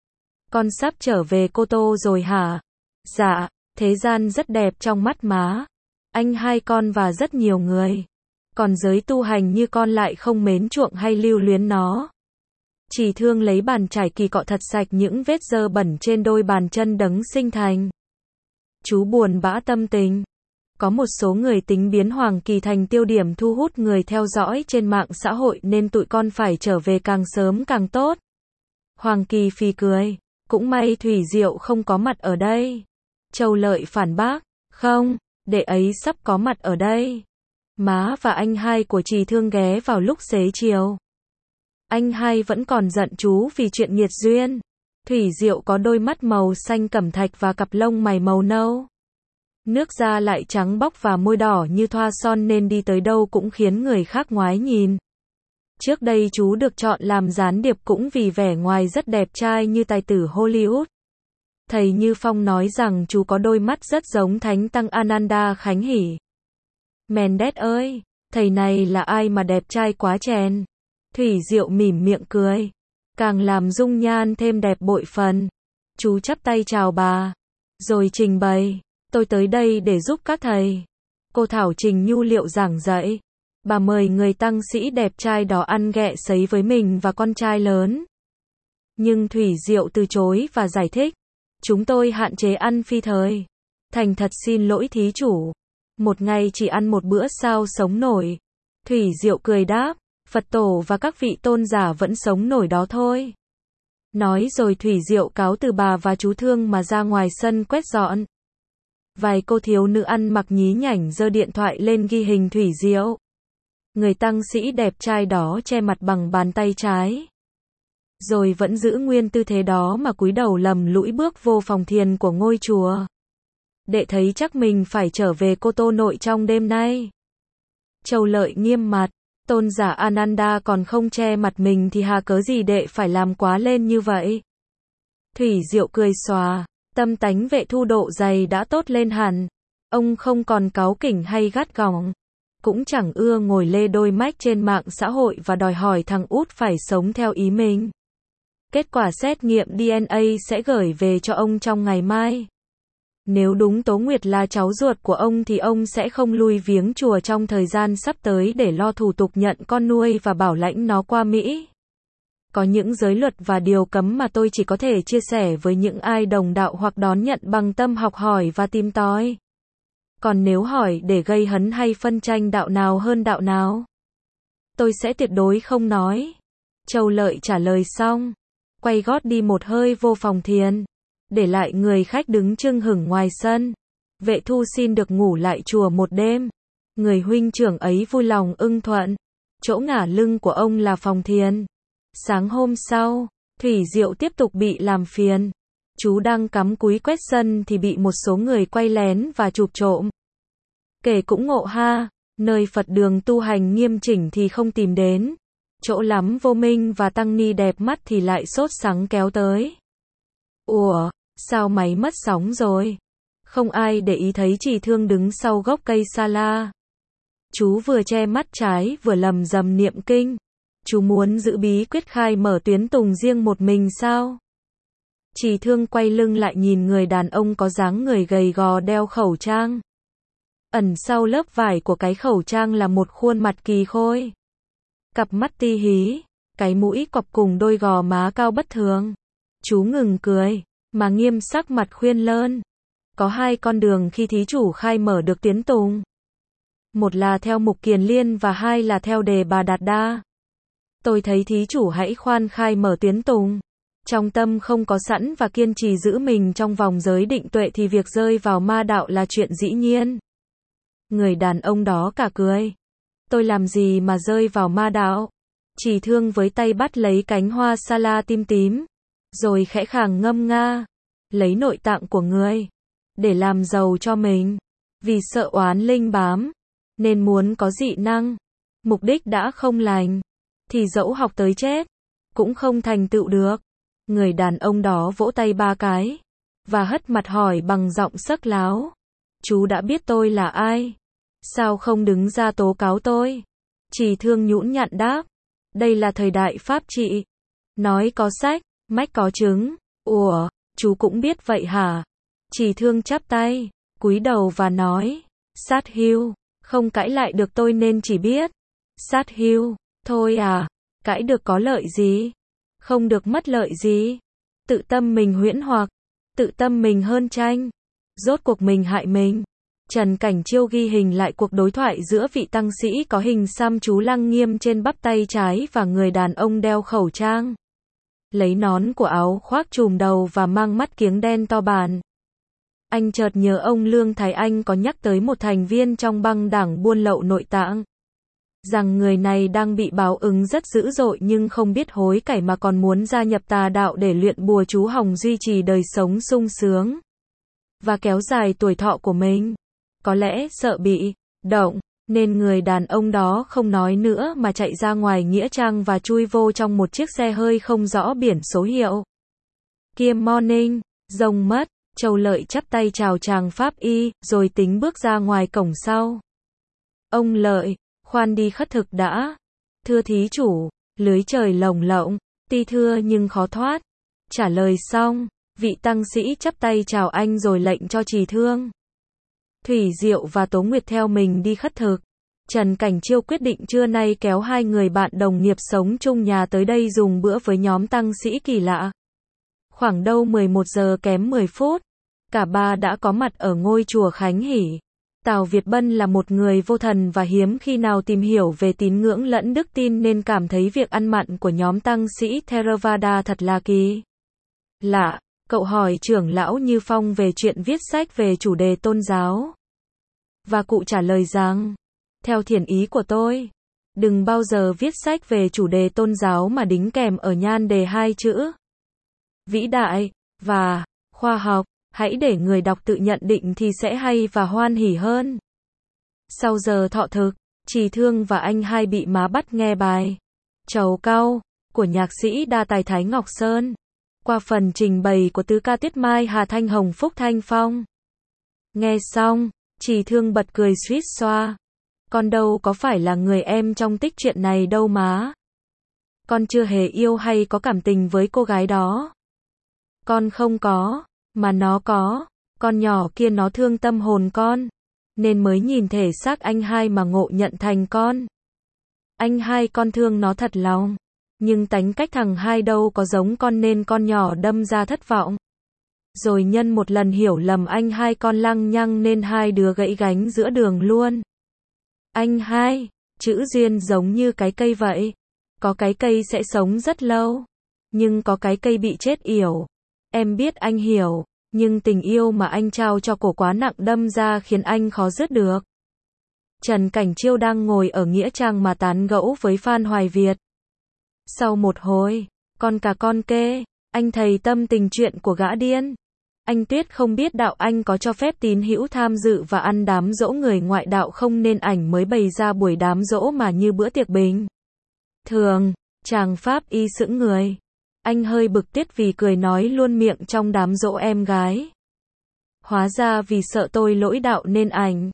Con sắp trở về Cô Tô rồi hả? Dạ, thế gian rất đẹp trong mắt má. Anh hai con và rất nhiều người. Còn giới tu hành như con lại không mến chuộng hay lưu luyến nó. Chỉ Thương lấy bàn chải kỳ cọ thật sạch những vết dơ bẩn trên đôi bàn chân đấng sinh thành. Chú buồn bã tâm tình. Có một số người tính biến Hoàng Kỳ thành tiêu điểm thu hút người theo dõi trên mạng xã hội nên tụi con phải trở về càng sớm càng tốt. Hoàng Kỳ phì cười. Cũng may Thủy Diệu không có mặt ở đây. Châu Lợi phản bác. Không, đệ ấy sắp có mặt ở đây. Má và anh hai của Chỉ Thương ghé vào lúc xế chiều. Anh hai vẫn còn giận chú vì chuyện nghiệt duyên. Thủy Diệu có đôi mắt màu xanh cẩm thạch và cặp lông mày màu nâu. Nước da lại trắng bóc và môi đỏ như thoa son nên đi tới đâu cũng khiến người khác ngoái nhìn. Trước đây chú được chọn làm gián điệp cũng vì vẻ ngoài rất đẹp trai như tài tử Hollywood. Thầy Như Phong nói rằng chú có đôi mắt rất giống Thánh Tăng Ananda Khánh Hỷ. Mendes ơi, thầy này là ai mà đẹp trai quá chèn. Thủy Diệu mỉm miệng cười. Càng làm dung nhan thêm đẹp bội phần. Chú chắp tay chào bà. Rồi trình bày. Tôi tới đây để giúp các thầy. Cô Thảo trình nhu liệu giảng dạy. Bà mời người tăng sĩ đẹp trai đó ăn ghẹ sấy với mình và con trai lớn. Nhưng Thủy Diệu từ chối và giải thích. Chúng tôi hạn chế ăn phi thời. Thành thật xin lỗi thí chủ. Một ngày chỉ ăn một bữa sao sống nổi. Thủy Diệu cười đáp. Phật tổ và các vị tôn giả vẫn sống nổi đó thôi. Nói rồi Thủy Diệu cáo từ bà và chú Thương mà ra ngoài sân quét dọn. Vài cô thiếu nữ ăn mặc nhí nhảnh giơ điện thoại lên ghi hình Thủy Diệu. Người tăng sĩ đẹp trai đó che mặt bằng bàn tay trái. Rồi vẫn giữ nguyên tư thế đó mà cúi đầu lầm lũi bước vô phòng thiền của ngôi chùa. Đệ thấy chắc mình phải trở về Cô Tô Nội trong đêm nay. Châu Lợi nghiêm mặt. Tôn giả Ananda còn không che mặt mình thì hà cớ gì đệ phải làm quá lên như vậy. Thủy Diệu cười xòa. Tâm tánh Vệ Thu độ dày đã tốt lên hẳn. Ông không còn cáu kỉnh hay gắt gỏng. Cũng chẳng ưa ngồi lê đôi mách trên mạng xã hội và đòi hỏi thằng út phải sống theo ý mình. Kết quả xét nghiệm DNA sẽ gửi về cho ông trong ngày mai. Nếu đúng Tố Nguyệt là cháu ruột của ông thì ông sẽ không lui viếng chùa trong thời gian sắp tới để lo thủ tục nhận con nuôi và bảo lãnh nó qua Mỹ. Có những giới luật và điều cấm mà tôi chỉ có thể chia sẻ với những ai đồng đạo hoặc đón nhận bằng tâm học hỏi và tìm tòi. Còn nếu hỏi để gây hấn hay phân tranh đạo nào hơn đạo nào, tôi sẽ tuyệt đối không nói. Châu Lợi trả lời xong, quay gót đi một hơi vô phòng thiền, để lại người khách đứng chưng hửng ngoài sân. Vệ Thu xin được ngủ lại chùa một đêm. Người huynh trưởng ấy vui lòng ưng thuận. Chỗ ngả lưng của ông là phòng thiền. Sáng hôm sau, Thủy Diệu tiếp tục bị làm phiền. Chú đang cắm cúi quét sân thì bị một số người quay lén và chụp trộm. Kể cũng ngộ ha, nơi Phật đường tu hành nghiêm chỉnh thì không tìm đến. Chỗ lắm vô minh và tăng ni đẹp mắt thì lại sốt sắng kéo tới. Ủa, sao máy mất sóng rồi? Không ai để ý thấy Trì Thương đứng sau gốc cây sa la. Chú vừa che mắt trái vừa lầm rầm niệm kinh. Chú muốn giữ bí quyết khai mở tuyến tùng riêng một mình sao? Trì Thương quay lưng lại nhìn người đàn ông có dáng người gầy gò đeo khẩu trang. Ẩn sau lớp vải của cái khẩu trang là một khuôn mặt kỳ khôi. Cặp mắt ti hí, cái mũi cọp cùng đôi gò má cao bất thường. Chú ngừng cười, mà nghiêm sắc mặt khuyên lơn. Có hai con đường khi thí chủ khai mở được tuyến tùng. Một là theo Mục Kiền Liên và hai là theo Đề Bà Đạt Đa. Tôi thấy thí chủ hãy khoan khai mở tuyến tùng. Trong tâm không có sẵn và kiên trì giữ mình trong vòng giới định tuệ thì việc rơi vào ma đạo là chuyện dĩ nhiên. Người đàn ông đó cả cười. Tôi làm gì mà rơi vào ma đạo? Trì Thương với tay bắt lấy cánh hoa sa la tím tím, rồi khẽ khàng ngâm nga, lấy nội tạng của người, để làm giàu cho mình. Vì sợ oán linh bám, nên muốn có dị năng, mục đích đã không lành, thì dẫu học tới chết, cũng không thành tựu được. Người đàn ông đó vỗ tay ba cái, và hất mặt hỏi bằng giọng sắc láo. Chú đã biết tôi là ai? Sao không đứng ra tố cáo tôi? Trì Thương nhũn nhặn đáp. Đây là thời đại pháp trị. Nói có sách, mách có chứng. Ủa, chú cũng biết vậy hả? Trì Thương chắp tay, cúi đầu và nói. Sát hưu, không cãi lại được tôi nên chỉ biết. Sát hưu, thôi à, cãi được có lợi gì? Không được mất lợi gì? Tự tâm mình huyễn hoặc, tự tâm mình hơn tranh. Rốt cuộc mình hại mình. Trần Cảnh Chiêu ghi hình lại cuộc đối thoại giữa vị tăng sĩ có hình xăm chú Lăng Nghiêm trên bắp tay trái và người đàn ông đeo khẩu trang. Lấy nón của áo khoác trùm đầu và mang mắt kiếng đen to bản. Anh chợt nhớ ông Lương Thái Anh có nhắc tới một thành viên trong băng đảng buôn lậu nội tạng. Rằng người này đang bị báo ứng rất dữ dội nhưng không biết hối cải mà còn muốn gia nhập tà đạo để luyện bùa chú hồng duy trì đời sống sung sướng. Và kéo dài tuổi thọ của mình. Có lẽ sợ bị động, nên người đàn ông đó không nói nữa mà chạy ra ngoài nghĩa trang và chui vô trong một chiếc xe hơi không rõ biển số hiệu. Kim morning, rông mất, Châu Lợi chắp tay chào chàng pháp y, rồi tính bước ra ngoài cổng sau. Ông Lợi, khoan đi khất thực đã. Thưa thí chủ, lưới trời lồng lộng, ti thưa nhưng khó thoát. Trả lời xong, vị tăng sĩ chắp tay chào anh rồi lệnh cho Trì Thương, Thủy Diệu và Tố Nguyệt theo mình đi khất thực. Trần Cảnh Chiêu quyết định trưa nay kéo hai người bạn đồng nghiệp sống chung nhà tới đây dùng bữa với nhóm tăng sĩ kỳ lạ. Khoảng đâu 11 giờ kém 10 phút, cả ba đã có mặt ở ngôi chùa Khánh Hỷ. Tào Việt Bân là một người vô thần và hiếm khi nào tìm hiểu về tín ngưỡng lẫn đức tin nên cảm thấy việc ăn mặn của nhóm tăng sĩ Theravada thật là kỳ lạ. Cậu hỏi trưởng lão Như Phong về chuyện viết sách về chủ đề tôn giáo. Và cụ trả lời rằng, theo thiền ý của tôi, đừng bao giờ viết sách về chủ đề tôn giáo mà đính kèm ở nhan đề hai chữ vĩ đại và khoa học. Hãy để người đọc tự nhận định thì sẽ hay và hoan hỉ hơn. Sau giờ thọ thực, Trì Thương và anh hai bị má bắt nghe bài Trầu Cau của nhạc sĩ đa tài Thái Ngọc Sơn, qua phần trình bày của tứ ca Tuyết Mai Hà Thanh Hồng Phúc Thanh Phong. Nghe xong, Trì Thương bật cười suýt xoa. Con đâu có phải là người em trong tích truyện này đâu má. Con chưa hề yêu hay có cảm tình với cô gái đó. Con không có, mà nó có. Con nhỏ kia nó thương tâm hồn con, nên mới nhìn thể xác anh hai mà ngộ nhận thành con. Anh hai con thương nó thật lòng, nhưng tánh cách thằng hai đâu có giống con nên con nhỏ đâm ra thất vọng. Rồi nhân một lần hiểu lầm anh hai con lăng nhăng nên hai đứa gãy gánh giữa đường luôn. Anh hai, chữ duyên giống như cái cây vậy. Có cái cây sẽ sống rất lâu, nhưng có cái cây bị chết yểu. Em biết anh hiểu, nhưng tình yêu mà anh trao cho cổ quá nặng đâm ra khiến anh khó dứt được. Trần Cảnh Chiêu đang ngồi ở nghĩa trang mà tán gẫu với Phan Hoài Việt. Sau một hồi, con cà con kê, anh thầy tâm tình chuyện của gã điên. Anh Tuyết không biết đạo Anh có cho phép tín hữu tham dự và ăn đám giỗ người ngoại đạo không nên ảnh mới bày ra buổi đám giỗ mà như bữa tiệc bình thường. Chàng Pháp y sững người. Anh hơi bực tiết vì cười nói luôn miệng trong đám giỗ em gái. Hóa ra vì sợ tôi lỗi đạo nên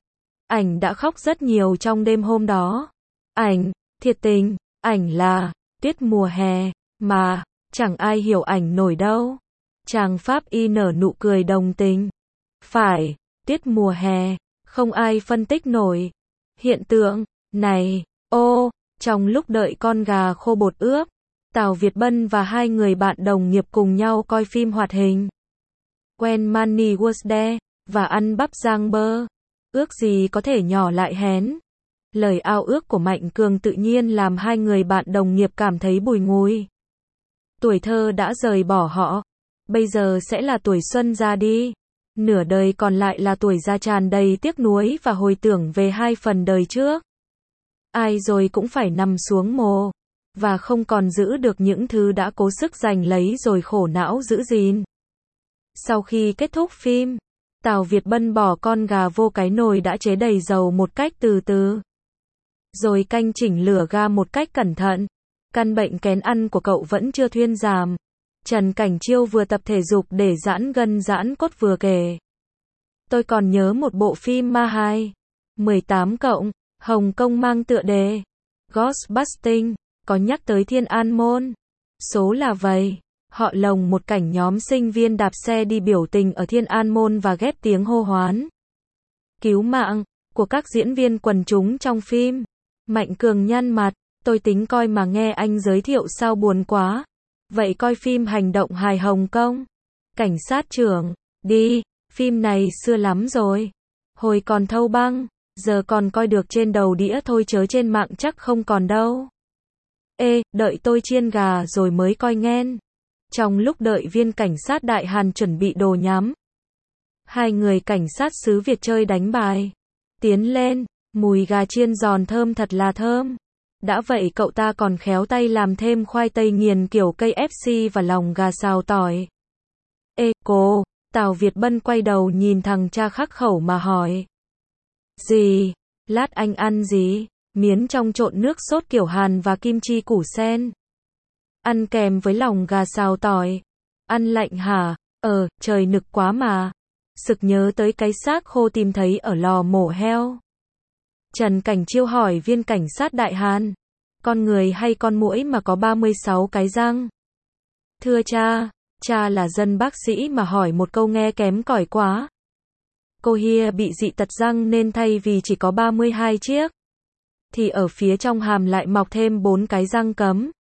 ảnh đã khóc rất nhiều trong đêm hôm đó. Ảnh, thiệt tình, ảnh là Tuyết mùa hè, mà chẳng ai hiểu ảnh nổi đâu. Chàng Pháp y nở nụ cười đồng tình. Phải, Tuyết mùa hè, không ai phân tích nổi hiện tượng này. Ô, trong lúc đợi con gà khô bột ướp, Tào Việt Bân và hai người bạn đồng nghiệp cùng nhau coi phim hoạt hình When Money Was There và ăn bắp rang bơ. Ước gì có thể nhỏ lại hén. Lời ao ước của Mạnh Cường tự nhiên làm hai người bạn đồng nghiệp cảm thấy bùi ngùi. Tuổi thơ đã rời bỏ họ, bây giờ sẽ là tuổi xuân ra đi. Nửa đời còn lại là tuổi già tràn đầy tiếc nuối và hồi tưởng về hai phần đời trước. Ai rồi cũng phải nằm xuống mồ, và không còn giữ được những thứ đã cố sức giành lấy rồi khổ não giữ gìn. Sau khi kết thúc phim, Tào Việt Bân bỏ con gà vô cái nồi đã chế đầy dầu một cách từ từ. Rồi canh chỉnh lửa ga một cách cẩn thận. Căn bệnh kén ăn của cậu vẫn chưa thuyên giảm. Trần Cảnh Chiêu vừa tập thể dục để giãn gân giãn cốt vừa kể. Tôi còn nhớ một bộ phim ma hài 18 cộng, Hồng Kông mang tựa đề Ghostbusting, có nhắc tới Thiên An Môn. Số là vậy, họ lồng một cảnh nhóm sinh viên đạp xe đi biểu tình ở Thiên An Môn và ghép tiếng hô hoán cứu mạng của các diễn viên quần chúng trong phim. Mạnh Cường nhăn mặt, tôi tính coi mà nghe anh giới thiệu sao buồn quá. Vậy coi phim hành động hài Hồng Kông. Cảnh sát trưởng, đi, phim này xưa lắm rồi. Hồi còn thâu băng, giờ còn coi được trên đầu đĩa thôi chớ trên mạng chắc không còn đâu. Ê, đợi tôi chiên gà rồi mới coi nghen. Trong lúc đợi viên cảnh sát Đại Hàn chuẩn bị đồ nhắm, hai người cảnh sát xứ Việt chơi đánh bài. Tiến lên, mùi gà chiên giòn thơm thật là thơm. Đã vậy cậu ta còn khéo tay làm thêm khoai tây nghiền kiểu KFC và lòng gà xào tỏi. Ê, cô, Tào Việt Bân quay đầu nhìn thằng cha khắc khẩu mà hỏi. Gì? Lát anh ăn gì? Miến trong trộn nước sốt kiểu Hàn và kim chi củ sen. Ăn kèm với lòng gà xào tỏi. Ăn lạnh hả? Trời nực quá mà. Sực nhớ tới cái xác khô tìm thấy ở lò mổ heo. Trần Cảnh Chiêu hỏi viên cảnh sát Đại Hàn. Con người hay con muỗi mà có 36 cái răng? Thưa cha là dân bác sĩ mà hỏi một câu nghe kém cỏi quá. Cô Hia bị dị tật răng nên thay vì chỉ có 32 chiếc, thì ở phía trong hàm lại mọc thêm 4 cái răng cấm.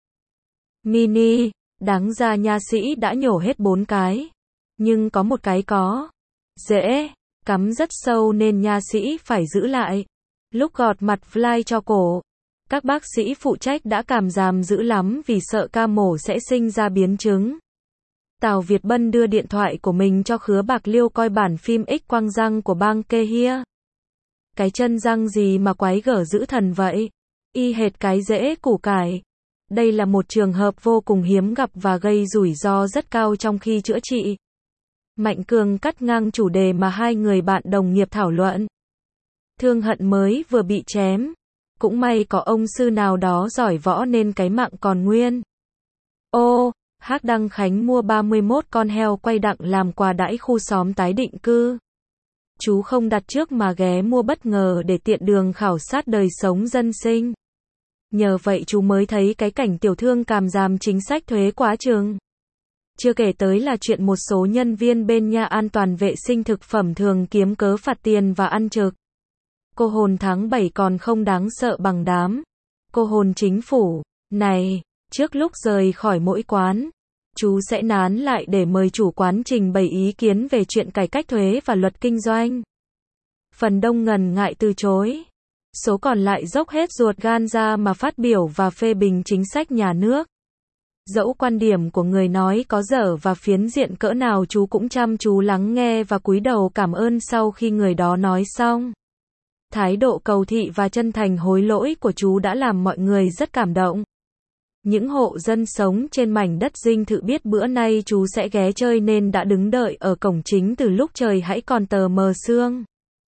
Mini, đáng ra nha sĩ đã nhổ hết 4 cái. Nhưng có một cái có dễ cắm rất sâu nên nha sĩ phải giữ lại. Lúc gọt mặt fly cho cổ, các bác sĩ phụ trách đã cảm giam dữ lắm vì sợ ca mổ sẽ sinh ra biến chứng. Tào Việt Bân đưa điện thoại của mình cho Khứa Bạc Liêu coi bản phim X quang răng của Bang Kê Hia. Cái chân răng gì mà quái gở dữ thần vậy? Y hệt cái rễ củ cải. Đây là một trường hợp vô cùng hiếm gặp và gây rủi ro rất cao trong khi chữa trị. Mạnh Cường cắt ngang chủ đề mà hai người bạn đồng nghiệp thảo luận. Thương Hận mới vừa bị chém. Cũng may có ông sư nào đó giỏi võ nên cái mạng còn nguyên. Ô, Hắc Đăng Khánh mua 31 con heo quay đặng làm quà đãi khu xóm tái định cư. Chú không đặt trước mà ghé mua bất ngờ để tiện đường khảo sát đời sống dân sinh. Nhờ vậy chú mới thấy cái cảnh tiểu thương càm ràm chính sách thuế quá chừng. Chưa kể tới là chuyện một số nhân viên bên nhà an toàn vệ sinh thực phẩm thường kiếm cớ phạt tiền và ăn trực. Cô hồn tháng 7 còn không đáng sợ bằng đám cô hồn chính phủ này. Trước lúc rời khỏi mỗi quán, chú sẽ nán lại để mời chủ quán trình bày ý kiến về chuyện cải cách thuế và luật kinh doanh. Phần đông ngần ngại từ chối. Số còn lại dốc hết ruột gan ra mà phát biểu và phê bình chính sách nhà nước. Dẫu quan điểm của người nói có dở và phiến diện cỡ nào, chú cũng chăm chú lắng nghe và cúi đầu cảm ơn sau khi người đó nói xong. Thái độ cầu thị và chân thành hối lỗi của chú đã làm mọi người rất cảm động. Những hộ dân sống trên mảnh đất dinh thự biết bữa nay chú sẽ ghé chơi nên đã đứng đợi ở cổng chính từ lúc trời hãy còn tờ mờ sương.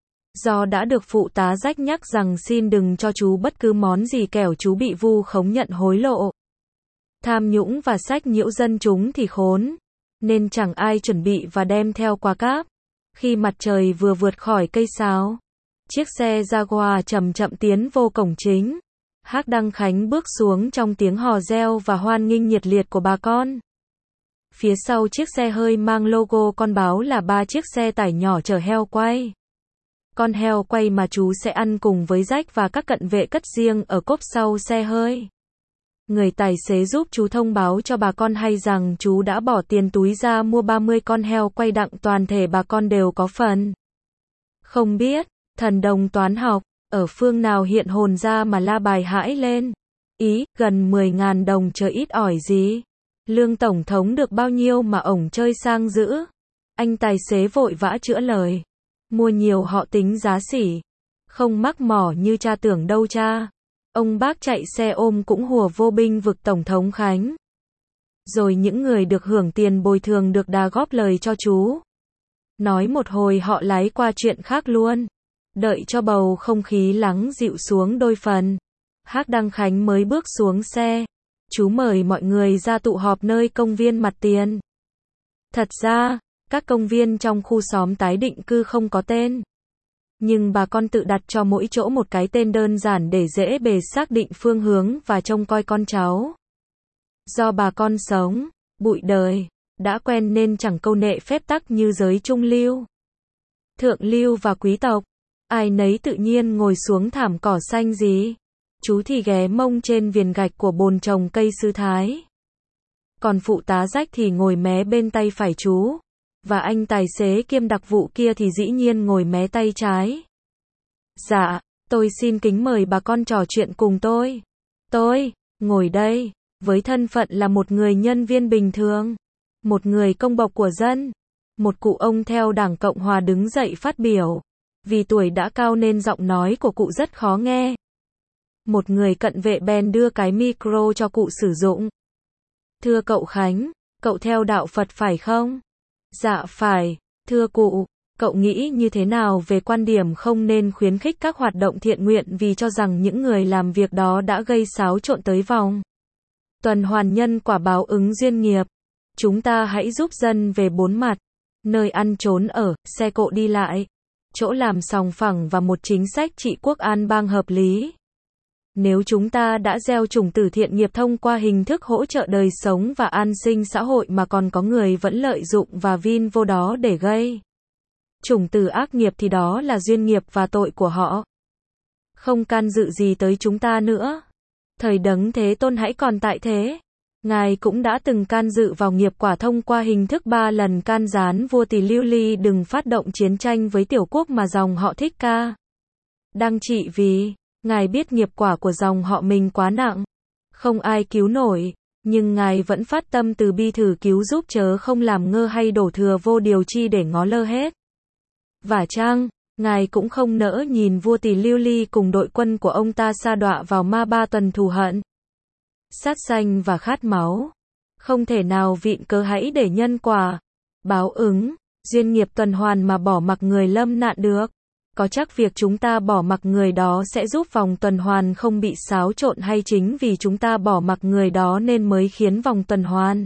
Do đã được phụ tá rách nhắc rằng xin đừng cho chú bất cứ món gì kẻo chú bị vu khống nhận hối lộ, tham nhũng và sách nhiễu dân chúng thì khốn, nên chẳng ai chuẩn bị và đem theo quà cáp. Khi mặt trời vừa vượt khỏi cây sáo, chiếc xe Jaguar chậm chậm tiến vô cổng chính. Hắc Đăng Khánh bước xuống trong tiếng hò reo và hoan nghênh nhiệt liệt của bà con. Phía sau chiếc xe hơi mang logo con báo là 3 chiếc xe tải nhỏ chở heo quay. Con heo quay mà chú sẽ ăn cùng với rách và các cận vệ cất riêng ở cốp sau xe hơi. Người tài xế giúp chú thông báo cho bà con hay rằng chú đã bỏ tiền túi ra mua 30 con heo quay đặng toàn thể bà con đều có phần. Không biết, thần đồng toán học, ở phương nào hiện hồn ra mà la bài hãi lên. Ý, gần 10.000 đồng trời ít ỏi gì. Lương tổng thống được bao nhiêu mà ổng chơi sang dữ. Anh tài xế vội vã chữa lời. Mua nhiều họ tính giá xỉ. Không mắc mỏ như cha tưởng đâu cha. Ông bác chạy xe ôm cũng hùa vô binh vực Tổng thống Khánh. Rồi những người được hưởng tiền bồi thường được đà góp lời cho chú. Nói một hồi họ lái qua chuyện khác luôn. Đợi cho bầu không khí lắng dịu xuống đôi phần, Hắc Đăng Khánh mới bước xuống xe. Chú mời mọi người ra tụ họp nơi công viên mặt tiền. Thật ra, các công viên trong khu xóm tái định cư không có tên. Nhưng bà con tự đặt cho mỗi chỗ một cái tên đơn giản để dễ bề xác định phương hướng và trông coi con cháu. Do bà con sống, bụi đời, đã quen nên chẳng câu nệ phép tắc như giới trung lưu, thượng lưu và quý tộc. Ai nấy tự nhiên ngồi xuống thảm cỏ xanh gì. Chú thì ghé mông trên viền gạch của bồn trồng cây sư thái. Còn phụ tá rách thì ngồi mé bên tay phải chú. Và anh tài xế kiêm đặc vụ kia thì dĩ nhiên ngồi mé tay trái. Dạ, tôi xin kính mời bà con trò chuyện cùng tôi. Tôi, ngồi đây, với thân phận là một người nhân viên bình thường. Một người công bộc của dân. Một cụ ông theo Đảng Cộng Hòa đứng dậy phát biểu. Vì tuổi đã cao nên giọng nói của cụ rất khó nghe. Một người cận vệ bèn đưa cái micro cho cụ sử dụng. Thưa cậu Khánh, cậu theo đạo Phật phải không? Dạ phải. Thưa cụ, cậu nghĩ như thế nào về quan điểm không nên khuyến khích các hoạt động thiện nguyện vì cho rằng những người làm việc đó đã gây xáo trộn tới vòng tuần hoàn nhân quả báo ứng duyên nghiệp? Chúng ta hãy giúp dân về 4 mặt. Nơi ăn trốn ở, xe cộ đi lại, chỗ làm sòng phẳng và một chính sách trị quốc an bang hợp lý. Nếu chúng ta đã gieo chủng tử thiện nghiệp thông qua hình thức hỗ trợ đời sống và an sinh xã hội mà còn có người vẫn lợi dụng và vin vô đó để gây chủng tử ác nghiệp thì đó là duyên nghiệp và tội của họ. Không can dự gì tới chúng ta nữa. Thời Đấng Thế Tôn hãy còn tại thế. Ngài cũng đã từng can dự vào nghiệp quả thông qua hình thức 3 lần can gián vua Tỳ Lưu Ly đừng phát động chiến tranh với tiểu quốc mà dòng họ Thích Ca đang trị vì Ngài biết nghiệp quả của dòng họ mình quá nặng, không ai cứu nổi, nhưng Ngài vẫn phát tâm từ bi thử cứu giúp chớ không làm ngơ hay đổ thừa vô điều chi để ngó lơ hết. Và chăng, Ngài cũng không nỡ nhìn vua Tỳ Lưu Ly cùng đội quân của ông ta sa đọa vào ma 3 tuần thù hận, sát sanh và khát máu. Không thể nào vịn cớ hãy để nhân quả, báo ứng, duyên nghiệp tuần hoàn mà bỏ mặc người lâm nạn được. Có chắc việc chúng ta bỏ mặc người đó sẽ giúp vòng tuần hoàn không bị xáo trộn hay chính vì chúng ta bỏ mặc người đó nên mới khiến vòng tuần hoàn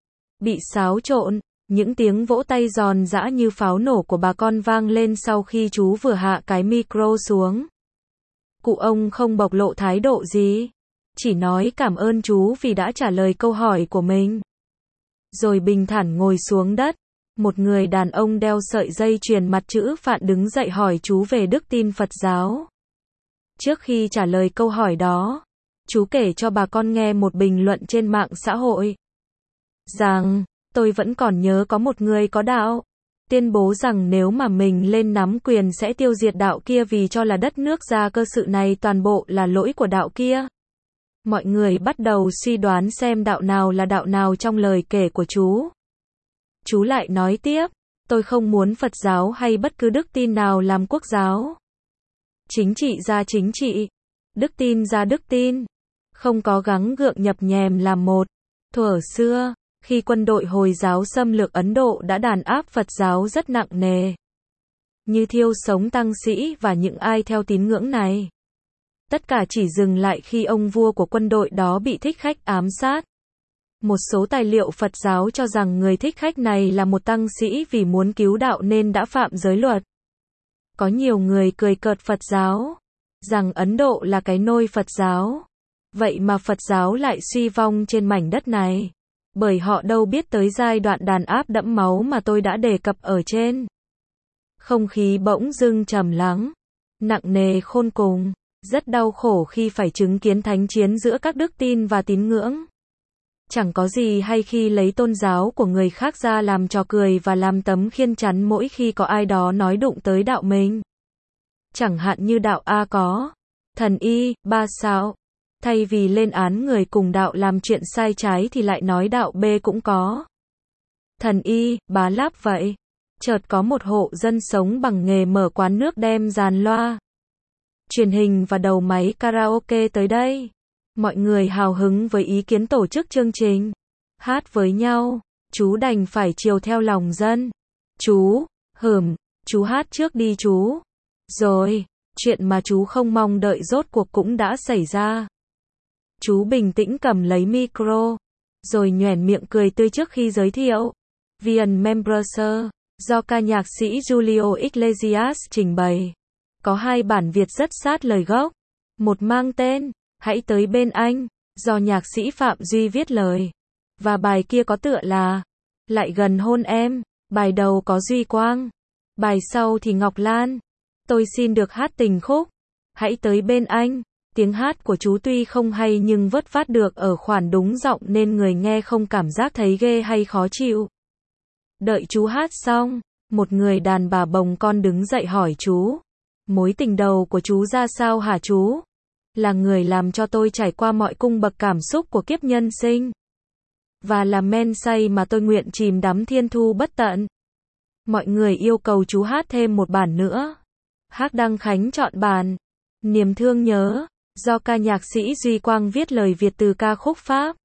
bị xáo trộn? Những tiếng vỗ tay giòn giã như pháo nổ của bà con vang lên sau khi chú vừa hạ cái micro xuống. Cụ ông không bộc lộ thái độ gì, chỉ nói cảm ơn chú vì đã trả lời câu hỏi của mình. rồi bình thản ngồi xuống đất. Một người đàn ông đeo sợi dây chuyền mặt chữ Phạn đứng dậy hỏi chú về đức tin Phật giáo. Trước khi trả lời câu hỏi đó, chú kể cho bà con nghe một bình luận trên mạng xã hội. Rằng, tôi vẫn còn nhớ có một người có đạo, tuyên bố rằng nếu mà mình lên nắm quyền sẽ tiêu diệt đạo kia vì cho là đất nước ra cơ sự này toàn bộ là lỗi của đạo kia. Mọi người bắt đầu suy đoán xem đạo nào là đạo nào trong lời kể của chú. Chú lại nói tiếp, tôi không muốn Phật giáo hay bất cứ đức tin nào làm quốc giáo. Chính trị ra chính trị, đức tin ra đức tin, không có gắng gượng nhập nhèm làm một. Thuở xưa, khi quân đội Hồi giáo xâm lược Ấn Độ đã đàn áp Phật giáo rất nặng nề, như thiêu sống tăng sĩ và những ai theo tín ngưỡng này. Tất cả chỉ dừng lại khi ông vua của quân đội đó bị thích khách ám sát. Một số tài liệu Phật giáo cho rằng người thích khách này là một tăng sĩ vì muốn cứu đạo nên đã phạm giới luật. Có nhiều người cười cợt Phật giáo, rằng Ấn Độ là cái nôi Phật giáo. Vậy mà Phật giáo lại suy vong trên mảnh đất này. Bởi họ đâu biết tới giai đoạn đàn áp đẫm máu mà tôi đã đề cập ở trên. Không khí bỗng dưng trầm lắng, nặng nề khôn cùng, rất đau khổ khi phải chứng kiến thánh chiến giữa các đức tin và tín ngưỡng. Chẳng có gì hay khi lấy tôn giáo của người khác ra làm trò cười và làm tấm khiên chắn mỗi khi có ai đó nói đụng tới đạo mình. Chẳng hạn như đạo A có thần Y, ba sao. Thay vì lên án người cùng đạo làm chuyện sai trái thì lại nói đạo B cũng có thần Y, bá láp vậy. Chợt có một hộ dân sống bằng nghề mở quán nước đem dàn loa, truyền hình và đầu máy karaoke tới đây. Mọi người hào hứng với ý kiến tổ chức chương trình hát với nhau, chú đành phải chiều theo lòng dân. Chú, chú hát trước đi chú. Rồi, chuyện mà chú không mong đợi rốt cuộc cũng đã xảy ra. Chú bình tĩnh cầm lấy micro, rồi nhoẻn miệng cười tươi trước khi giới thiệu. Vian Membrose, do ca nhạc sĩ Julio Iglesias trình bày. Có hai bản Việt rất sát lời gốc. Một mang tên Hãy tới bên anh, do nhạc sĩ Phạm Duy viết lời. Và bài kia có tựa là Lại gần hôn em. Bài đầu có Duy Quang, bài sau thì Ngọc Lan. Tôi xin được hát tình khúc Hãy tới bên anh. Tiếng hát của chú tuy không hay nhưng vớt vát được ở khoản đúng giọng nên người nghe không cảm giác thấy ghê hay khó chịu. Đợi chú hát xong, một người đàn bà bồng con đứng dậy hỏi chú. Mối tình đầu của chú ra sao hả chú? Là người làm cho tôi trải qua mọi cung bậc cảm xúc của kiếp nhân sinh. Và là men say mà tôi nguyện chìm đắm thiên thu bất tận. Mọi người yêu cầu chú hát thêm một bản nữa. Hác Đăng Khánh chọn bản Niềm thương nhớ, do ca nhạc sĩ Duy Quang viết lời Việt từ ca khúc Pháp.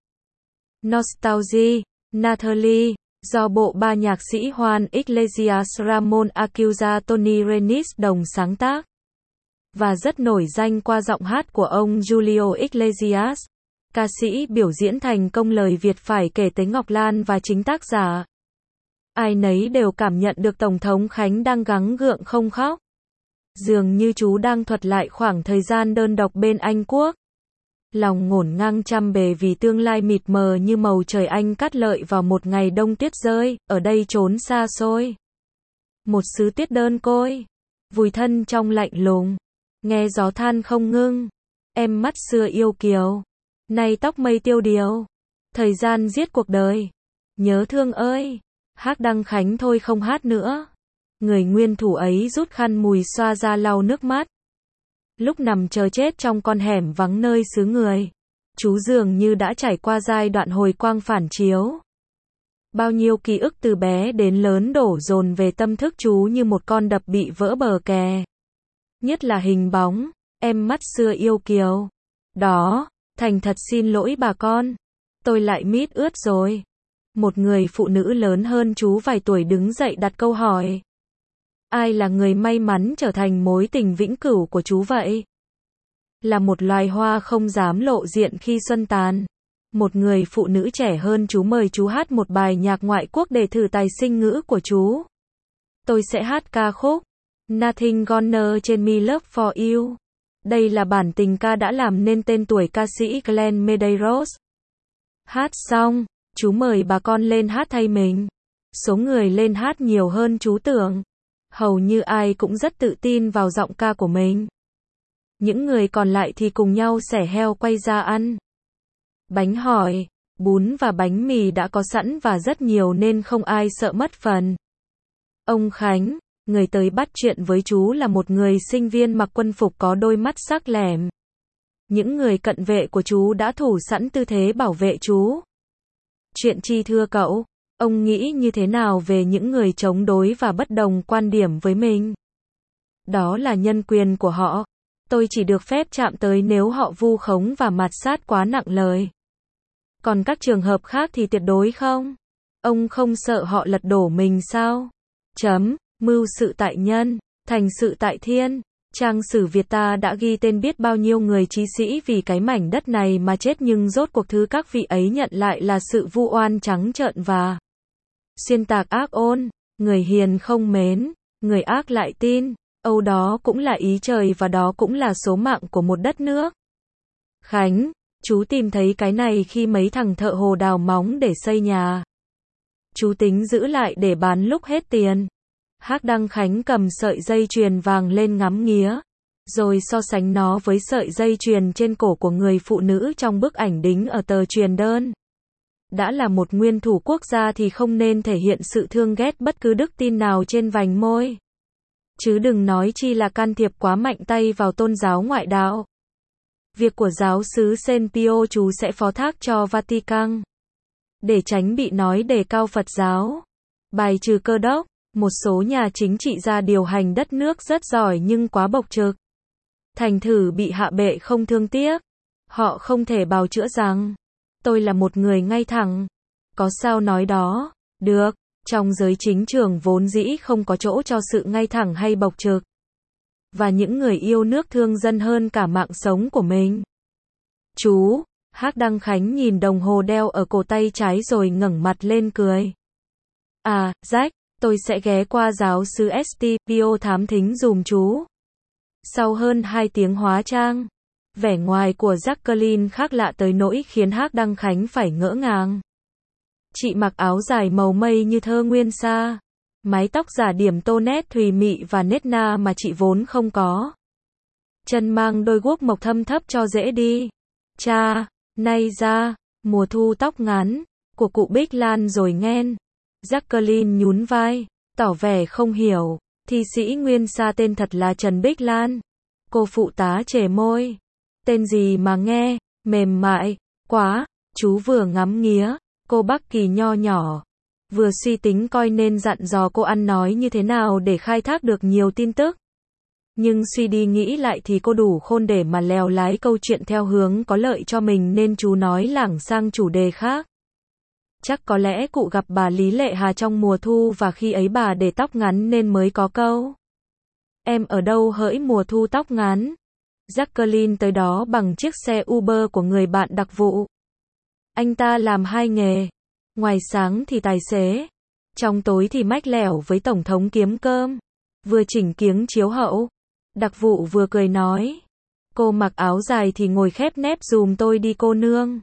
Nostalgie, Natalie, do bộ ba nhạc sĩ Juan Iglesias Ramon Acuña Tony Renis đồng sáng tác. Và rất nổi danh qua giọng hát của ông Julio Iglesias. Ca sĩ biểu diễn thành công lời Việt phải kể tới Ngọc Lan và chính tác giả. Ai nấy đều cảm nhận được Tổng thống Khánh đang gắng gượng không khóc. Dường như chú đang thuật lại khoảng thời gian đơn độc bên Anh Quốc. Lòng ngổn ngang trăm bề vì tương lai mịt mờ như màu trời Anh cát lợi vào một ngày đông tuyết rơi, ở đây trốn xa xôi. Một xứ tuyết đơn côi, vùi thân trong lạnh lùng, nghe gió than không ngưng. Em mắt xưa yêu kiều, nay tóc mây tiêu điều. Thời gian giết cuộc đời, nhớ thương ơi. Hác Đăng Khánh thôi không hát nữa. Người nguyên thủ ấy rút khăn mùi xoa ra lau nước mắt. Lúc nằm chờ chết trong con hẻm vắng nơi xứ người, chú dường như đã trải qua giai đoạn hồi quang phản chiếu. Bao nhiêu ký ức từ bé đến lớn đổ dồn về tâm thức chú như một con đập bị vỡ bờ kè. Nhất là hình bóng, em mắt xưa yêu kiều. Đó, thành thật xin lỗi bà con. Tôi lại mít ướt rồi. Một người phụ nữ lớn hơn chú vài tuổi đứng dậy đặt câu hỏi. Ai là người may mắn trở thành mối tình vĩnh cửu của chú vậy? Là một loài hoa không dám lộ diện khi xuân tàn. Một người phụ nữ trẻ hơn chú mời chú hát một bài nhạc ngoại quốc để thử tài sinh ngữ của chú. Tôi sẽ hát ca khúc Nothing Gonna Change Me Love For You. Đây là bản tình ca đã làm nên tên tuổi ca sĩ Glenn Medeiros. Hát xong, Chú mời bà con lên hát thay mình. Số người lên hát nhiều hơn chú tưởng. Hầu như ai cũng rất tự tin vào giọng ca của mình. Những người còn lại thì cùng nhau xẻ heo quay ra ăn. Bánh hỏi, bún và bánh mì đã có sẵn và rất nhiều nên không ai sợ mất phần. Ông Khánh, người tới bắt chuyện với chú là một người sinh viên mặc quân phục có đôi mắt sắc lẻm. Những người cận vệ của chú đã thủ sẵn tư thế bảo vệ chú. Chuyện chi thưa cậu, ông nghĩ như thế nào về những người chống đối và bất đồng quan điểm với mình? Đó là nhân quyền của họ. Tôi chỉ được phép chạm tới nếu họ vu khống và mạt sát quá nặng lời. Còn các trường hợp khác thì tuyệt đối không. Ông không sợ họ lật đổ mình sao? Mưu sự tại nhân, thành sự tại thiên. Trang sử Việt ta đã ghi tên biết bao nhiêu người chí sĩ vì cái mảnh đất này mà chết, nhưng rốt cuộc thứ các vị ấy nhận lại là sự vu oan trắng trợn và xuyên tạc ác ôn. Người hiền không mến, người ác lại tin. Âu đó cũng là ý trời và đó cũng là số mạng của một đất nước. Khánh, chú tìm thấy cái này khi mấy thằng thợ hồ đào móng để xây nhà. Chú tính giữ lại để bán lúc hết tiền. Hắc Đăng Khánh cầm sợi dây chuyền vàng lên ngắm nghía, rồi so sánh nó với sợi dây chuyền trên cổ của người phụ nữ trong bức ảnh đính ở tờ truyền đơn. Đã là một nguyên thủ quốc gia thì không nên thể hiện sự thương ghét bất cứ đức tin nào trên vành môi. Chứ đừng nói chi là can thiệp quá mạnh tay vào tôn giáo ngoại đạo. Việc của giáo xứ Saint Pio chú sẽ phó thác cho Vatican. Để tránh bị nói đề cao Phật giáo. Bài trừ Cơ đốc. Một số nhà chính trị gia điều hành đất nước rất giỏi nhưng quá bộc trực. Thành thử bị hạ bệ không thương tiếc. Họ không thể bào chữa rằng tôi là một người ngay thẳng. Có sao nói đó. Được. Trong giới chính trường vốn dĩ không có chỗ cho sự ngay thẳng hay bộc trực. Và những người yêu nước thương dân hơn cả mạng sống của mình. Chú, Hắc Đăng Khánh nhìn đồng hồ đeo ở cổ tay trái rồi ngẩng mặt lên cười. À, Jack, tôi sẽ ghé qua giáo xứ St. Pio thám thính dùm chú. Sau hơn 2 tiếng hóa trang, vẻ ngoài của Jacqueline khác lạ tới nỗi khiến Hắc Đăng Khánh phải ngỡ ngàng. Chị mặc áo dài màu mây như thơ nguyên sa, mái tóc giả điểm tô nét thùy mị và nết na mà chị vốn không có. Chân mang đôi guốc mộc thâm thấp cho dễ đi. Cha, nay ra, mùa thu tóc ngắn, của cụ Bích Lan rồi nghen. Jacqueline nhún vai, tỏ vẻ không hiểu. Thi sĩ nguyên sa tên thật là Trần Bích Lan. Cô phụ tá chề môi. Tên gì mà nghe mềm mại quá. Chú vừa ngắm nghía cô Bắc Kỳ nho nhỏ, vừa suy tính coi nên dặn dò cô ăn nói như thế nào để khai thác được nhiều tin tức. Nhưng suy đi nghĩ lại thì cô đủ khôn để mà lèo lái câu chuyện theo hướng có lợi cho mình nên chú nói lảng sang chủ đề khác. Chắc có lẽ cụ gặp bà Lý Lệ Hà trong mùa thu và khi ấy bà để tóc ngắn nên mới có câu. Em ở đâu hỡi mùa thu tóc ngắn. Jacqueline tới đó bằng chiếc xe Uber của người bạn đặc vụ. Anh ta làm 2 nghề. Ngoài sáng thì tài xế. Trong tối thì mách lẻo với Tổng thống kiếm cơm. Vừa chỉnh kiếng chiếu hậu. Đặc vụ vừa cười nói. Cô mặc áo dài thì ngồi khép nép dùm tôi đi cô nương.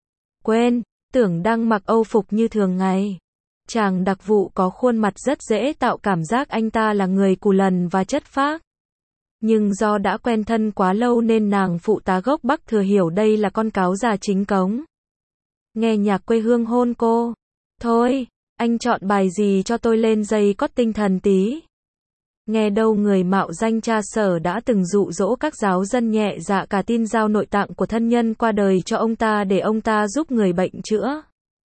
Quên, tưởng đang mặc âu phục như thường ngày. Chàng đặc vụ có khuôn mặt rất dễ tạo cảm giác anh ta là người cù lần và chất phác. Nhưng do đã quen thân quá lâu nên nàng phụ tá gốc Bắc thừa hiểu đây là con cáo già chính cống. Nghe nhạc quê hương hôn cô. Thôi, anh chọn bài gì cho tôi lên dây cót tinh thần tí. Nghe đâu người mạo danh cha Sở đã từng dụ dỗ các giáo dân nhẹ dạ cả tin giao nội tạng của thân nhân qua đời cho ông ta để ông ta giúp người bệnh chữa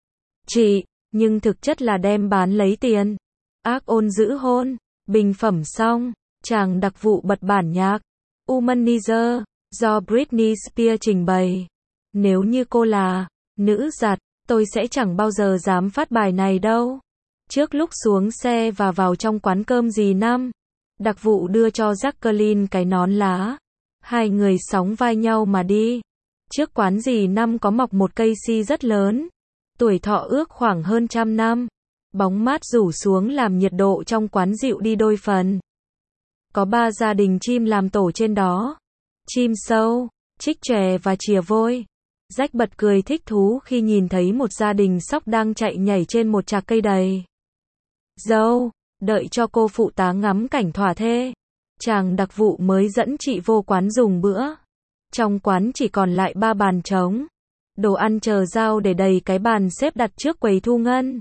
trị, nhưng thực chất là đem bán lấy tiền. Ác ôn giữ hôn. Bình phẩm xong, chàng đặc vụ bật bản nhạc Humanizer do Britney Spears trình bày. Nếu như cô là nữ giặt, tôi sẽ chẳng bao giờ dám phát bài này đâu. Trước lúc xuống xe và vào trong quán cơm dì Năm, đặc vụ đưa cho Jacqueline cái nón lá. Hai người sóng vai nhau mà đi. Trước quán dì Năm có mọc một cây si rất lớn. Tuổi thọ ước khoảng hơn 100 năm. Bóng mát rủ xuống làm nhiệt độ trong quán dịu đi đôi phần. Có 3 gia đình chim làm tổ trên đó. Chim sâu, trích chòe và chìa vôi. Jack bật cười thích thú khi nhìn thấy một gia đình sóc đang chạy nhảy trên một trạc cây đầy dâu, đợi cho cô phụ tá ngắm cảnh thỏa thê. Chàng đặc vụ mới dẫn chị vô quán dùng bữa. Trong quán chỉ còn lại 3 bàn trống. Đồ ăn chờ giao để đầy cái bàn xếp đặt trước quầy thu ngân.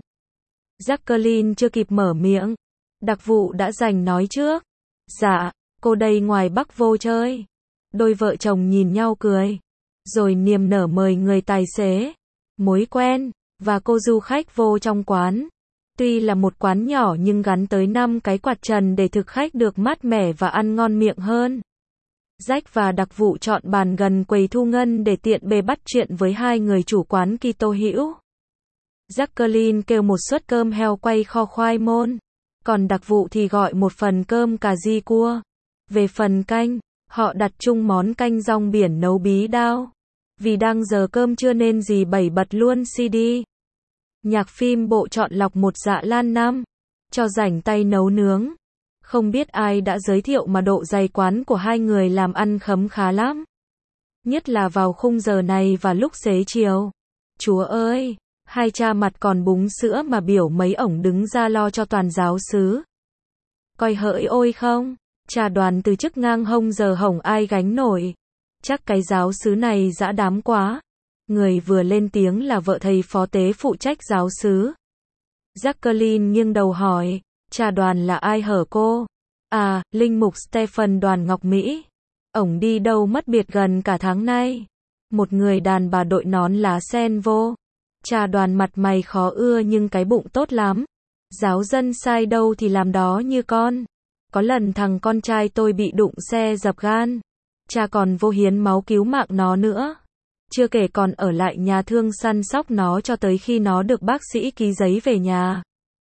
Jacqueline chưa kịp mở miệng. Đặc vụ đã giành nói trước. Dạ, cô đây ngoài Bắc vô chơi. Đôi vợ chồng nhìn nhau cười. Rồi niềm nở mời người tài xế, mối quen, và cô du khách vô trong quán. Tuy là một quán nhỏ nhưng gắn tới 5 cái quạt trần để thực khách được mát mẻ và ăn ngon miệng hơn. Jack và đặc vụ chọn bàn gần quầy thu ngân để tiện bề bắt chuyện với hai người chủ quán Kitô hữu. Jacqueline kêu một suất cơm heo quay kho khoai môn, còn đặc vụ thì gọi một phần cơm cà ri cua. Về phần canh, họ đặt chung món canh rong biển nấu bí đao. Vì đang giờ cơm trưa nên dì Bảy bật luôn CD. Nhạc phim bộ chọn lọc một dạ lan năm, cho rảnh tay nấu nướng. Không biết ai đã giới thiệu mà độ dày quán của hai người làm ăn khấm khá lắm. Nhất là vào khung giờ này và lúc xế chiều. Chúa ơi, hai cha mặt còn búng sữa mà biểu mấy ổng đứng ra lo cho toàn giáo xứ. Coi hỡi ôi không, trà đoàn từ chức ngang hông giờ hổng ai gánh nổi. Chắc cái giáo xứ này dã đám quá. Người vừa lên tiếng là vợ thầy phó tế phụ trách giáo xứ. Jacqueline nghiêng đầu hỏi, trà đoàn là ai hở cô? À, linh mục Stephen Đoàn Ngọc Mỹ. Ổng đi đâu mất biệt gần cả tháng nay. Một người đàn bà đội nón lá sen vô. Trà đoàn mặt mày khó ưa nhưng cái bụng tốt lắm. Giáo dân sai đâu thì làm đó như con. Có lần thằng con trai tôi bị đụng xe dập gan. Cha còn vô hiến máu cứu mạng nó nữa. Chưa kể còn ở lại nhà thương săn sóc nó cho tới khi nó được bác sĩ ký giấy về nhà.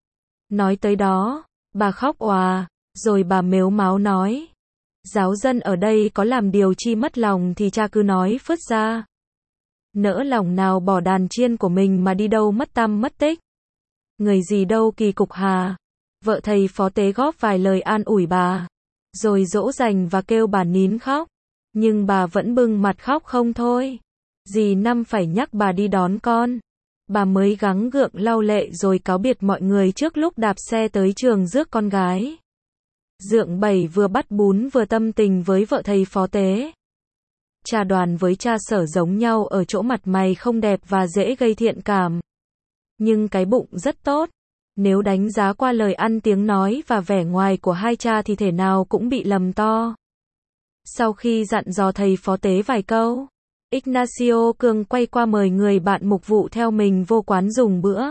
Nói tới đó, bà khóc òa, rồi bà mếu máo nói. Giáo dân ở đây có làm điều chi mất lòng thì cha cứ nói phớt ra. Nỡ lòng nào bỏ đàn chiên của mình mà đi đâu mất tăm mất tích. Người gì đâu kỳ cục hà. Vợ thầy phó tế góp vài lời an ủi bà. Rồi dỗ dành và kêu bà nín khóc. Nhưng bà vẫn bưng mặt khóc không thôi. Dì Năm phải nhắc bà đi đón con. Bà mới gắng gượng lau lệ rồi cáo biệt mọi người trước lúc đạp xe tới trường rước con gái. Dượng Bảy vừa bắt bún vừa tâm tình với vợ thầy phó tế. Cha đoàn với cha Sở giống nhau ở chỗ mặt mày không đẹp và dễ gây thiện cảm. Nhưng cái bụng rất tốt. Nếu đánh giá qua lời ăn tiếng nói và vẻ ngoài của hai cha thì thể nào cũng bị lầm to. Sau khi dặn dò thầy phó tế vài câu, Ignacio Cường quay qua mời người bạn mục vụ theo mình vô quán dùng bữa.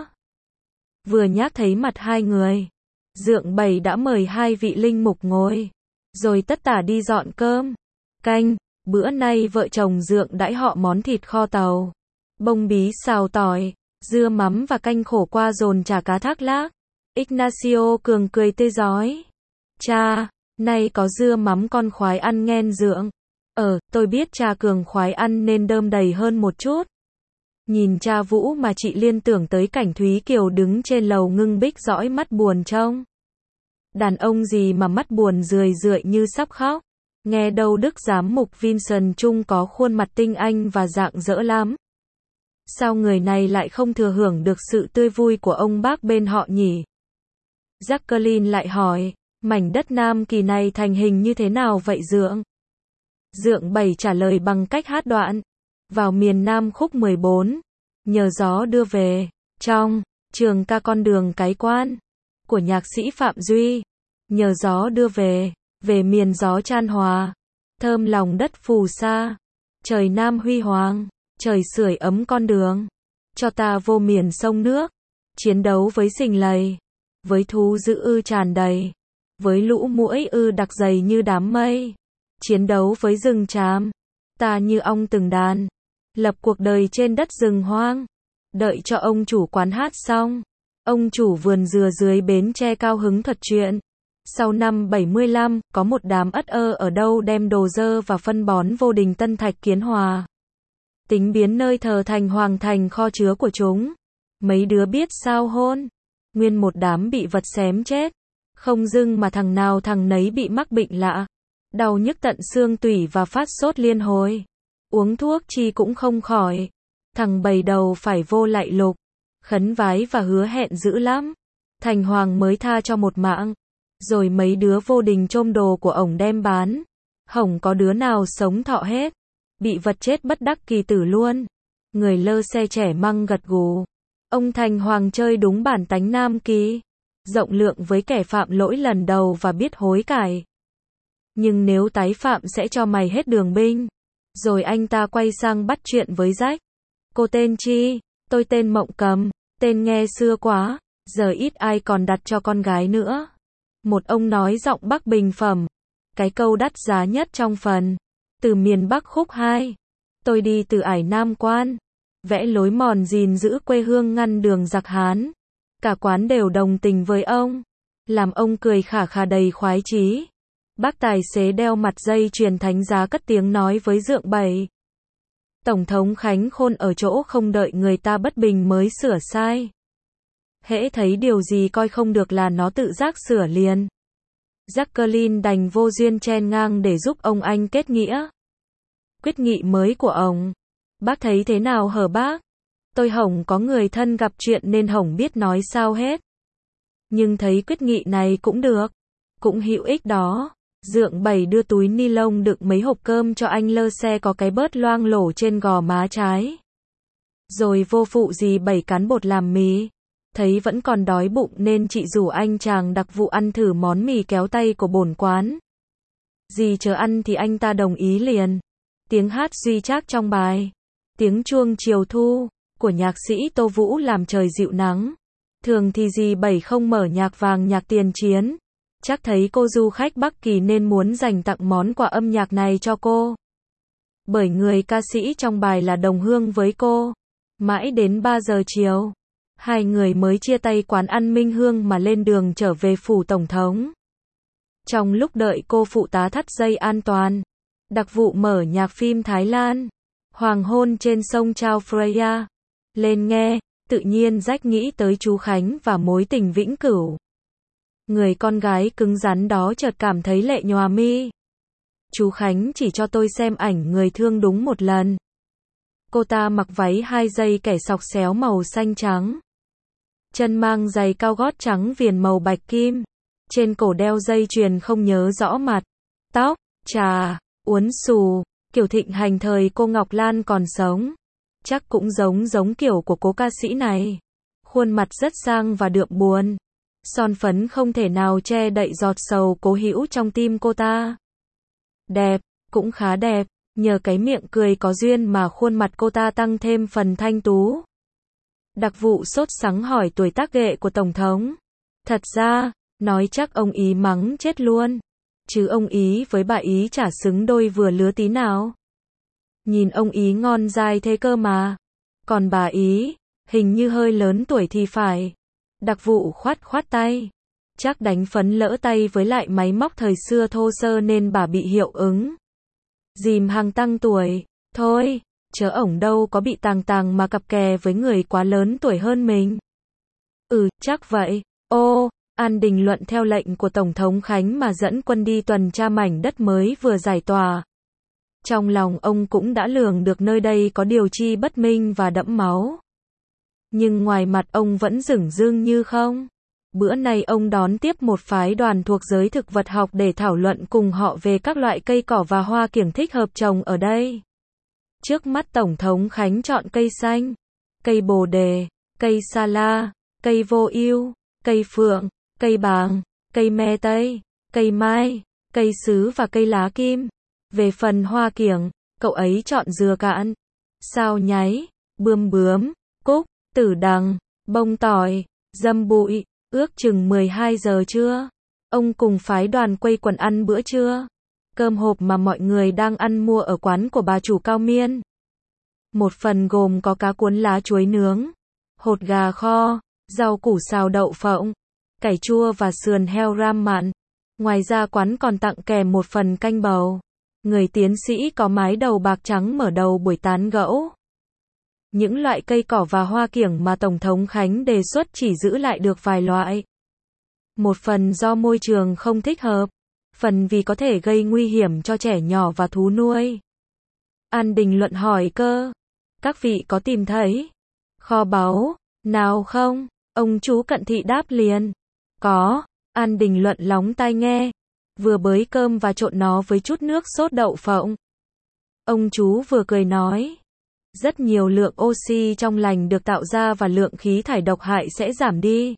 Vừa nhắc thấy mặt hai người, Dượng Bảy đã mời hai vị linh mục ngồi, rồi tất tả đi dọn cơm, canh. Bữa nay vợ chồng Dượng đãi họ món thịt kho tàu, bông bí xào tỏi, dưa mắm và canh khổ qua dồn chả cá thác lác. Ignacio Cường cười tươi rói. Cha, nay có dưa mắm con khoái ăn nghen Dượng. Tôi biết cha Cường khoái ăn nên đơm đầy hơn một chút. Nhìn cha Vũ mà chị liên tưởng tới cảnh Thúy Kiều đứng trên lầu ngưng bích dõi mắt buồn trông. Đàn ông gì mà mắt buồn rười rượi như sắp khóc. Nghe đâu Đức Giám mục Vincent Trung có khuôn mặt tinh anh và rạng rỡ lắm. Sao người này lại không thừa hưởng được sự tươi vui của ông bác bên họ nhỉ? Jacqueline lại hỏi, mảnh đất Nam Kỳ này thành hình như thế nào vậy Dượng? Dượng Bảy trả lời bằng cách hát đoạn. Vào miền Nam khúc 14, nhờ gió đưa về, trong, trường ca con đường cái quan, của nhạc sĩ Phạm Duy. Nhờ gió đưa về miền gió chan hòa, thơm lòng đất phù sa, trời Nam huy hoàng, trời sưởi ấm con đường, cho ta vô miền sông nước, chiến đấu với sình lầy, với thú dữ tràn đầy, với lũ muỗi đặc dày như đám mây, chiến đấu với rừng tràm, ta như ong từng đàn, lập cuộc đời trên đất rừng hoang. Đợi cho ông chủ quán hát xong, ông chủ vườn dừa dưới bến tre cao hứng thuật chuyện. Sau năm 75, có một đám ất ơ ở đâu đem đồ dơ và phân bón vô đình Tân Thạch Kiến Hòa. Tính biến nơi thờ thành hoàng thành kho chứa của chúng. Mấy đứa biết sao hôn. Nguyên một đám bị vật xém chết. Không dưng mà thằng nào thằng nấy bị mắc bệnh lạ. Đau nhức tận xương tủy và phát sốt liên hồi. Uống thuốc chi cũng không khỏi. Thằng bầy đầu phải vô lại lục, khấn vái và hứa hẹn dữ lắm. Thành Hoàng mới tha cho một mạng, rồi mấy đứa vô đình trôm đồ của ổng đem bán. Hổng có đứa nào sống thọ hết, bị vật chết bất đắc kỳ tử luôn. Người lơ xe trẻ măng gật gù. Ông Thành Hoàng chơi đúng bản tánh nam kỳ, rộng lượng với kẻ phạm lỗi lần đầu và biết hối cải. Nhưng nếu tái phạm sẽ cho mày hết đường binh. Rồi anh ta quay sang bắt chuyện với Jack. Cô tên chi? Tôi tên Mộng Cầm. Tên nghe xưa quá, giờ ít ai còn đặt cho con gái nữa. Một ông nói giọng Bắc bình phẩm. Cái câu đắt giá nhất trong phần. Từ miền Bắc khúc 2. Tôi đi từ ải Nam Quan, vẽ lối mòn gìn giữ quê hương ngăn đường giặc Hán. Cả quán đều đồng tình với ông, làm ông cười khà khà đầy khoái chí. Bác tài xế đeo mặt dây chuyền thánh giá cất tiếng nói với Dượng Bảy. Tổng thống Khánh khôn ở chỗ không đợi người ta bất bình mới sửa sai. Hễ thấy điều gì coi không được là nó tự giác sửa liền. Jacqueline đành vô duyên chen ngang để giúp ông anh kết nghĩa. Quyết nghị mới của ông, bác thấy thế nào hở bác? Tôi hổng có người thân gặp chuyện nên hổng biết nói sao hết. Nhưng thấy quyết nghị này cũng được, cũng hữu ích đó. Dượng Bảy đưa túi ni lông đựng mấy hộp cơm cho anh lơ xe có cái bớt loang lổ trên gò má trái. Rồi vô phụ gì 7 cán bột làm mì. Thấy vẫn còn đói bụng nên chị rủ anh chàng đặc vụ ăn thử món mì kéo tay của bổn quán. Dì chờ ăn thì anh ta đồng ý liền. Tiếng hát duy trác trong bài Tiếng chuông chiều thu của nhạc sĩ Tô Vũ làm trời dịu nắng. Thường thì dì Bảy không mở nhạc vàng nhạc tiền chiến. Chắc thấy cô du khách Bắc Kỳ nên muốn dành tặng món quà âm nhạc này cho cô. Bởi người ca sĩ trong bài là đồng hương với cô. Mãi đến 3 giờ chiều, hai người mới chia tay quán ăn Minh Hương mà lên đường trở về phủ tổng thống. Trong lúc đợi cô phụ tá thắt dây an toàn, đặc vụ mở nhạc phim Thái Lan, Hoàng hôn trên sông Chao Phraya. Lên nghe, tự nhiên Jack nghĩ tới chú Khánh và mối tình vĩnh cửu. Người con gái cứng rắn đó chợt cảm thấy lệ nhòa mi. Chú Khánh chỉ cho tôi xem ảnh người thương đúng một lần. Cô ta mặc váy 2 dây kẻ sọc xéo màu xanh trắng. Chân mang giày cao gót trắng viền màu bạch kim. Trên cổ đeo dây chuyền không nhớ rõ mặt. Tóc, trà, uốn xù, kiểu thịnh hành thời cô Ngọc Lan còn sống. Chắc cũng giống kiểu của cố ca sĩ này. Khuôn mặt rất sang và đượm buồn. Son phấn không thể nào che đậy giọt sầu cố hữu trong tim cô ta. Đẹp, cũng khá đẹp, nhờ cái miệng cười có duyên mà khuôn mặt cô ta tăng thêm phần thanh tú. Đặc vụ sốt sắng hỏi tuổi tác ghệ của Tổng thống. Thật ra, nói chắc ông ý mắng chết luôn. Chứ ông ý với bà ý chả xứng đôi vừa lứa tí nào. Nhìn ông ý ngon dai thế cơ mà. Còn bà ý, hình như hơi lớn tuổi thì phải. Đặc vụ khoát tay. Chắc đánh phấn lỡ tay với lại máy móc thời xưa thô sơ nên bà bị hiệu ứng. Dìm hàng tăng tuổi. Thôi, chớ ổng đâu có bị tàng mà cặp kè với người quá lớn tuổi hơn mình. Chắc vậy. Ô, An Đình Luận theo lệnh của Tổng thống Khánh mà dẫn quân đi tuần tra mảnh đất mới vừa giải tỏa. Trong lòng ông cũng đã lường được nơi đây có điều chi bất minh và đẫm máu. Nhưng ngoài mặt ông vẫn dửng dưng như không. Bữa nay ông đón tiếp một phái đoàn thuộc giới thực vật học để thảo luận cùng họ về các loại cây cỏ và hoa kiểng thích hợp trồng ở đây. Trước mắt Tổng thống Khánh chọn cây xanh, cây bồ đề, cây sa la, cây vô ưu, cây phượng, cây bàng, cây me tây, cây mai, cây sứ và cây lá kim. Về phần hoa kiểng, cậu ấy chọn dừa cạn, sao nháy, bươm bướm, cúc, tử đằng, bông tỏi, dâm bụi. Ước chừng 12 giờ trưa, ông cùng phái đoàn quây quần ăn bữa trưa. Cơm hộp mà mọi người đang ăn mua ở quán của bà chủ Cao Miên. Một phần gồm có cá cuốn lá chuối nướng, hột gà kho, rau củ xào đậu phộng, cải chua và sườn heo ram mặn. Ngoài ra quán còn tặng kèm một phần canh bầu. Người tiến sĩ có mái đầu bạc trắng mở đầu buổi tán gẫu. Những loại cây cỏ và hoa kiểng mà Tổng thống Khánh đề xuất chỉ giữ lại được vài loại. Một phần do môi trường không thích hợp, phần vì có thể gây nguy hiểm cho trẻ nhỏ và thú nuôi. An Đình Luận hỏi cơ. Các vị có tìm thấy kho báu nào không? Ông chú cận thị đáp liền. Có. An Đình Luận lóng tai nghe. Vừa bới cơm và trộn nó với chút nước sốt đậu phộng. Ông chú vừa cười nói. Rất nhiều lượng oxy trong lành được tạo ra và lượng khí thải độc hại sẽ giảm đi.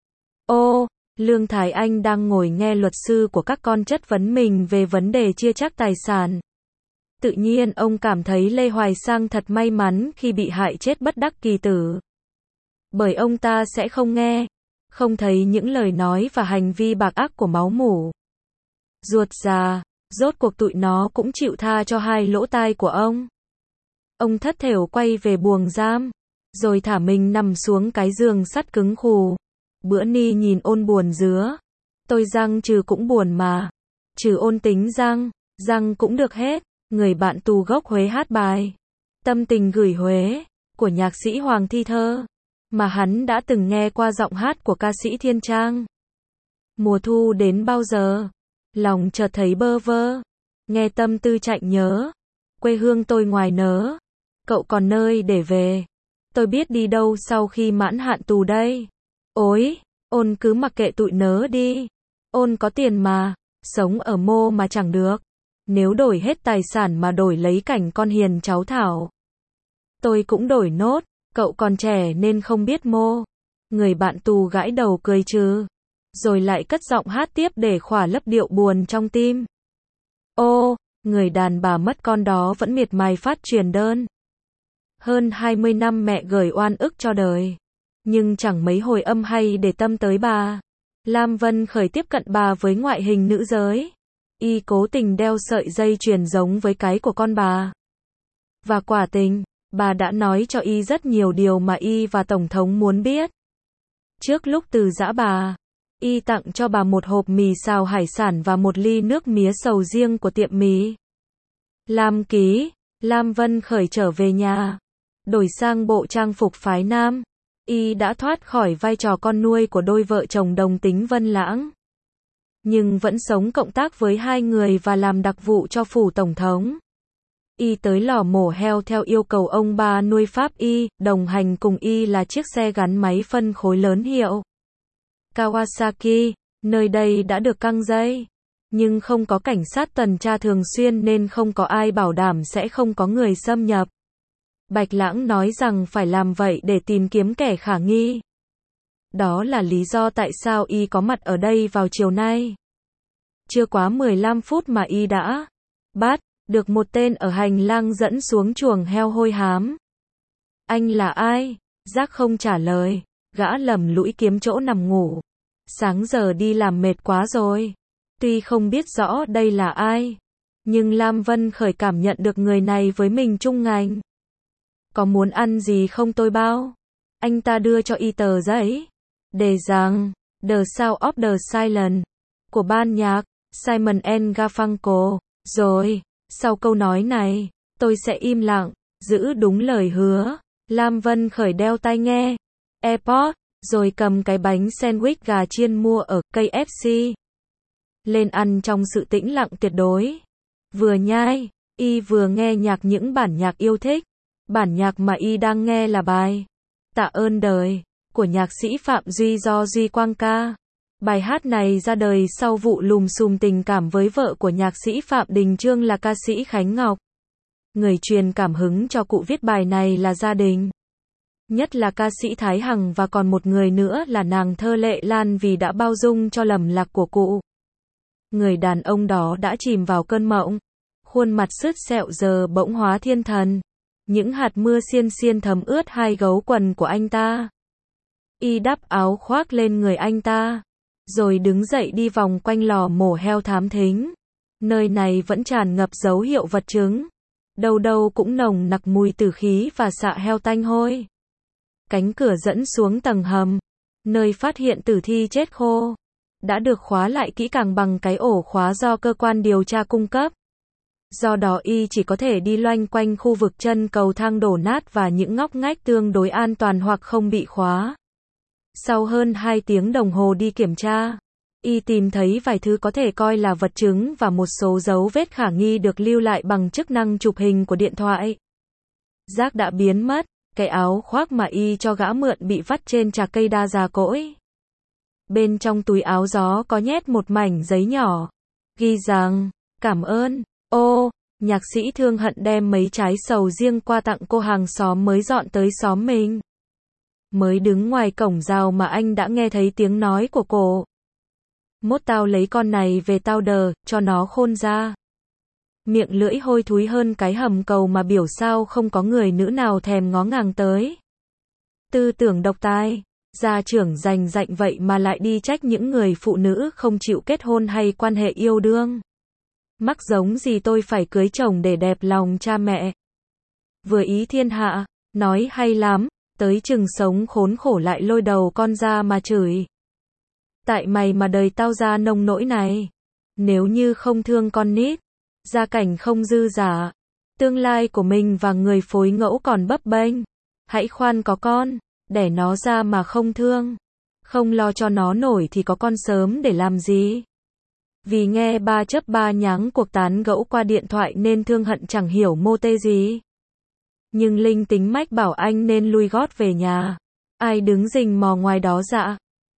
Ô, Lương Thái Anh đang ngồi nghe luật sư của các con chất vấn mình về vấn đề chia chác tài sản. Tự nhiên ông cảm thấy Lê Hoài Sang thật may mắn khi bị hại chết bất đắc kỳ tử. Bởi ông ta sẽ không nghe, không thấy những lời nói và hành vi bạc ác của máu mủ. Ruột già, rốt cuộc tụi nó cũng chịu tha cho hai lỗ tai của ông. Ông thất thểu quay về buồng giam, rồi thả mình nằm xuống cái giường sắt cứng khù. Bữa ni nhìn Ôn buồn dứa. Tôi răng trừ cũng buồn mà. Trừ Ôn tính răng cũng được hết. Người bạn tù gốc Huế hát bài Tâm tình gửi Huế của nhạc sĩ Hoàng Thi Thơ, mà hắn đã từng nghe qua giọng hát của ca sĩ Thiên Trang. Mùa thu đến bao giờ? Lòng chợt thấy bơ vơ. Nghe tâm tư chạy nhớ. Quê hương tôi ngoài nớ. Cậu còn nơi để về. Tôi biết đi đâu sau khi mãn hạn tù đây. Ôi, Ôn cứ mặc kệ tụi nớ đi. Ôn có tiền mà. Sống ở mô mà chẳng được. Nếu đổi hết tài sản mà đổi lấy cảnh con hiền cháu Thảo. Tôi cũng đổi nốt. Cậu còn trẻ nên không biết mô. Người bạn tù gãi đầu cười trừ. Rồi lại cất giọng hát tiếp để khỏa lấp điệu buồn trong tim. Ô, người đàn bà mất con đó vẫn miệt mài phát truyền đơn. Hơn 20 năm mẹ gửi oan ức cho đời. Nhưng chẳng mấy hồi âm hay để tâm tới bà. Lam Vân Khởi tiếp cận bà với ngoại hình nữ giới. Y cố tình đeo sợi dây chuyền giống với cái của con bà. Và quả tình, bà đã nói cho Y rất nhiều điều mà Y và Tổng thống muốn biết. Trước lúc từ giã bà, Y tặng cho bà một hộp mì xào hải sản và một ly nước mía sầu riêng của tiệm mì. Lam ký, Lam Vân Khởi trở về nhà. Đổi sang bộ trang phục phái nam. Y đã thoát khỏi vai trò con nuôi của đôi vợ chồng đồng tính Vân Lãng. Nhưng vẫn sống cộng tác với hai người và làm đặc vụ cho phủ tổng thống. Y tới lò mổ heo theo yêu cầu ông ba nuôi Pháp Y, đồng hành cùng Y là chiếc xe gắn máy phân khối lớn hiệu Kawasaki, nơi đây đã được căng dây. Nhưng không có cảnh sát tuần tra thường xuyên nên không có ai bảo đảm sẽ không có người xâm nhập. Bạch Lãng nói rằng phải làm vậy để tìm kiếm kẻ khả nghi. Đó là lý do tại sao Y có mặt ở đây vào chiều nay. Chưa quá 15 phút mà Y đã bắt được một tên ở hành lang dẫn xuống chuồng heo hôi hám. Anh là ai? Giác không trả lời. Gã lầm lũi kiếm chỗ nằm ngủ. Sáng giờ đi làm mệt quá rồi. Tuy không biết rõ đây là ai, nhưng Lam Vân Khởi cảm nhận được người này với mình chung ngành. Có muốn ăn gì không tôi bao? Anh ta đưa cho Y tờ giấy. Đề rằng, The Sound of the Silence, của ban nhạc, Simon and Garfunkel. Rồi, sau câu nói này, tôi sẽ im lặng, giữ đúng lời hứa. Lam Vân Khởi đeo tai nghe, AirPods, rồi cầm cái bánh sandwich gà chiên mua ở KFC. Lên ăn trong sự tĩnh lặng tuyệt đối. Vừa nhai, Y vừa nghe nhạc những bản nhạc yêu thích. Bản nhạc mà Y đang nghe là bài Tạ ơn đời, của nhạc sĩ Phạm Duy do Duy Quang ca. Bài hát này ra đời sau vụ lùm xùm tình cảm với vợ của nhạc sĩ Phạm Đình Chương là ca sĩ Khánh Ngọc. Người truyền cảm hứng cho cụ viết bài này là gia đình. Nhất là ca sĩ Thái Hằng và còn một người nữa là nàng thơ Lệ Lan vì đã bao dung cho lầm lạc của cụ. Người đàn ông đó đã chìm vào cơn mộng. Khuôn mặt sứt sẹo giờ bỗng hóa thiên thần. Những hạt mưa xiên xiên thấm ướt hai gấu quần của anh ta. Y đắp áo khoác lên người anh ta. Rồi đứng dậy đi vòng quanh lò mổ heo thám thính. Nơi này vẫn tràn ngập dấu hiệu vật chứng. Đâu đâu cũng nồng nặc mùi tử khí và xạ heo tanh hôi. Cánh cửa dẫn xuống tầng hầm, nơi phát hiện tử thi chết khô, đã được khóa lại kỹ càng bằng cái ổ khóa do cơ quan điều tra cung cấp. Do đó Y chỉ có thể đi loanh quanh khu vực chân cầu thang đổ nát và những ngóc ngách tương đối an toàn hoặc không bị khóa. Sau hơn 2 tiếng đồng hồ đi kiểm tra, Y tìm thấy vài thứ có thể coi là vật chứng và một số dấu vết khả nghi được lưu lại bằng chức năng chụp hình của điện thoại. Rác đã biến mất, cái áo khoác mà y cho gã mượn bị vắt trên trà cây đa già cỗi. Bên trong túi áo gió có nhét một mảnh giấy nhỏ, ghi rằng, cảm ơn, nhạc sĩ Thương Hận đem mấy trái sầu riêng qua tặng cô hàng xóm mới dọn tới xóm mình. Mới đứng ngoài cổng rào mà anh đã nghe thấy tiếng nói của cô. Mốt tao lấy con này về tao đờ, cho nó khôn ra. Miệng lưỡi hôi thúi hơn cái hầm cầu mà biểu sao không có người nữ nào thèm ngó ngàng tới. Tư tưởng độc tài, gia trưởng rành rạnh vậy mà lại đi trách những người phụ nữ không chịu kết hôn hay quan hệ yêu đương. Mắc giống gì tôi phải cưới chồng để đẹp lòng cha mẹ. Vừa ý thiên hạ, nói hay lắm, tới chừng sống khốn khổ lại lôi đầu con ra mà chửi. Tại mày mà đời tao ra nông nỗi này. Nếu như không thương con nít, gia cảnh không dư giả, tương lai của mình và người phối ngẫu còn bấp bênh, hãy khoan có con, đẻ nó ra mà không thương, không lo cho nó nổi thì có con sớm để làm gì. Vì nghe ba chấp ba nháng cuộc tán gẫu qua điện thoại nên Thương Hận chẳng hiểu mô tê gì. Nhưng linh tính mách bảo anh nên lui gót về nhà. Ai đứng rình mò ngoài đó dạ?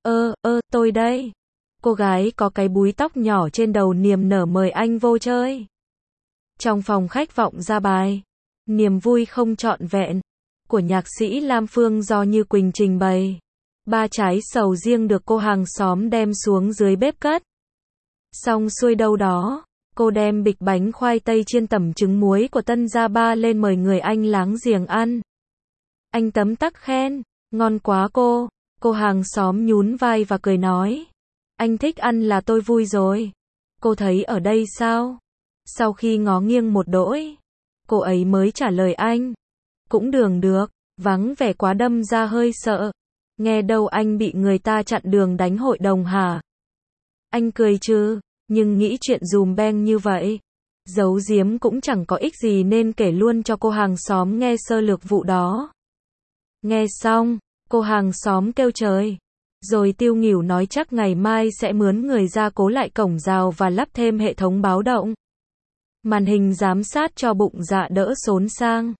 Tôi đây. Cô gái có cái búi tóc nhỏ trên đầu niềm nở mời anh vô chơi. Trong phòng khách vọng ra bài Niềm vui không trọn vẹn của nhạc sĩ Lam Phương do Như Quỳnh trình bày. 3 trái sầu riêng được cô hàng xóm đem xuống dưới bếp cất. Xong xuôi đâu đó, cô đem bịch bánh khoai tây chiên tẩm trứng muối của Tân Gia Ba lên mời người anh láng giềng ăn. Anh tấm tắc khen, ngon quá cô. Cô hàng xóm nhún vai và cười nói, anh thích ăn là tôi vui rồi. Cô thấy ở đây sao? Sau khi ngó nghiêng một đỗi, cô ấy mới trả lời anh, cũng được, vắng vẻ quá đâm ra hơi sợ. Nghe đâu anh bị người ta chặn đường đánh hội đồng hả? Anh cười chứ, nhưng nghĩ chuyện dùm beng như vậy, giấu giếm cũng chẳng có ích gì nên kể luôn cho cô hàng xóm nghe sơ lược vụ đó. Nghe xong, cô hàng xóm kêu trời, rồi tiêu nghỉu nói chắc ngày mai sẽ mướn người ra cố lại cổng rào và lắp thêm hệ thống báo động. Màn hình giám sát cho bụng dạ đỡ xốn sang.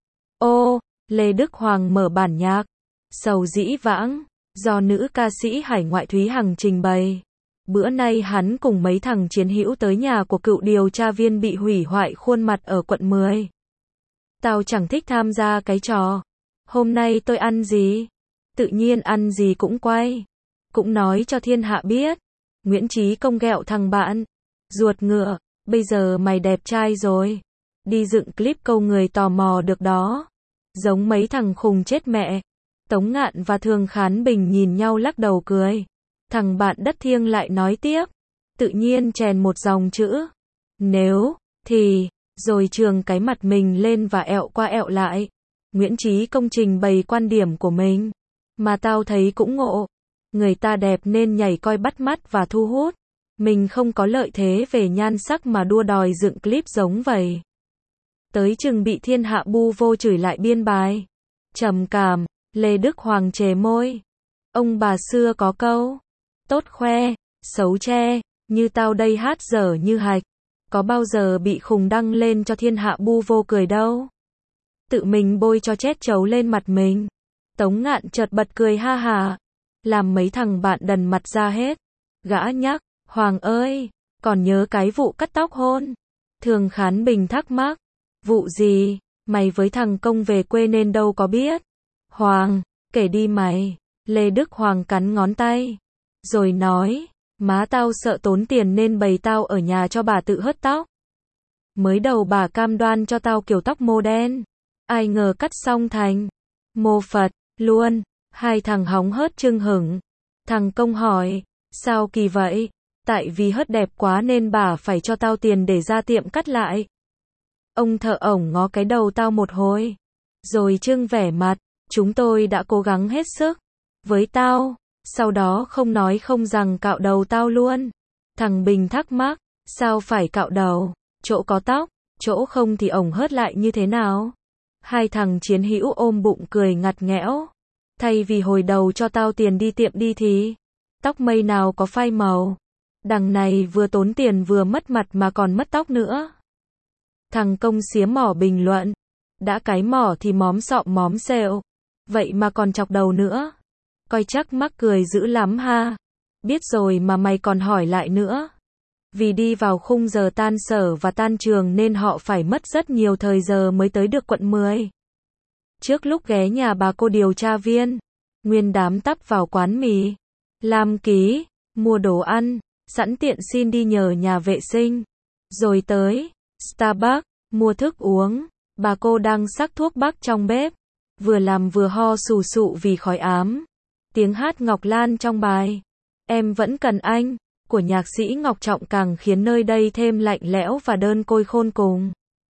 Lê Đức Hoàng mở bản nhạc Sầu Dĩ Vãng, do nữ ca sĩ hải ngoại Thúy Hằng trình bày. Bữa nay hắn cùng mấy thằng chiến hữu tới nhà của cựu điều tra viên bị hủy hoại khuôn mặt ở quận 10. Tao chẳng thích tham gia cái trò. Hôm nay tôi ăn gì? Tự nhiên ăn gì cũng quay. Cũng nói cho thiên hạ biết. Nguyễn Chí Công ghẹo thằng bạn. Ruột ngựa, bây giờ mày đẹp trai rồi. Đi dựng clip câu người tò mò được đó. Giống mấy thằng khùng chết mẹ. Tống Ngạn và Thường Khán Bình nhìn nhau lắc đầu cười. Thằng bạn đất thiêng lại nói tiếp. Tự nhiên chèn một dòng chữ. Nếu, thì, rồi trường cái mặt mình lên và ẹo qua ẹo lại. Nguyễn Chí Công trình bày quan điểm của mình. Mà tao thấy cũng ngộ. Người ta đẹp nên nhảy coi bắt mắt và thu hút. Mình không có lợi thế về nhan sắc mà đua đòi dựng clip giống vậy. Tới chừng bị thiên hạ bu vô chửi lại biên bài. Trầm cảm, Lê Đức Hoàng chề môi. Ông bà xưa có câu. Tốt khoe, xấu che, như tao đây hát dở như hạch. Có bao giờ bị khùng đăng lên cho thiên hạ bu vô cười đâu. Tự mình bôi cho chét chấu lên mặt mình. Tống Ngạn chợt bật cười ha hà. Làm mấy thằng bạn đần mặt ra hết. Gã nhắc, Hoàng ơi, còn nhớ cái vụ cắt tóc hôn? Thường Khán Bình thắc mắc. Vụ gì? Mày với thằng Công về quê nên đâu có biết. Hoàng, kể đi mày. Lê Đức Hoàng cắn ngón tay. Rồi nói, má tao sợ tốn tiền nên bày tao ở nhà cho bà tự hớt tóc. Mới đầu bà cam đoan cho tao kiểu tóc mô đen. Ai ngờ cắt xong thành mô Phật luôn. Hai thằng hóng hớt chưng hửng. Thằng Công hỏi, sao kỳ vậy? Tại vì hớt đẹp quá nên bà phải cho tao tiền để ra tiệm cắt lại. Ông thợ ổng ngó cái đầu tao một hồi. Rồi trưng vẻ mặt, chúng tôi đã cố gắng hết sức. Với tao, sau đó không nói không rằng cạo đầu tao luôn. Thằng Bình thắc mắc, sao phải cạo đầu? Chỗ có tóc, chỗ không thì ổng hớt lại như thế nào? Hai thằng chiến hữu ôm bụng cười ngặt nghẽo. Thay vì hồi đầu cho tao tiền đi tiệm đi thì tóc mây nào có phai màu. Đằng này vừa tốn tiền vừa mất mặt mà còn mất tóc nữa. Thằng Công xía mỏ bình luận. Đã cái mỏ thì móm sọm móm xẹo. Vậy mà còn chọc đầu nữa. Coi chắc mắc cười dữ lắm ha. Biết rồi mà mày còn hỏi lại nữa. Vì đi vào khung giờ tan sở và tan trường nên họ phải mất rất nhiều thời giờ mới tới được quận 10. Trước lúc ghé nhà bà cô điều tra viên, nguyên đám tấp vào quán mì, làm ký, mua đồ ăn, sẵn tiện xin đi nhờ nhà vệ sinh. Rồi tới Starbucks, mua thức uống. Bà cô đang sắc thuốc bắc trong bếp, vừa làm vừa ho sù sụ vì khói ám. Tiếng hát Ngọc Lan trong bài Em Vẫn Cần Anh của nhạc sĩ Ngọc Trọng càng khiến nơi đây thêm lạnh lẽo và đơn côi khôn cùng.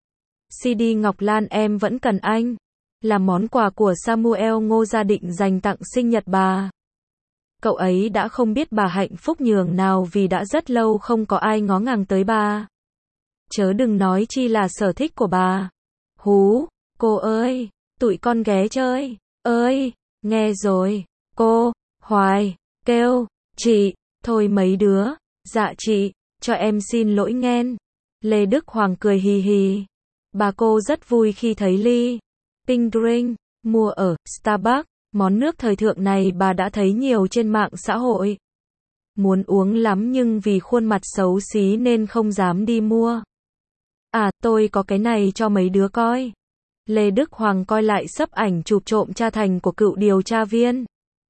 CD Ngọc Lan Em Vẫn Cần Anh là món quà của Samuel Ngô gia định dành tặng sinh nhật bà. Cậu ấy đã không biết bà hạnh phúc nhường nào vì đã rất lâu không có ai ngó ngàng tới bà. Chớ đừng nói chi là sở thích của bà. Hú, cô ơi, tụi con ghé chơi, ơi, nghe rồi, cô, hoài, kêu, chị, thôi mấy đứa, dạ chị, cho em xin lỗi nghen. Lê Đức Hoàng cười hì hì. Bà cô rất vui khi thấy ly pink drink mua ở Starbucks. Món nước thời thượng này bà đã thấy nhiều trên mạng xã hội. Muốn uống lắm nhưng vì khuôn mặt xấu xí nên không dám đi mua. À, tôi có cái này cho mấy đứa coi. Lê Đức Hoàng coi lại xấp ảnh chụp trộm cha Thành của cựu điều tra viên.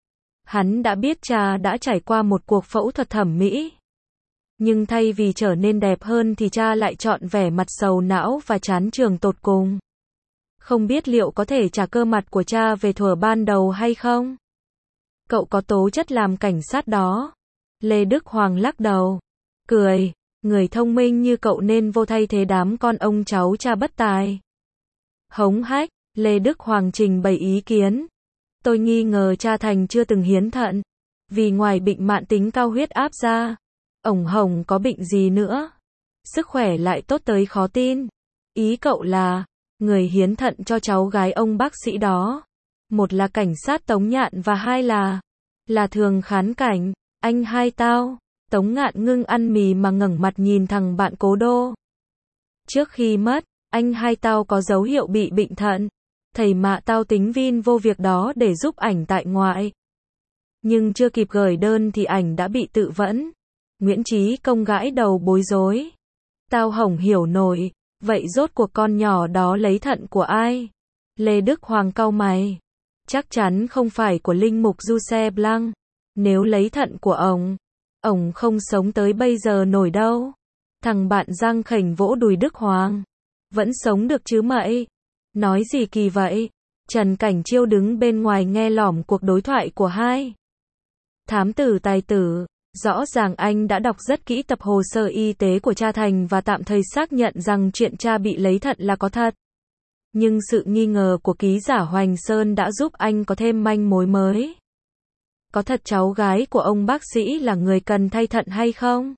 Hắn đã biết cha đã trải qua một cuộc phẫu thuật thẩm mỹ. Nhưng thay vì trở nên đẹp hơn thì cha lại chọn vẻ mặt sầu não và chán trường tột cùng. Không biết liệu có thể trả cơ mặt của cha về thuở ban đầu hay không? Cậu có tố chất làm cảnh sát đó. Lê Đức Hoàng lắc đầu, cười, người thông minh như cậu nên vô thay thế đám con ông cháu cha bất tài. Hống hách, Lê Đức Hoàng trình bày ý kiến. Tôi nghi ngờ cha Thành chưa từng hiến thận. Vì ngoài bệnh mạn tính cao huyết áp ra, ổng hồng có bệnh gì nữa. Sức khỏe lại tốt tới khó tin. Ý cậu là, người hiến thận cho cháu gái ông bác sĩ đó. Một là cảnh sát Tống Nhạn và hai là Thường Khán Cảnh. Anh hai tao. Tống Ngạn ngưng ăn mì mà ngẩng mặt nhìn thằng bạn Cố Đô. Trước khi mất, anh hai tao có dấu hiệu bị bệnh thận. Thầy mạ tao tính vin vô việc đó để giúp ảnh tại ngoại. Nhưng chưa kịp gửi đơn thì ảnh đã bị tự vẫn. Nguyễn Chí Công gãi đầu bối rối. Tao hổng hiểu nổi, vậy rốt cuộc con nhỏ đó lấy thận của ai? Lê Đức Hoàng cau mày. Chắc chắn không phải của linh mục Giuse Blanc. Nếu lấy thận của ổng không sống tới bây giờ nổi đâu. Thằng bạn Giang khểnh vỗ đùi Đức Hoàng. Vẫn sống được chứ mậy? Nói gì kỳ vậy? Trần Cảnh Chiêu đứng bên ngoài nghe lỏm cuộc đối thoại của hai thám tử tài tử. Rõ ràng anh đã đọc rất kỹ tập hồ sơ y tế của cha Thành và tạm thời xác nhận rằng chuyện cha bị lấy thận là có thật. Nhưng sự nghi ngờ của ký giả Hoành Sơn đã giúp anh có thêm manh mối mới. Có thật cháu gái của ông bác sĩ là người cần thay thận hay không?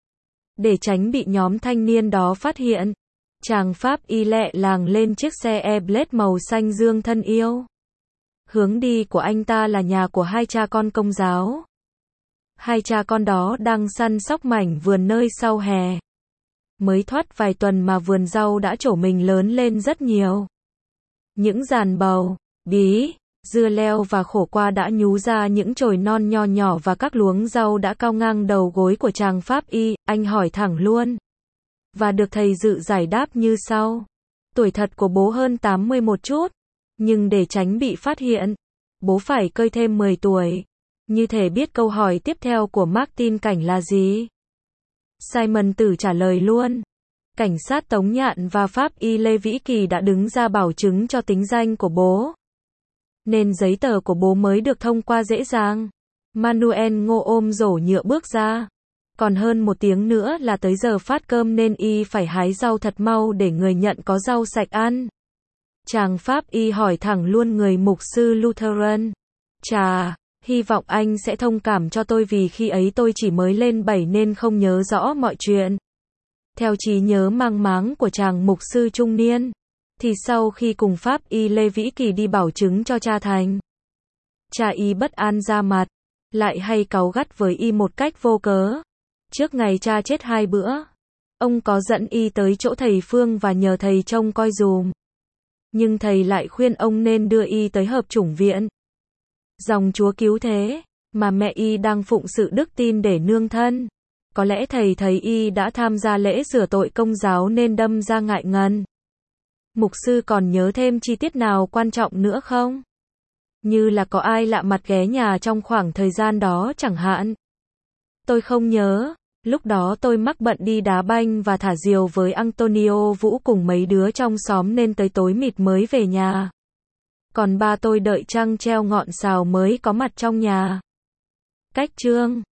Để tránh bị nhóm thanh niên đó phát hiện, chàng Pháp y lẹ làng lên chiếc xe Airblade màu xanh dương thân yêu. Hướng đi của anh ta là nhà của hai cha con Công giáo. Hai cha con đó đang săn sóc mảnh vườn nơi sau hè. Mới thoát vài tuần mà vườn rau đã trổ mình lớn lên rất nhiều. Những giàn bầu, bí, dưa leo và khổ qua đã nhú ra những chồi non nho nhỏ và các luống rau đã cao ngang đầu gối của chàng Pháp y. Anh hỏi thẳng luôn. Và được thầy Dự giải đáp như sau. Tuổi thật của bố hơn 80 một chút. Nhưng để tránh bị phát hiện, bố phải cơi thêm 10 tuổi. Như thể biết câu hỏi tiếp theo của Martin Cảnh là gì? Simon Tử trả lời luôn. Cảnh sát Tống Nhạn và Pháp y Lê Vĩ Kỳ đã đứng ra bảo chứng cho tính danh của bố. Nên giấy tờ của bố mới được thông qua dễ dàng. Manuel Ngô ôm rổ nhựa bước ra. Còn hơn 1 tiếng nữa là tới giờ phát cơm nên y phải hái rau thật mau để người nhận có rau sạch ăn. Chàng Pháp y hỏi thẳng luôn người mục sư Lutheran. Chà, hy vọng anh sẽ thông cảm cho tôi vì khi ấy tôi chỉ mới lên 7 nên không nhớ rõ mọi chuyện. Theo trí nhớ mang máng của chàng mục sư trung niên, thì sau khi cùng Pháp y Lê Vĩ Kỳ đi bảo chứng cho cha Thành, cha y bất an ra mặt, lại hay cáu gắt với y một cách vô cớ. Trước ngày cha chết 2 bữa, ông có dẫn y tới chỗ thầy Phương và nhờ thầy trông coi dùm. Nhưng thầy lại khuyên ông nên đưa y tới hợp chủng viện. Dòng Chúa cứu thế, mà mẹ y đang phụng sự đức tin để nương thân. Có lẽ thầy thấy y đã tham gia lễ rửa tội công giáo nên đâm ra ngại ngần. Mục sư còn nhớ thêm chi tiết nào quan trọng nữa không? Như là có ai lạ mặt ghé nhà trong khoảng thời gian đó chẳng hạn. Tôi không nhớ. Lúc đó tôi mắc bận đi đá banh và thả diều với Antonio Vũ cùng mấy đứa trong xóm nên tới tối mịt mới về nhà. Còn ba tôi đợi trăng treo ngọn sào mới có mặt trong nhà. Cách chương